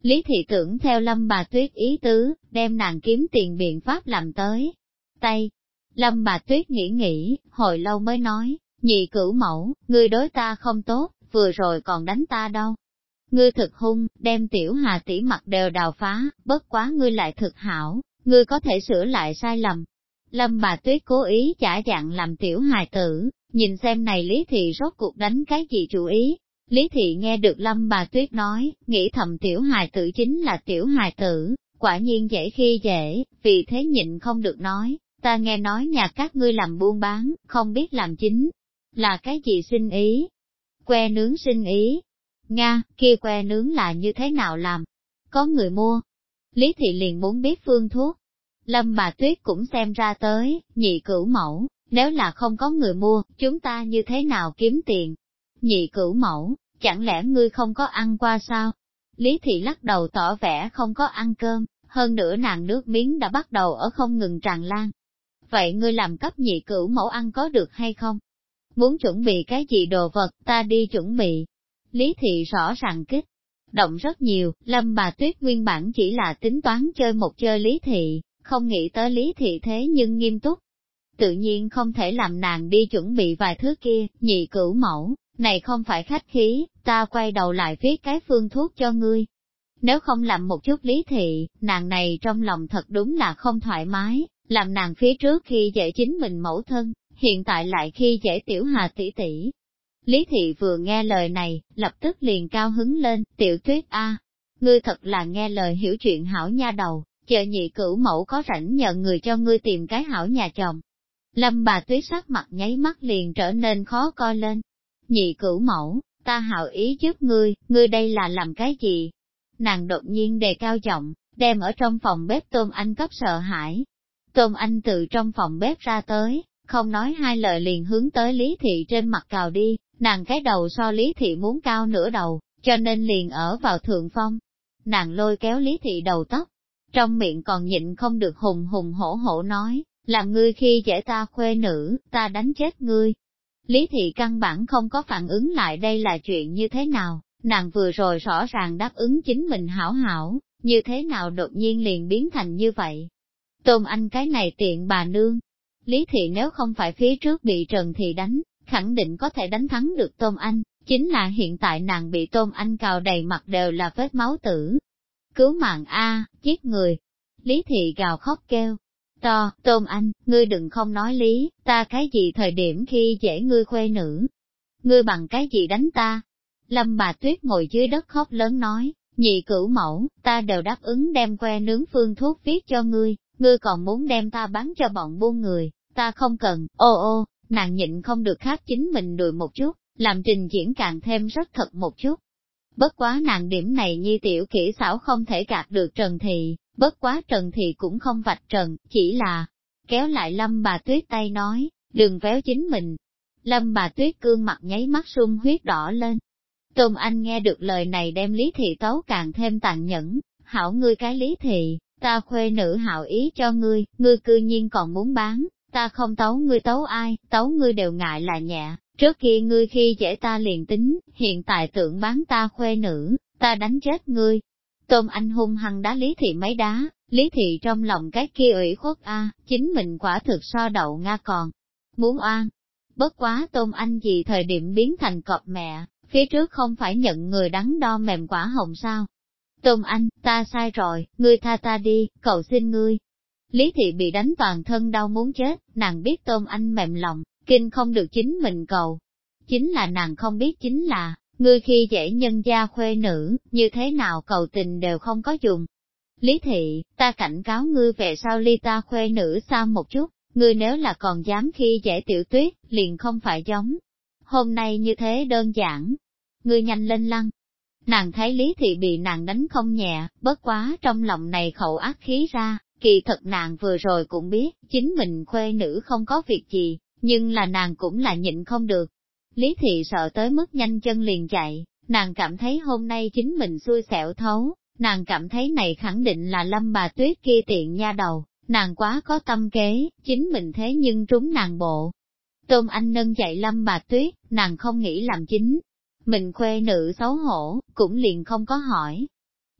Lý thị tưởng theo Lâm bà Tuyết ý tứ, đem nàng kiếm tiền biện pháp làm tới. Tay, Lâm bà Tuyết nghĩ, hồi lâu mới nói, nhị cửu mẫu, ngươi đối ta không tốt, vừa rồi còn đánh ta đâu. Ngươi thực hung, đem tiểu Hà tỷ mặt đều đào phá, bất quá ngươi lại thực hảo, ngươi có thể sửa lại sai lầm. Lâm bà Tuyết cố ý giả dạng làm tiểu hài tử, nhìn xem này Lý thị rốt cuộc đánh cái gì chủ ý. Lý thị nghe được Lâm bà Tuyết nói, nghĩ thầm tiểu hài tử chính là tiểu hài tử, quả nhiên dễ khi dễ, vì thế nhịn không được nói, ta nghe nói nhà các ngươi làm buôn bán, không biết làm chính, là cái gì sinh ý? Que nướng sinh ý. Nga, kia que nướng là như thế nào làm? Có người mua. Lý thị liền muốn biết phương thuốc. Lâm bà Tuyết cũng xem ra tới, nhị cửu mẫu, nếu là không có người mua, chúng ta như thế nào kiếm tiền? Nhị cửu mẫu, chẳng lẽ ngươi không có ăn qua sao? Lý thị lắc đầu tỏ vẻ không có ăn cơm, hơn nữa nàng nước miếng đã bắt đầu ở không ngừng tràn lan. Vậy ngươi làm cấp nhị cửu mẫu ăn có được hay không? Muốn chuẩn bị cái gì đồ vật, ta đi chuẩn bị. Lý thị rõ ràng kích động rất nhiều, Lâm bà Tuyết nguyên bản chỉ là tính toán chơi một chơi Lý thị, không nghĩ tới Lý thị thế nhưng nghiêm túc. Tự nhiên không thể làm nàng đi chuẩn bị vài thứ kia, nhị cửu mẫu, này không phải khách khí, ta quay đầu lại viết cái phương thuốc cho ngươi. Nếu không làm một chút Lý thị, nàng này trong lòng thật đúng là không thoải mái, làm nàng phía trước khi dễ chính mình mẫu thân, hiện tại lại khi dễ tiểu Hà tỷ tỷ. Lý thị vừa nghe lời này, lập tức liền cao hứng lên, tiểu Tuyết a, ngươi thật là nghe lời hiểu chuyện hảo nha đầu, chờ nhị cửu mẫu có rảnh nhờ người cho ngươi tìm cái hảo nhà chồng. Lâm bà Tuyết sắc mặt nháy mắt liền trở nên khó coi lên. Nhị cửu mẫu, ta hảo ý giúp ngươi đây là làm cái gì? Nàng đột nhiên đề cao giọng, đem ở trong phòng bếp Tôm Anh cấp sợ hãi. Tôm Anh từ trong phòng bếp ra tới, không nói hai lời liền hướng tới Lý thị trên mặt cào đi, nàng cái đầu so Lý thị muốn cao nửa đầu, cho nên liền ở vào thượng phong. Nàng lôi kéo Lý thị đầu tóc, trong miệng còn nhịn không được hùng hùng hổ hổ nói, làm ngươi khi dễ ta khuê nữ, ta đánh chết ngươi. Lý thị căn bản không có phản ứng lại đây là chuyện như thế nào, nàng vừa rồi rõ ràng đáp ứng chính mình hảo hảo, như thế nào đột nhiên liền biến thành như vậy. Tôm Anh cái này tiện bà nương. Lý thị nếu không phải phía trước bị Trần Thị đánh, khẳng định có thể đánh thắng được Tôm Anh, chính là hiện tại nàng bị Tôm Anh cào đầy mặt đều là vết máu tử. Cứu mạng a, giết người. Lý thị gào khóc kêu. To, Tôm Anh, ngươi đừng không nói lý, ta cái gì thời điểm khi dễ ngươi khuê nữ. Ngươi bằng cái gì đánh ta? Lâm bà Tuyết ngồi dưới đất khóc lớn nói, nhị cửu mẫu, ta đều đáp ứng đem que nướng phương thuốc viết cho ngươi, ngươi còn muốn đem ta bán cho bọn buôn người, ta không cần, ô, nàng nhịn không được khác chính mình đùi một chút, làm trình diễn càng thêm rất thật một chút. Bất quá nàng điểm này nhi tiểu kỹ xảo không thể gạt được Trần Thị, bất quá Trần Thị cũng không vạch trần, chỉ là kéo lại Lâm bà Tuyết tay nói, đừng véo chính mình. Lâm bà Tuyết cương mặt nháy mắt sung huyết đỏ lên. Tôm Anh nghe được lời này đem Lý Thị tấu càng thêm tàn nhẫn, hảo ngươi cái Lý Thị, ta khuê nữ hảo ý cho ngươi cư nhiên còn muốn bán, ta không tấu ngươi tấu ai, tấu ngươi đều ngại là nhẹ, trước kia ngươi khi dễ ta liền tính, hiện tại tưởng bán ta khuê nữ, ta đánh chết ngươi. Tôm Anh hung hăng đá Lý Thị mấy đá, Lý Thị trong lòng cái kia ủy khuất chính mình quả thực so đậu Nga còn muốn oan. Bất quá Tôm Anh gì thời điểm biến thành cọp mẹ, phía trước không phải nhận người đắn đo mềm quả hồng sao? Tôm Anh, ta sai rồi, ngươi tha ta đi, cầu xin ngươi. Lý Thị bị đánh toàn thân đau muốn chết, nàng biết Tôm Anh mềm lòng, kinh không được chính mình cầu. Chính là nàng không biết chính là, ngươi khi dễ nhân gia khuê nữ, như thế nào cầu tình đều không có dùng. Lý Thị, ta cảnh cáo ngươi về sau ly ta khuê nữ xa một chút, ngươi nếu là còn dám khi dễ Tiểu Tuyết, liền không phải giống hôm nay như thế đơn giản. Ngươi nhanh lên lăn. Nàng thấy Lý Thị bị nàng đánh không nhẹ, bất quá trong lòng này khẩu ác khí ra, kỳ thật nàng vừa rồi cũng biết, chính mình khuê nữ không có việc gì, nhưng là nàng cũng là nhịn không được. Lý Thị sợ tới mức nhanh chân liền chạy, nàng cảm thấy hôm nay chính mình xui xẻo thấu, nàng cảm thấy này khẳng định là Lâm bà Tuyết kia tiện nha đầu, nàng quá có tâm kế, chính mình thế nhưng trúng nàng bộ. Tôm Anh nâng dậy Lâm bà Tuyết, nàng không nghĩ làm chính mình khuê nữ xấu hổ, cũng liền không có hỏi.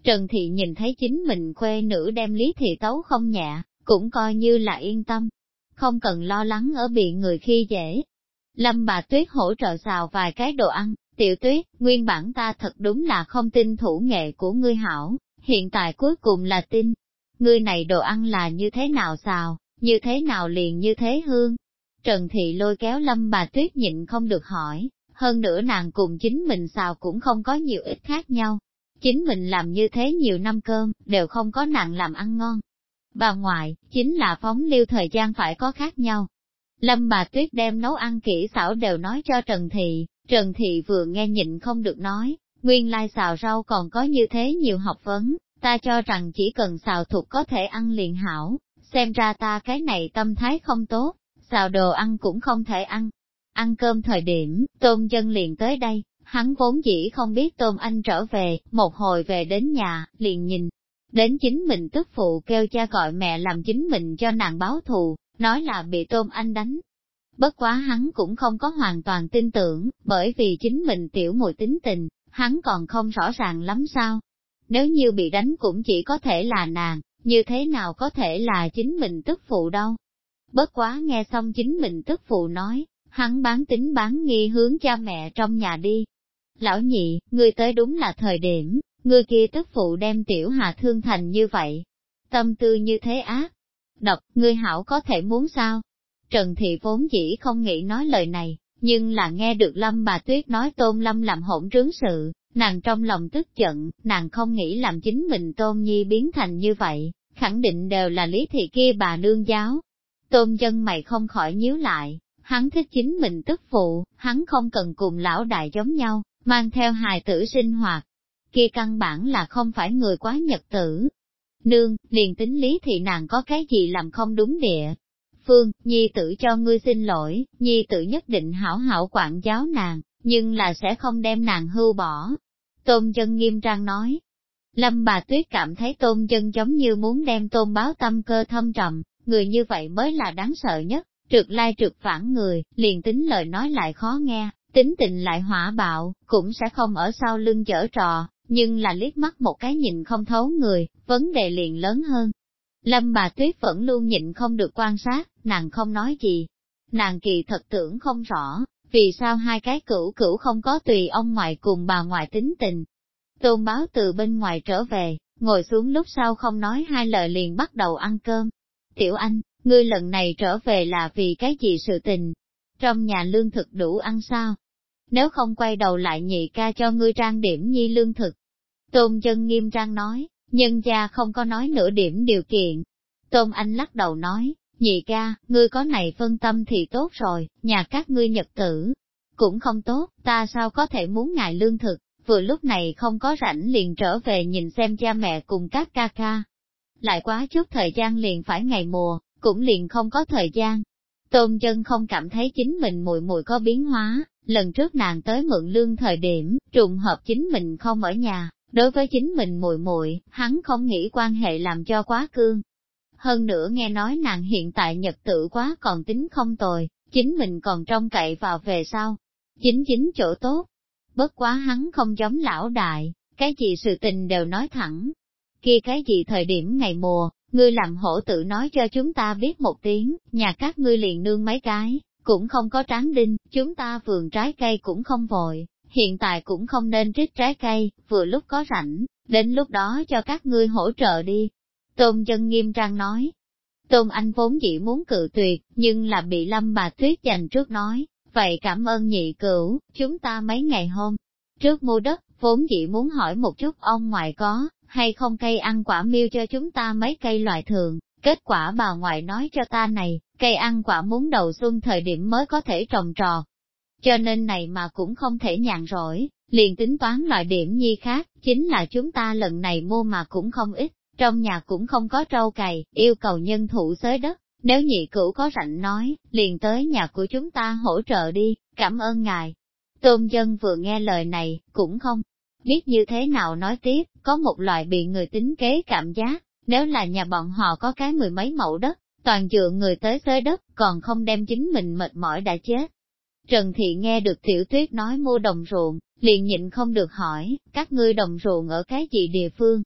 Trần Thị nhìn thấy chính mình khuê nữ đem Lý Thị tấu không nhẹ, cũng coi như là yên tâm. Không cần lo lắng ở bị người khi dễ. Lâm bà Tuyết hỗ trợ xào vài cái đồ ăn, Tiểu Tuyết, nguyên bản ta thật đúng là không tin thủ nghệ của ngươi hảo, hiện tại cuối cùng là tin. Ngươi này đồ ăn là như thế nào xào, như thế nào liền như thế hương. Trần Thị lôi kéo Lâm bà Tuyết nhịn không được hỏi, hơn nữa nàng cùng chính mình xào cũng không có nhiều ít khác nhau. Chính mình làm như thế nhiều năm cơm, đều không có nàng làm ăn ngon. Bà ngoại, chính là phóng lưu thời gian phải có khác nhau. Lâm bà Tuyết đem nấu ăn kỹ xảo đều nói cho Trần Thị vừa nghe nhịn không được nói, nguyên lai xào rau còn có như thế nhiều học vấn, ta cho rằng chỉ cần xào thuộc có thể ăn liền hảo, xem ra ta cái này tâm thái không tốt, xào đồ ăn cũng không thể ăn. Ăn cơm thời điểm, Tôn Dân liền tới đây, hắn vốn dĩ không biết Tôn Anh trở về, một hồi về đến nhà, liền nhìn. Đến chính mình tức phụ kêu cha gọi mẹ làm chính mình cho nàng báo thù, nói là bị Tôn Anh đánh. Bất quá hắn cũng không có hoàn toàn tin tưởng, bởi vì chính mình tiểu muội tính tình, hắn còn không rõ ràng lắm sao. Nếu như bị đánh cũng chỉ có thể là nàng, như thế nào có thể là chính mình tức phụ đâu. Bất quá nghe xong chính mình tức phụ nói, hắn bán tính bán nghi hướng cha mẹ trong nhà đi. Lão nhị, ngươi tới đúng là thời điểm, ngươi kia tức phụ đem tiểu Hà thương thành như vậy. Tâm tư như thế ác. Độc, ngươi hảo có thể muốn sao? Trần Thị vốn dĩ không nghĩ nói lời này, nhưng là nghe được Lâm bà Tuyết nói Tôn Lâm làm hỗn trướng sự, nàng trong lòng tức giận, nàng không nghĩ làm chính mình Tôn Nhi biến thành như vậy, khẳng định đều là Lý Thị kia bà nương giáo. Tôn Dân mày không khỏi nhíu lại, hắn thích chính mình tức phụ, hắn không cần cùng lão đại giống nhau, mang theo hài tử sinh hoạt. Kia căn bản là không phải người quá nhật tử. Nương, liền tính Lý Thị nàng có cái gì làm không đúng địa. Phương, nhi tử cho ngươi xin lỗi, nhi tử nhất định hảo hảo quản giáo nàng, nhưng là sẽ không đem nàng hưu bỏ. Tôn Dân nghiêm trang nói. Lâm bà Tuyết cảm thấy Tôn Dân giống như muốn đem Tôn Báo tâm cơ thâm trầm, người như vậy mới là đáng sợ nhất, trượt lai trượt phản người, liền tính lời nói lại khó nghe, tính tình lại hỏa bạo, cũng sẽ không ở sau lưng giở trò, nhưng là liếc mắt một cái nhìn không thấu người, vấn đề liền lớn hơn. Lâm bà Tuyết vẫn luôn nhịn không được quan sát, nàng không nói gì. Nàng kỳ thật tưởng không rõ, vì sao hai cái cửu cửu không có tùy ông ngoại cùng bà ngoại tính tình. Tôn Báo từ bên ngoài trở về, ngồi xuống lúc sau không nói hai lời liền bắt đầu ăn cơm. Tiểu Anh, ngươi lần này trở về là vì cái gì sự tình? Trong nhà lương thực đủ ăn sao? Nếu không quay đầu lại nhị ca cho ngươi trang điểm nhi lương thực. Tôn Dân nghiêm trang nói, nhân gia không có nói nửa điểm điều kiện. Tôn Anh lắc đầu nói, nhị ca, ngươi có này phân tâm thì tốt rồi, nhà các ngươi nhật tử cũng không tốt, ta sao có thể muốn ngài lương thực, vừa lúc này không có rảnh liền trở về nhìn xem cha mẹ cùng các ca ca. Lại quá chút thời gian liền phải ngày mùa, cũng liền không có thời gian. Tôn Dân không cảm thấy chính mình muội muội có biến hóa, lần trước nàng tới mượn lương thời điểm, trùng hợp chính mình không ở nhà, đối với chính mình muội muội, hắn không nghĩ quan hệ làm cho quá cương. Hơn nữa nghe nói nàng hiện tại nhật tử quá còn tính không tồi, chính mình còn trông cậy vào về sau. Chính chỗ tốt. Bất quá hắn không giống lão đại, cái gì sự tình đều nói thẳng. Kia cái gì thời điểm ngày mùa, ngươi làm hổ tự nói cho chúng ta biết một tiếng, nhà các ngươi liền nương mấy cái, cũng không có tráng đinh, chúng ta vườn trái cây cũng không vội, hiện tại cũng không nên trích trái cây, vừa lúc có rảnh, đến lúc đó cho các ngươi hỗ trợ đi. Tôn Dân nghiêm trang nói. Tôn Anh vốn dĩ muốn cự tuyệt, nhưng là bị Lâm bà Tuyết giành trước nói, vậy cảm ơn nhị cửu, chúng ta mấy ngày hôm trước mua đất, vốn dĩ muốn hỏi một chút ông ngoại có, hay không cây ăn quả miêu cho chúng ta mấy cây loại thường, kết quả bà ngoại nói cho ta này, cây ăn quả muốn đầu xuân thời điểm mới có thể trồng trọt. Cho nên này mà cũng không thể nhàn rỗi, liền tính toán loại điểm nhi khác, chính là chúng ta lần này mua mà cũng không ít, trong nhà cũng không có trâu cày, yêu cầu nhân thủ xới đất, nếu nhị cửu có rảnh nói, liền tới nhà của chúng ta hỗ trợ đi, cảm ơn ngài. Tôn Dân vừa nghe lời này, cũng không biết như thế nào nói tiếp, có một loại bị người tính kế cảm giác, nếu là nhà bọn họ có cái mười mấy mẫu đất, toàn dựa người tới xới đất, còn không đem chính mình mệt mỏi đã chết. Trần Thị nghe được Tiểu Tuyết nói mua đồng ruộng, liền nhịn không được hỏi, các ngươi đồng ruộng ở cái gì địa phương?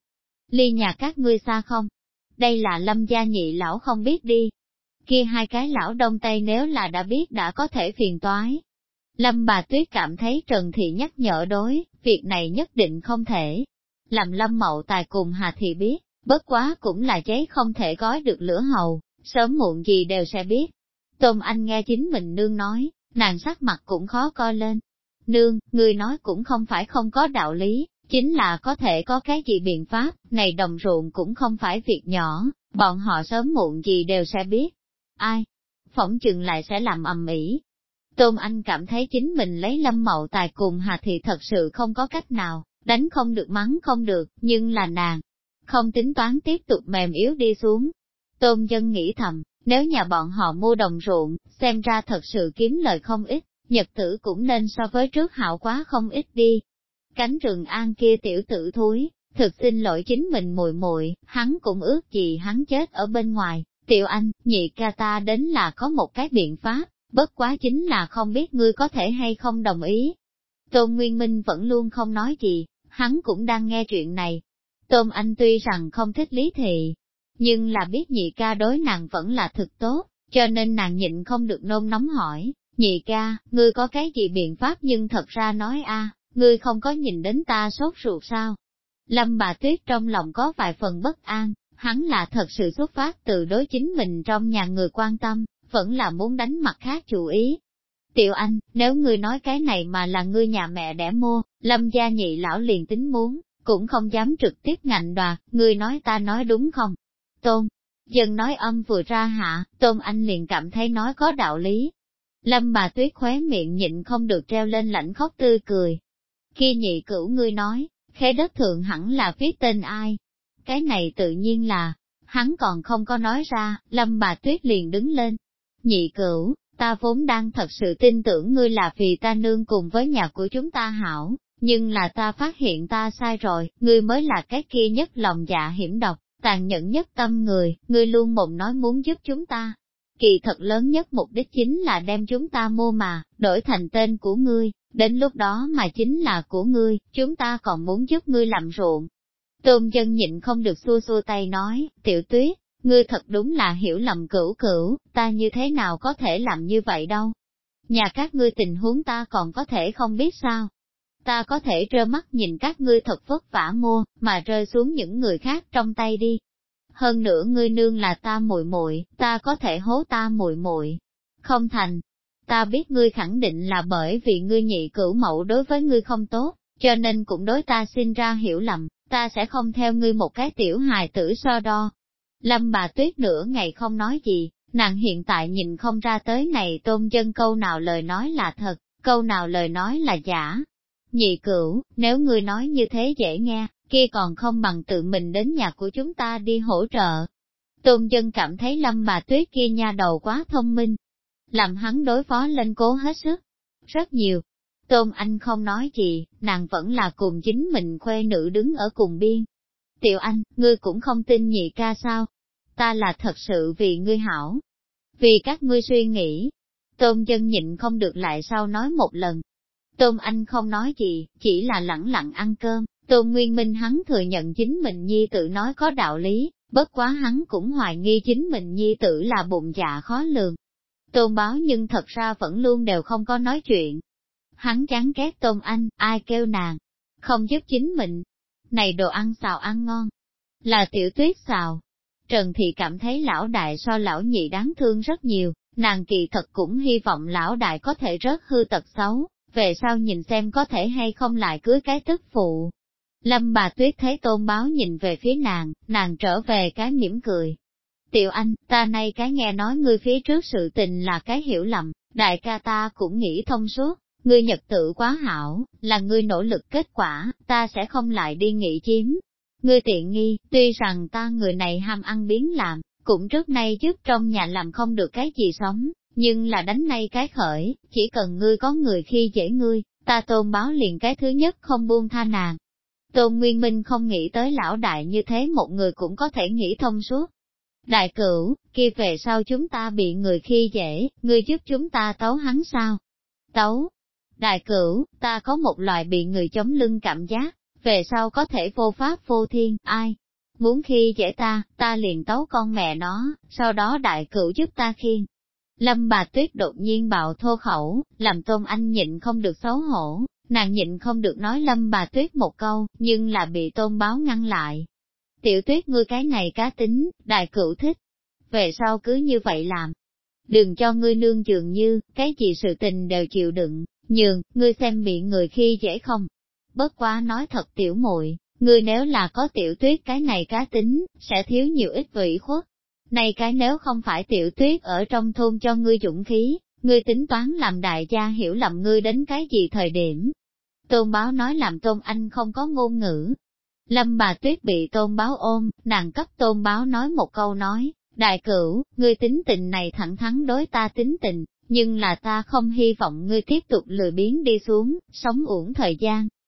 ly nhà các ngươi xa không? Đây là Lâm gia nhị lão không biết đi. Kia hai cái lão đông tây nếu là đã biết đã có thể phiền toái. Lâm bà Tuyết cảm thấy Trần Thị nhắc nhở đối, việc này nhất định không thể. Làm Lâm Mậu Tài cùng Hà Thị biết, bất quá cũng là giấy không thể gói được lửa hầu, sớm muộn gì đều sẽ biết. Tôn Anh nghe chính mình nương nói, nàng sắc mặt cũng khó coi lên. Nương, người nói cũng không phải không có đạo lý, chính là có thể có cái gì biện pháp, này đồng ruộng cũng không phải việc nhỏ, bọn họ sớm muộn gì đều sẽ biết. Ai? Phỏng chừng lại sẽ làm ầm ĩ. Tôn Anh cảm thấy chính mình lấy Lâm Mậu Tài cùng Hà Thị thật sự không có cách nào, đánh không được mắng không được, nhưng là nàng, không tính toán tiếp tục mềm yếu đi xuống. Tôn Dân nghĩ thầm, nếu nhà bọn họ mua đồng ruộng, xem ra thật sự kiếm lời không ít, nhật tử cũng nên so với trước hảo quá không ít đi. Cánh rừng an kia tiểu tử thúi, thực xin lỗi chính mình muội muội, hắn cũng ước gì hắn chết ở bên ngoài. Tiểu Anh, nhị ca ta đến là có một cái biện pháp, bất quá chính là không biết ngươi có thể hay không đồng ý. Tôn Nguyên Minh vẫn luôn không nói gì, hắn cũng đang nghe chuyện này. Tôn Anh tuy rằng không thích Lý Thị, nhưng là biết nhị ca đối nàng vẫn là thực tốt, cho nên nàng nhịn không được nôn nóng hỏi, nhị ca, ngươi có cái gì biện pháp nhưng thật ra nói a, ngươi không có nhìn đến ta sốt ruột sao? Lâm bà Tuyết trong lòng có vài phần bất an, hắn là thật sự xuất phát từ đối chính mình trong nhà người quan tâm, vẫn là muốn đánh mặt khác chủ ý. Tiểu Anh, nếu ngươi nói cái này mà là ngươi nhà mẹ đẻ mua, Lâm gia nhị lão liền tính muốn, cũng không dám trực tiếp ngạnh đoạt, ngươi nói ta nói đúng không? Tôn, Dân nói âm vừa ra hạ, Tôn Anh liền cảm thấy nói có đạo lý. Lâm bà Tuyết khóe miệng nhịn không được treo lên lãnh khóc tươi cười. Khi nhị cửu ngươi nói, khế đất thượng hẳn là viết tên ai? Cái này tự nhiên là, hắn còn không có nói ra, Lâm bà Tuyết liền đứng lên. Nhị cửu, ta vốn đang thật sự tin tưởng ngươi là vì ta nương cùng với nhà của chúng ta hảo, nhưng là ta phát hiện ta sai rồi, ngươi mới là cái kia nhất lòng dạ hiểm độc, tàn nhẫn nhất tâm người, ngươi luôn mộng nói muốn giúp chúng ta. Kỳ thật lớn nhất mục đích chính là đem chúng ta mua mà, đổi thành tên của ngươi, đến lúc đó mà chính là của ngươi, chúng ta còn muốn giúp ngươi làm ruộng. Tôn Dân nhịn không được xua xua tay nói, Tiểu Tuyết, ngươi thật đúng là hiểu lầm cửu cửu, ta như thế nào có thể làm như vậy đâu. Nhà các ngươi tình huống ta còn có thể không biết sao. Ta có thể trơ mắt nhìn các ngươi thật vất vả mua, mà rơi xuống những người khác trong tay đi. Hơn nữa ngươi nương là ta muội muội, ta có thể hố ta muội muội. Không thành. Ta biết ngươi khẳng định là bởi vì ngươi nhị cửu mẫu đối với ngươi không tốt, cho nên cũng đối ta sinh ra hiểu lầm, ta sẽ không theo ngươi một cái tiểu hài tử so đo. Lâm bà Tuyết nửa ngày không nói gì, nàng hiện tại nhìn không ra tới này Tôn Dân câu nào lời nói là thật, câu nào lời nói là giả. Nhị cửu, nếu ngươi nói như thế dễ nghe, kia còn không bằng tự mình đến nhà của chúng ta đi hỗ trợ. Tôn Dân cảm thấy Lâm bà Tuyết kia nha đầu quá thông minh, làm hắn đối phó lên cố hết sức, rất nhiều. Tôn Anh không nói gì, nàng vẫn là cùng chính mình khuê nữ đứng ở cùng biên. Tiểu Anh, ngươi cũng không tin nhị ca sao? Ta là thật sự vì ngươi hảo, vì các ngươi suy nghĩ. Tôn Dân nhịn không được lại sau nói một lần. Tôn Anh không nói gì, chỉ là lẳng lặng ăn cơm. Tôn Nguyên Minh hắn thừa nhận chính mình nhi tử nói có đạo lý, bất quá hắn cũng hoài nghi chính mình nhi tử là bụng dạ khó lường. Tôn Báo nhưng thật ra vẫn luôn đều không có nói chuyện. Hắn chán ghét Tôn Anh, ai kêu nàng, không giúp chính mình. Này đồ ăn xào ăn ngon, là Tiểu Tuyết xào. Trần Thị cảm thấy lão đại so lão nhị đáng thương rất nhiều, nàng kỳ thật cũng hy vọng lão đại có thể rớt hư tật xấu, về sau nhìn xem có thể hay không lại cưới cái tức phụ. Lâm bà Tuyết thấy Tôn Báo nhìn về phía nàng trở về cái mỉm cười. Tiểu Anh, ta nay cái nghe nói ngươi phía trước sự tình là cái hiểu lầm, đại ca ta cũng nghĩ thông suốt, ngươi nhật tự quá hảo, là ngươi nỗ lực kết quả, ta sẽ không lại đi nghị chiếm. Ngươi tiện nghi, tuy rằng ta người này ham ăn biến làm, cũng trước nay giúp trong nhà làm không được cái gì sống, nhưng là đánh nay cái khởi, chỉ cần ngươi có người khi dễ ngươi, ta Tôn Báo liền cái thứ nhất không buông tha nàng. Tôn Nguyên Minh không nghĩ tới lão đại như thế một người cũng có thể nghĩ thông suốt. Đại cửu, kia về sau chúng ta bị người khi dễ, ngươi giúp chúng ta tấu hắn sao? Tấu. Đại cửu, ta có một loại bị người chống lưng cảm giác, về sau có thể vô pháp vô thiên, ai? muốn khi dễ ta liền tấu con mẹ nó, sau đó đại cửu giúp ta khiêng. Lâm bà Tuyết đột nhiên bạo thô khẩu, làm Tôn Anh nhịn không được xấu hổ, nàng nhịn không được nói Lâm bà Tuyết một câu, nhưng là bị Tôn Báo ngăn lại. Tiểu Tuyết ngươi cái này cá tính, đại cửu thích. Về sau cứ như vậy làm. Đừng cho ngươi nương dường như, cái gì sự tình đều chịu đựng, nhường, ngươi xem bị người khi dễ không. Bất quá nói thật tiểu muội, ngươi nếu là có Tiểu Tuyết cái này cá tính, sẽ thiếu nhiều ít ủy khuất. Này cái nếu không phải Tiểu Tuyết ở trong thôn cho ngươi dũng khí, ngươi tính toán làm đại gia hiểu lầm ngươi đến cái gì thời điểm. Tôn Báo nói làm Tôn Anh không có ngôn ngữ. Lâm bà Tuyết bị Tôn Báo ôm, nàng cấp Tôn Báo nói một câu nói, đại cửu, ngươi tính tình này thẳng thắn đối ta tính tình, nhưng là ta không hy vọng ngươi tiếp tục lười biếng đi xuống, sống uổng thời gian.